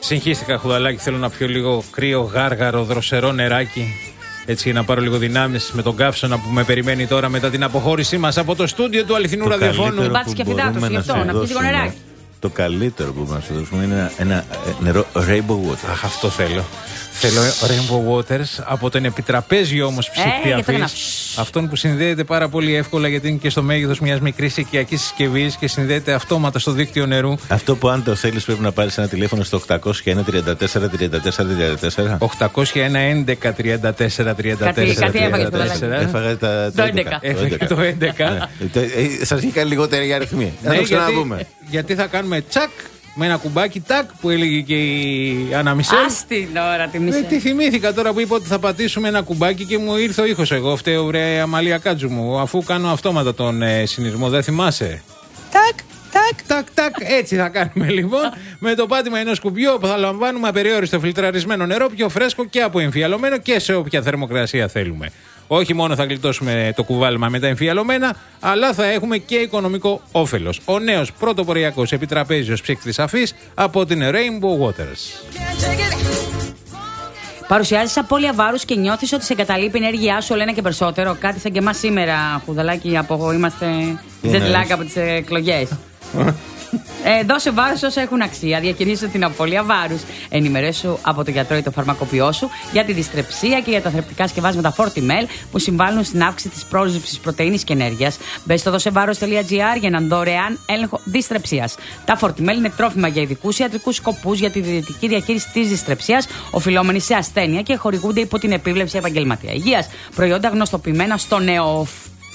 Συγχύστηκα, Χουδαλάκη, θέλω να πιω λίγο κρύο, γάργαρο, δροσερό νεράκι. Έτσι, να πάρω λίγο δυνάμεις με τον καύσωνα που με περιμένει τώρα μετά την αποχώρησή μας από το στούντιο του αληθινού ραδιοφώνου. Μπάτς και φιδάτος, γι' αυτό, να πιεις λίγο νεράκι. Το καλύτερο που μας δώσουμε είναι ένα, ένα νερό Rainbow Water. Αχ, αυτό θέλω. Θέλω Rainbow Waters από τον επιτραπέζιο όμως ψυχή αφής. Αυτόν που συνδέεται πάρα πολύ εύκολα γιατί είναι και στο μέγεθος μιας μικρής οικιακής συσκευής και συνδέεται αυτόματα στο δίκτυο νερού. Αυτό που αν το θέλεις πρέπει να πάρεις ένα τηλέφωνο στο οκτακόσια ένα τριάντα τέσσερα τριάντα τέσσερα τριάντα τέσσερα. οκτακόσια ένα έντεκα τριάντα τέσσερα τριάντα τέσσερα. Κάτι έφαγες. Έφαγα το έντεκα. Έφαγε το έντεκα. Σας βγήκαν λιγότεροι αριθμοί. Να το ξαναδούμε. Γιατί θα κάνουμε τσακ με ένα κουμπάκι τάκ που έλεγε και η Άννα Μισελ. Ας την ώρα τη Μισελ. Ε, τι θυμήθηκα τώρα που είπα ότι θα πατήσουμε ένα κουμπάκι και μου ήρθε ο ήχος. Εγώ φταίω, βρε Αμαλία Κάτζου μου, αφού κάνω αυτόματα τον ε, συνειρμό, δεν θυμάσαι. Τάκ, τάκ, τάκ, τάκ. Έτσι θα κάνουμε λοιπόν. Με το πάτημα ενός κουμπιού που θα λαμβάνουμε απεριόριστο φιλτραρισμένο νερό, πιο φρέσκο και αποεμφιαλωμένο και σε όποια θερμοκρασία θέλουμε. Όχι μόνο θα γλιτώσουμε το κουβάλιμα με τα εμφιαλωμένα, αλλά θα έχουμε και οικονομικό όφελος. Ο νέος πρωτοποριακός επιτραπέζιος ψύκτης αφής από την Rainbow Waters. Παρουσιάζεις απώλεια βάρους και νιώθεις ότι σε εγκαταλείπει η ενέργειά σου όλο ένα και περισσότερο. Κάτι σαν και εμάς σήμερα, Χουδαλάκη, από είμαστε jet lag από τις εκλογές. Ε, δώσε βάρος όσα έχουν αξία. Διακινήσου την απώλεια βάρους. Ενημερώσου από τον γιατρό ή το φαρμακοποιό σου για τη δυστρεψία και για τα θρεπτικά σκευάσματα Fortimel που συμβάλλουν στην αύξηση της πρόσληψης πρωτεΐνης και ενέργειας. Μπες στο δώσεβάρος τελεία τζι άρ για έναν δωρεάν έλεγχο δυστρεψίας. Τα Fortimel είναι τρόφιμα για ειδικούς ιατρικούς σκοπούς για τη διαιτητική διαχείριση της δυστρεψίας, οφειλόμενη σε ασθένεια και χορηγούνται υπό την επίβλεψη επαγγελματία υγείας. Προϊόντα γνωστοποιημένα στο νέο.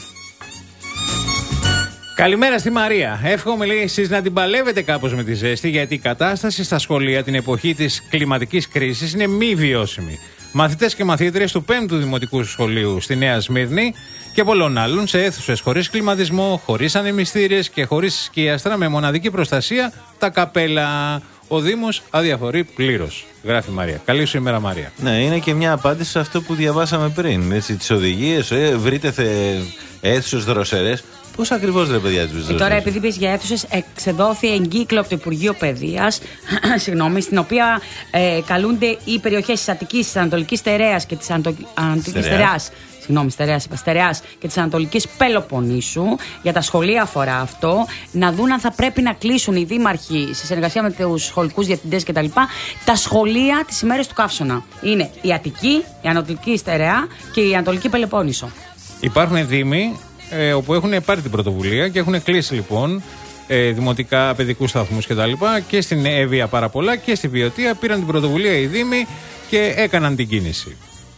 Καλημέρα στη Μαρία. Εύχομαι λέει εσείς να την παλεύετε κάπως με τη ζέστη, γιατί η κατάσταση στα σχολεία την εποχή της κλιματικής κρίσης είναι μη βιώσιμη. Μαθητές και μαθήτριες του πέμπτου Δημοτικού Σχολείου στη Νέα Σμύρνη και πολλών άλλων σε αίθουσες χωρίς κλιματισμό, χωρίς ανεμιστήριες και χωρίς σκίαστρα με μοναδική προστασία τα καπέλα. Ο Δήμος αδιαφορεί πλήρως. Γράφει η Μαρία. Καλή σου ημέρα, Μαρία. Ναι, είναι και μια απάντηση σε αυτό που διαβάσαμε πριν. Τις οδηγίες, ε, βρείτε θε... αίθουσες δροσερές. Πώς ακριβώς, ρε παιδιά, τις ε, τώρα, επειδή πεις για αίθουσες, εξεδόθη εγκύκλο από το Υπουργείο Παιδείας, συγγνώμη, στην οποία ε, καλούνται οι περιοχές της Αττικής, της Ανατολικής Στερέας και της Ανατολικής Στερεάς. Συγγνώμη, Στερεάς, είπα, Στερεάς και της Ανατολικής Πελοποννήσου, για τα σχολεία αφορά αυτό, να δουν αν θα πρέπει να κλείσουν οι δήμαρχοι σε συνεργασία με τους σχολικούς διευθυντές κτλ. Τα σχολεία τις ημέρες του καύσωνα. Είναι η Αττική, η Ανατολική Στερεά και η Ανατολική Πελοπόννησο. Υπάρχουν δήμοι ε, όπου έχουν πάρει την πρωτοβουλία και έχουν κλείσει λοιπόν ε, δημοτικά παιδικούς σταθμούς κτλ. Και, και στην Εύβοια πάρα πολλά και στη Βιωτία πήραν την πρωτοβουλία οι δήμοι και έκαναν την κίνηση.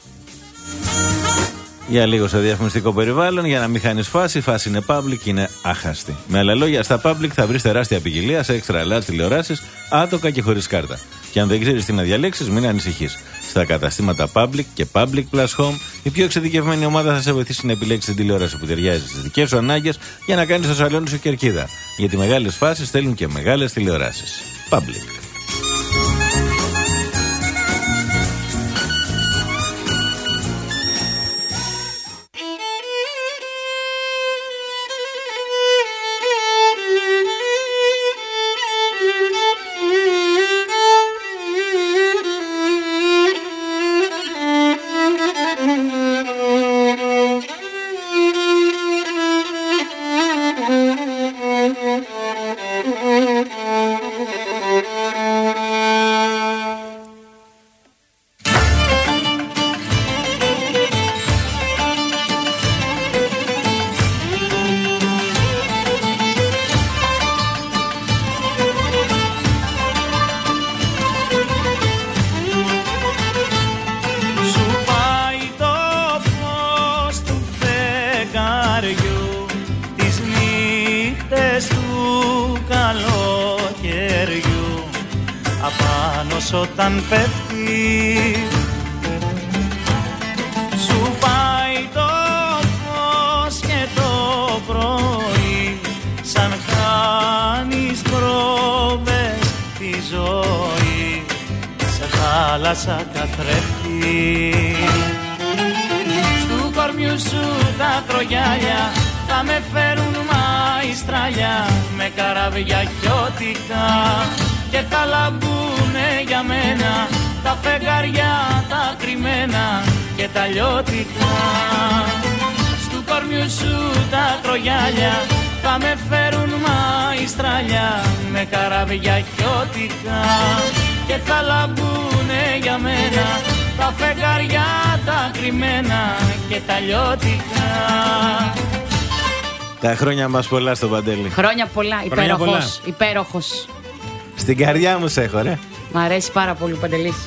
Για λίγο στο διαφημιστικό περιβάλλον, για να μην χάνεις φάση. Η φάση είναι public, είναι άχαστη. Με άλλα λόγια, στα public θα βρεις τεράστια ποικιλία σε extra large τηλεοράσεις, άτοκα και χωρίς κάρτα. Και αν δεν ξέρεις τι να διαλέξεις, μην ανησυχείς. Στα καταστήματα public και public plus home, η πιο εξειδικευμένη ομάδα θα σε βοηθήσει να επιλέξεις την τηλεόραση που ταιριάζει στις δικές σου ανάγκες για να κάνεις το σαλόνι σου κερκίδα. Γιατί μεγάλες φάσεις θέλουν και μεγάλες τηλεοράσεις. Public. Όταν πέφτει σου πάει το φως και το πρωί σαν χάνεις πρόβες τη ζωή σε θάλασσα καθρέφτη. Στου κορμιού σου τα τρογιάλια θα με φέρουν μαϊστράλια με καράβια χιώτικα και θα λαμπούνε για μένα τα φεγγαριά τα κρυμμένα και τα λιώτικα. Στου κορμιού σου τα κρογιάλια θα με φέρουν μαϊστράλια με καράβια χιώτικα και θα λαμπούνε για μένα τα φεγγαριά τα κρυμμένα και τα λιώτικα. Τα χρόνια μας πολλά στο Παντέλη. Χρόνια πολλά, υπέροχος, υπέροχος. Στην καρδιά μου σε έχω, ρε. Μ' αρέσει πάρα πολύ ο Παντελής.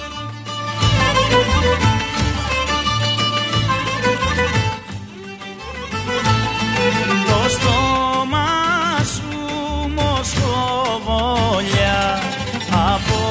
Το στόμα σου μοσχοβόλια από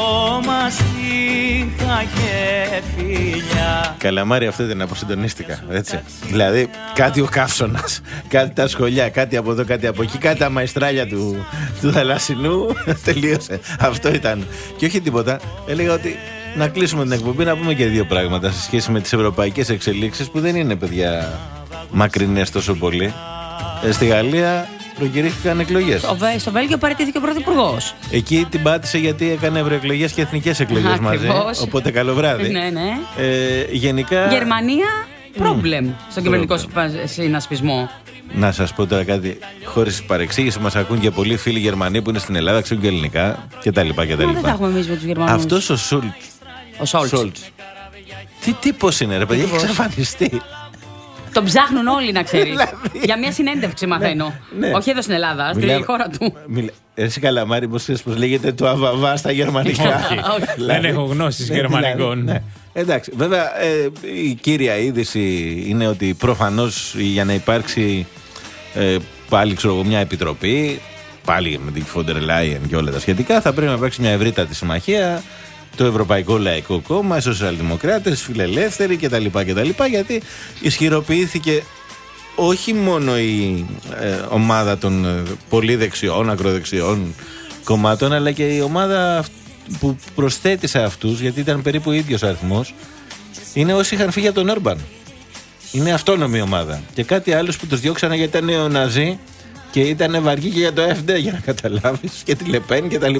μαστίχα και φιλιά. Καλαμάρι, αυτό ήταν, αποσυντονίστηκα, έτσι. Δηλαδή, κάτι ο καύσωνας, κάτι τα σχολιά, κάτι από εδώ, κάτι από εκεί, κάτι τα μαϊστράλια του, του θαλασσινού. Τελείωσε. Αυτό ήταν. Και όχι τίποτα. Έλεγα ότι να κλείσουμε την εκπομπή, να πούμε και δύο πράγματα σε σχέση με τις ευρωπαϊκές εξελίξεις που δεν είναι, παιδιά, μακρινές τόσο πολύ. Ε, στη Γαλλία προκηρύχθηκαν εκλογές. Στο Βέλγιο παραιτήθηκε ο πρωθυπουργός. Εκεί την πάτησε γιατί έκανε ευρωεκλογές και εθνικές εκλογές μαζί. Οπότε καλό βράδυ. Ναι, ναι. Ε, γενικά. Γερμανία, πρόβλημα mm. στον κυβερνητικό συνασπισμό. Να σας πω τώρα κάτι, χωρίς παρεξήγηση, μας ακούν και πολλοί φίλοι Γερμανοί που είναι στην Ελλάδα, ξέρουν και ελληνικά κτλ. Μα δεν τα έχουμε εμείς με τους Γερμανούς. Αυτός ο Σούλτ. Ο Σόλτς. Τι τύπος είναι, ρε παιδιά, έχει εξαφανιστεί. Τον ψάχνουν όλοι, να ξέρεις. Για μια συνέντευξη μαθαίνω. Ναι, ναι. Όχι εδώ στην Ελλάδα, στη Μιλά... χώρα του. Μιλά... Εσύ Καλαμάρη, πώς ξέρεις πώς λέγεται το αβαβά στα γερμανικά. Δεν έχω γνώσεις γερμανικών. Ναι. Εντάξει, βέβαια ε, η κύρια είδηση είναι ότι προφανώς για να υπάρξει ε, πάλι ξέρω, μια επιτροπή, πάλι με την Φόντερ Λάιεν και όλα τα σχετικά, θα πρέπει να υπάρξει μια ευρύτατη συμμαχία. Το Ευρωπαϊκό Λαϊκό Κόμμα, οι Σοσιαλδημοκράτες, Φιλελεύθεροι κτλ. κτλ. Γιατί ισχυροποιήθηκε όχι μόνο η ε, ομάδα των ε, πολύ δεξιών, ακροδεξιών κομμάτων, αλλά και η ομάδα που προσθέτει σε αυτούς, γιατί ήταν περίπου ο ίδιος αριθμός, είναι όσοι είχαν φύγει από τον Όρμπαν. Είναι αυτόνομη ομάδα. Και κάτι άλλος που τους διώξανε γιατί ήταν νεοναζί και ήταν βαργοί και για το εφ ντι, για να καταλάβεις, και τη Λεπέν κτλ.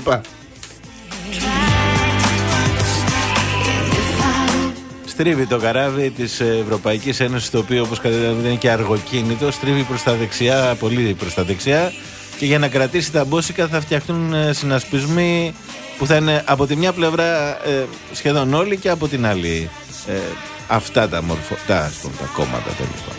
Στρίβει το καράβι της Ευρωπαϊκής Ένωσης, το οποίο όπως καταλαβαίνετε είναι και αργοκίνητο, στρίβει προς τα δεξιά, πολύ προς τα δεξιά, και για να κρατήσει τα μπόσικα θα φτιαχτούν συνασπισμοί που θα είναι από τη μια πλευρά ε, σχεδόν όλοι και από την άλλη ε, αυτά τα, μορφο, τα, τα, τα κόμματα τέλος πάντων.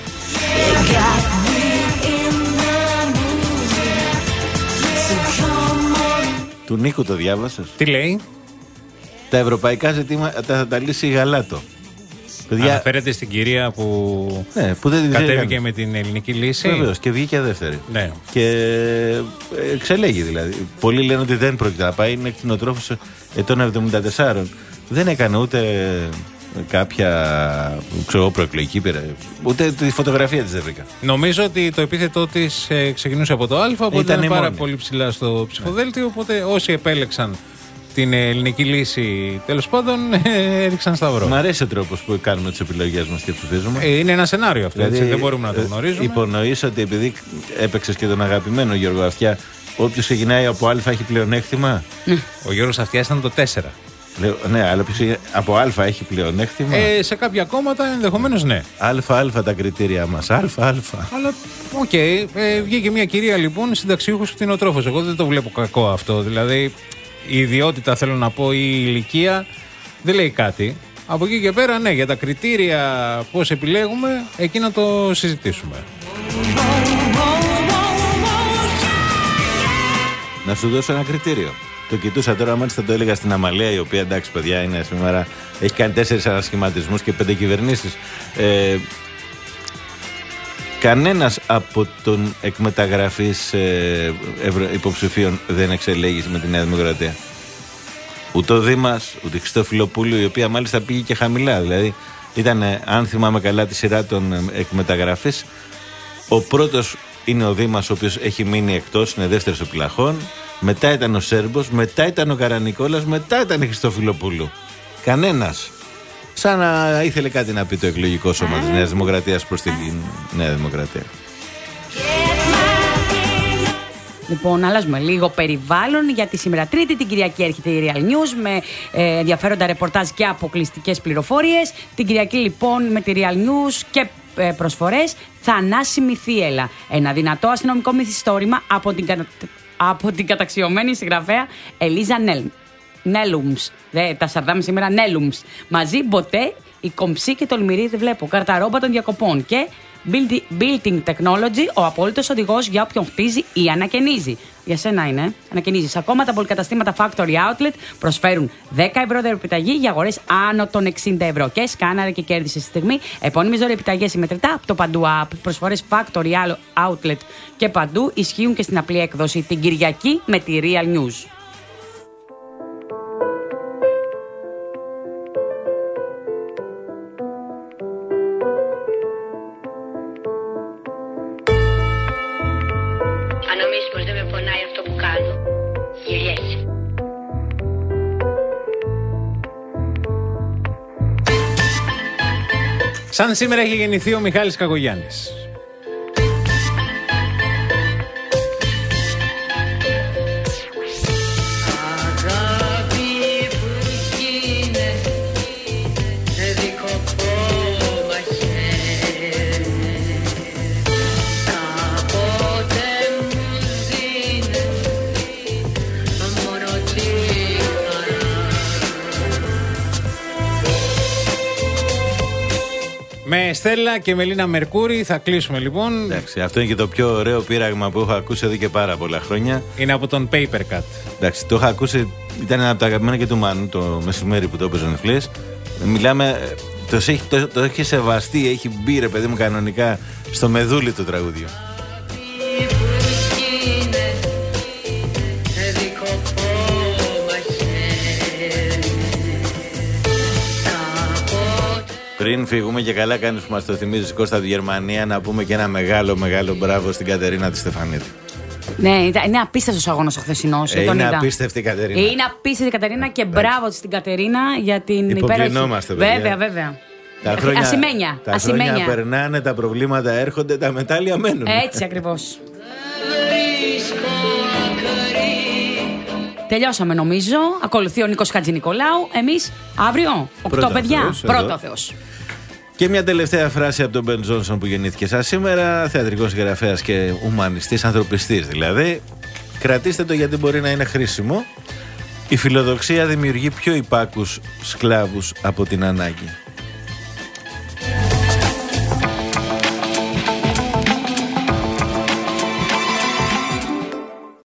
Του Νίκου το διάβασες? Τι λέει? Τα ευρωπαϊκά ζητήματα θα τα λύσει η Γαλάτο. Παιδιά... Αναφέρεται στην κυρία που, ναι, που δεν κατέβηκε με την ελληνική λύση. Βεβαίως, και βγήκε δεύτερη. Ναι. Και εξελέγει δηλαδή. Πολλοί λένε ότι δεν πρόκειται να πάει. Είναι κτηνοτρόφος ετών εβδομήντα τέσσερα. Δεν έκανε ούτε κάποια ξέρω, προεκλογική πέρα. Ούτε τη φωτογραφία της δεν βρήκα. Νομίζω ότι το επίθετό της ε, ξεκινούσε από το Α, οπότε ήταν, ήταν πάρα πολύ ψηλά στο ψηφοδέλτιο. Ναι. Οπότε όσοι επέλεξαν την ελληνική λύση, τέλος πάντων, έριξαν σταυρό. Μ' αρέσει ο τρόπος που κάνουμε τις επιλογές μας και ψηφίζουμε. Ε, είναι ένα σενάριο αυτό, δηλαδή, έτσι, δεν μπορούμε να το γνωρίζουμε. Υπονοείς ότι επειδή έπαιξες και τον αγαπημένο Γιώργο Αυτιά, όποιος ξεκινάει από Α έχει πλεονέκτημα. Ο Γιώργος Αυτιάς ήταν το τέσσερα. Λέω, ναι, αλλά από Α έχει πλεονέκτημα. Ε, σε κάποια κόμματα ενδεχομένως ναι. Α-Α τα κριτήρια μας. Α-Α. Αλλά οκ, okay, ε, βγήκε μια κυρία λοιπόν συνταξιούχος κτηνοτρόφος. Εγώ δεν το βλέπω κακό αυτό. Δηλαδή η ιδιότητα, θέλω να πω, η ηλικία δεν λέει κάτι. Από εκεί και πέρα, ναι, για τα κριτήρια πώς επιλέγουμε, εκεί να το συζητήσουμε. Να σου δώσω ένα κριτήριο. Το κοιτούσα τώρα, μάλιστα το έλεγα στην Αμαλία, η οποία εντάξει, παιδιά, είναι σήμερα, έχει κάνει τέσσερις ανασχηματισμούς και πέντε κυβερνήσεις. Ε, κανένας από τον εκμεταγραφής ε, ευρω, υποψηφίων δεν εξελέγει με τη Νέα Δημοκρατία. Ούτε ο Δήμας, ούτε η Χριστόφιλοπούλου, η οποία μάλιστα πήγε και χαμηλά. Δηλαδή ήταν, αν θυμάμαι καλά, τη σειρά των εκμεταγραφής. Ο πρώτος είναι ο Δήμας, ο οποίος έχει μείνει εκτός, είναι δεύτερος επιλαχών. Μετά ήταν ο Σέρμπος, μετά ήταν ο Καρανικόλας, μετά ήταν η Χριστόφιλοπούλου. Κανένας. Σαν να ήθελε κάτι να πει το εκλογικό σώμα της Νέας Δημοκρατίας προς την Νέα Δημοκρατία. Λοιπόν, αλλάζουμε λίγο περιβάλλον, γιατί σήμερα Τρίτη, την Κυριακή έρχεται η Real News με ε, ενδιαφέροντα ρεπορτάζ και αποκλειστικές πληροφορίες. Την Κυριακή λοιπόν με τη Real News και ε, προσφορές θανάσιμη θύελλα. Ένα δυνατό αστυνομικό μυθιστόρημα από την, κατα... από την καταξιωμένη συγγραφέα Ελίζα Νέλ. Νέλουμς. Δε, τα σαρδάμε σήμερα Νέλουμς. Μαζί Μποτέ, η κομψή και τολμηρή, δεν βλέπω, καρταρόμπα των διακοπών και Building Technology, ο απόλυτος οδηγός για όποιον χτίζει ή ανακαινίζει. Για σένα είναι, ανακαινίζεις. Ακόμα τα πολυκαταστήματα Factory Outlet προσφέρουν δέκα ευρώ δωρεοπιταγή για αγορές άνω των εξήντα ευρώ. Και σκάναρε και κέρδισε στη στιγμή επώνυμες δωρεοπιταγές συμμετρητά από το παντού app. Προσφορές Factory Outlet και παντού ισχύουν και στην απλή έκδοση την Κυριακή με τη Real News. Σαν σήμερα έχει γεννηθεί ο Μιχάλης Κακογιάννης. Με Στέλλα και Μελίνα Μερκούρη θα κλείσουμε λοιπόν. Εντάξει, αυτό είναι και το πιο ωραίο πείραγμα που έχω ακούσει εδώ και πάρα πολλά χρόνια. Είναι από τον Paper Cut. Εντάξει, το είχα ακούσει, ήταν ένα από τα αγαπημένα και του Μάνου το μεσημέρι που το έπαιζε ο Νεφλής. Μιλάμε, το, το, το έχει σεβαστεί, έχει μπει ρε παιδί μου κανονικά στο μεδούλι το τραγούδιο. Πριν φύγουμε και καλά κάνεις που μας το θυμίζεις Κώστα από Γερμανία, να πούμε και ένα μεγάλο μεγάλο μπράβο στην Κατερίνα τη Στεφανίδη. Ναι, είναι απίστευτος αγώνας ο χθεσινός. Ε, είναι απίστευτη η Κατερίνα. Είναι απίστευτη η Κατερίνα και μπράβο στην Κατερίνα για την υπέροχη. Υποκρινόμαστε, παιδιά. Βέβαια, βέβαια. Τα χρόνια, ασημένια. Τα ασημένια. χρόνια περνάνε, τα προβλήματα έρχονται, τα μετάλλια μένουν. Έτσι ακριβώς. Τελειώσαμε νομίζω. Ακολουθεί ο Νίκος Χατζηνικολάου. Εμείς αύριο, οκτώ παιδιά. Πρώτο ο Θεός. Και μια τελευταία φράση από τον Μπεν Τζόνσον που γεννήθηκε σαν σήμερα. Θεατρικός συγγραφέας και ουμανιστής, ανθρωπιστής δηλαδή. Κρατήστε το γιατί μπορεί να είναι χρήσιμο. Η φιλοδοξία δημιουργεί πιο υπάκους σκλάβους από την ανάγκη.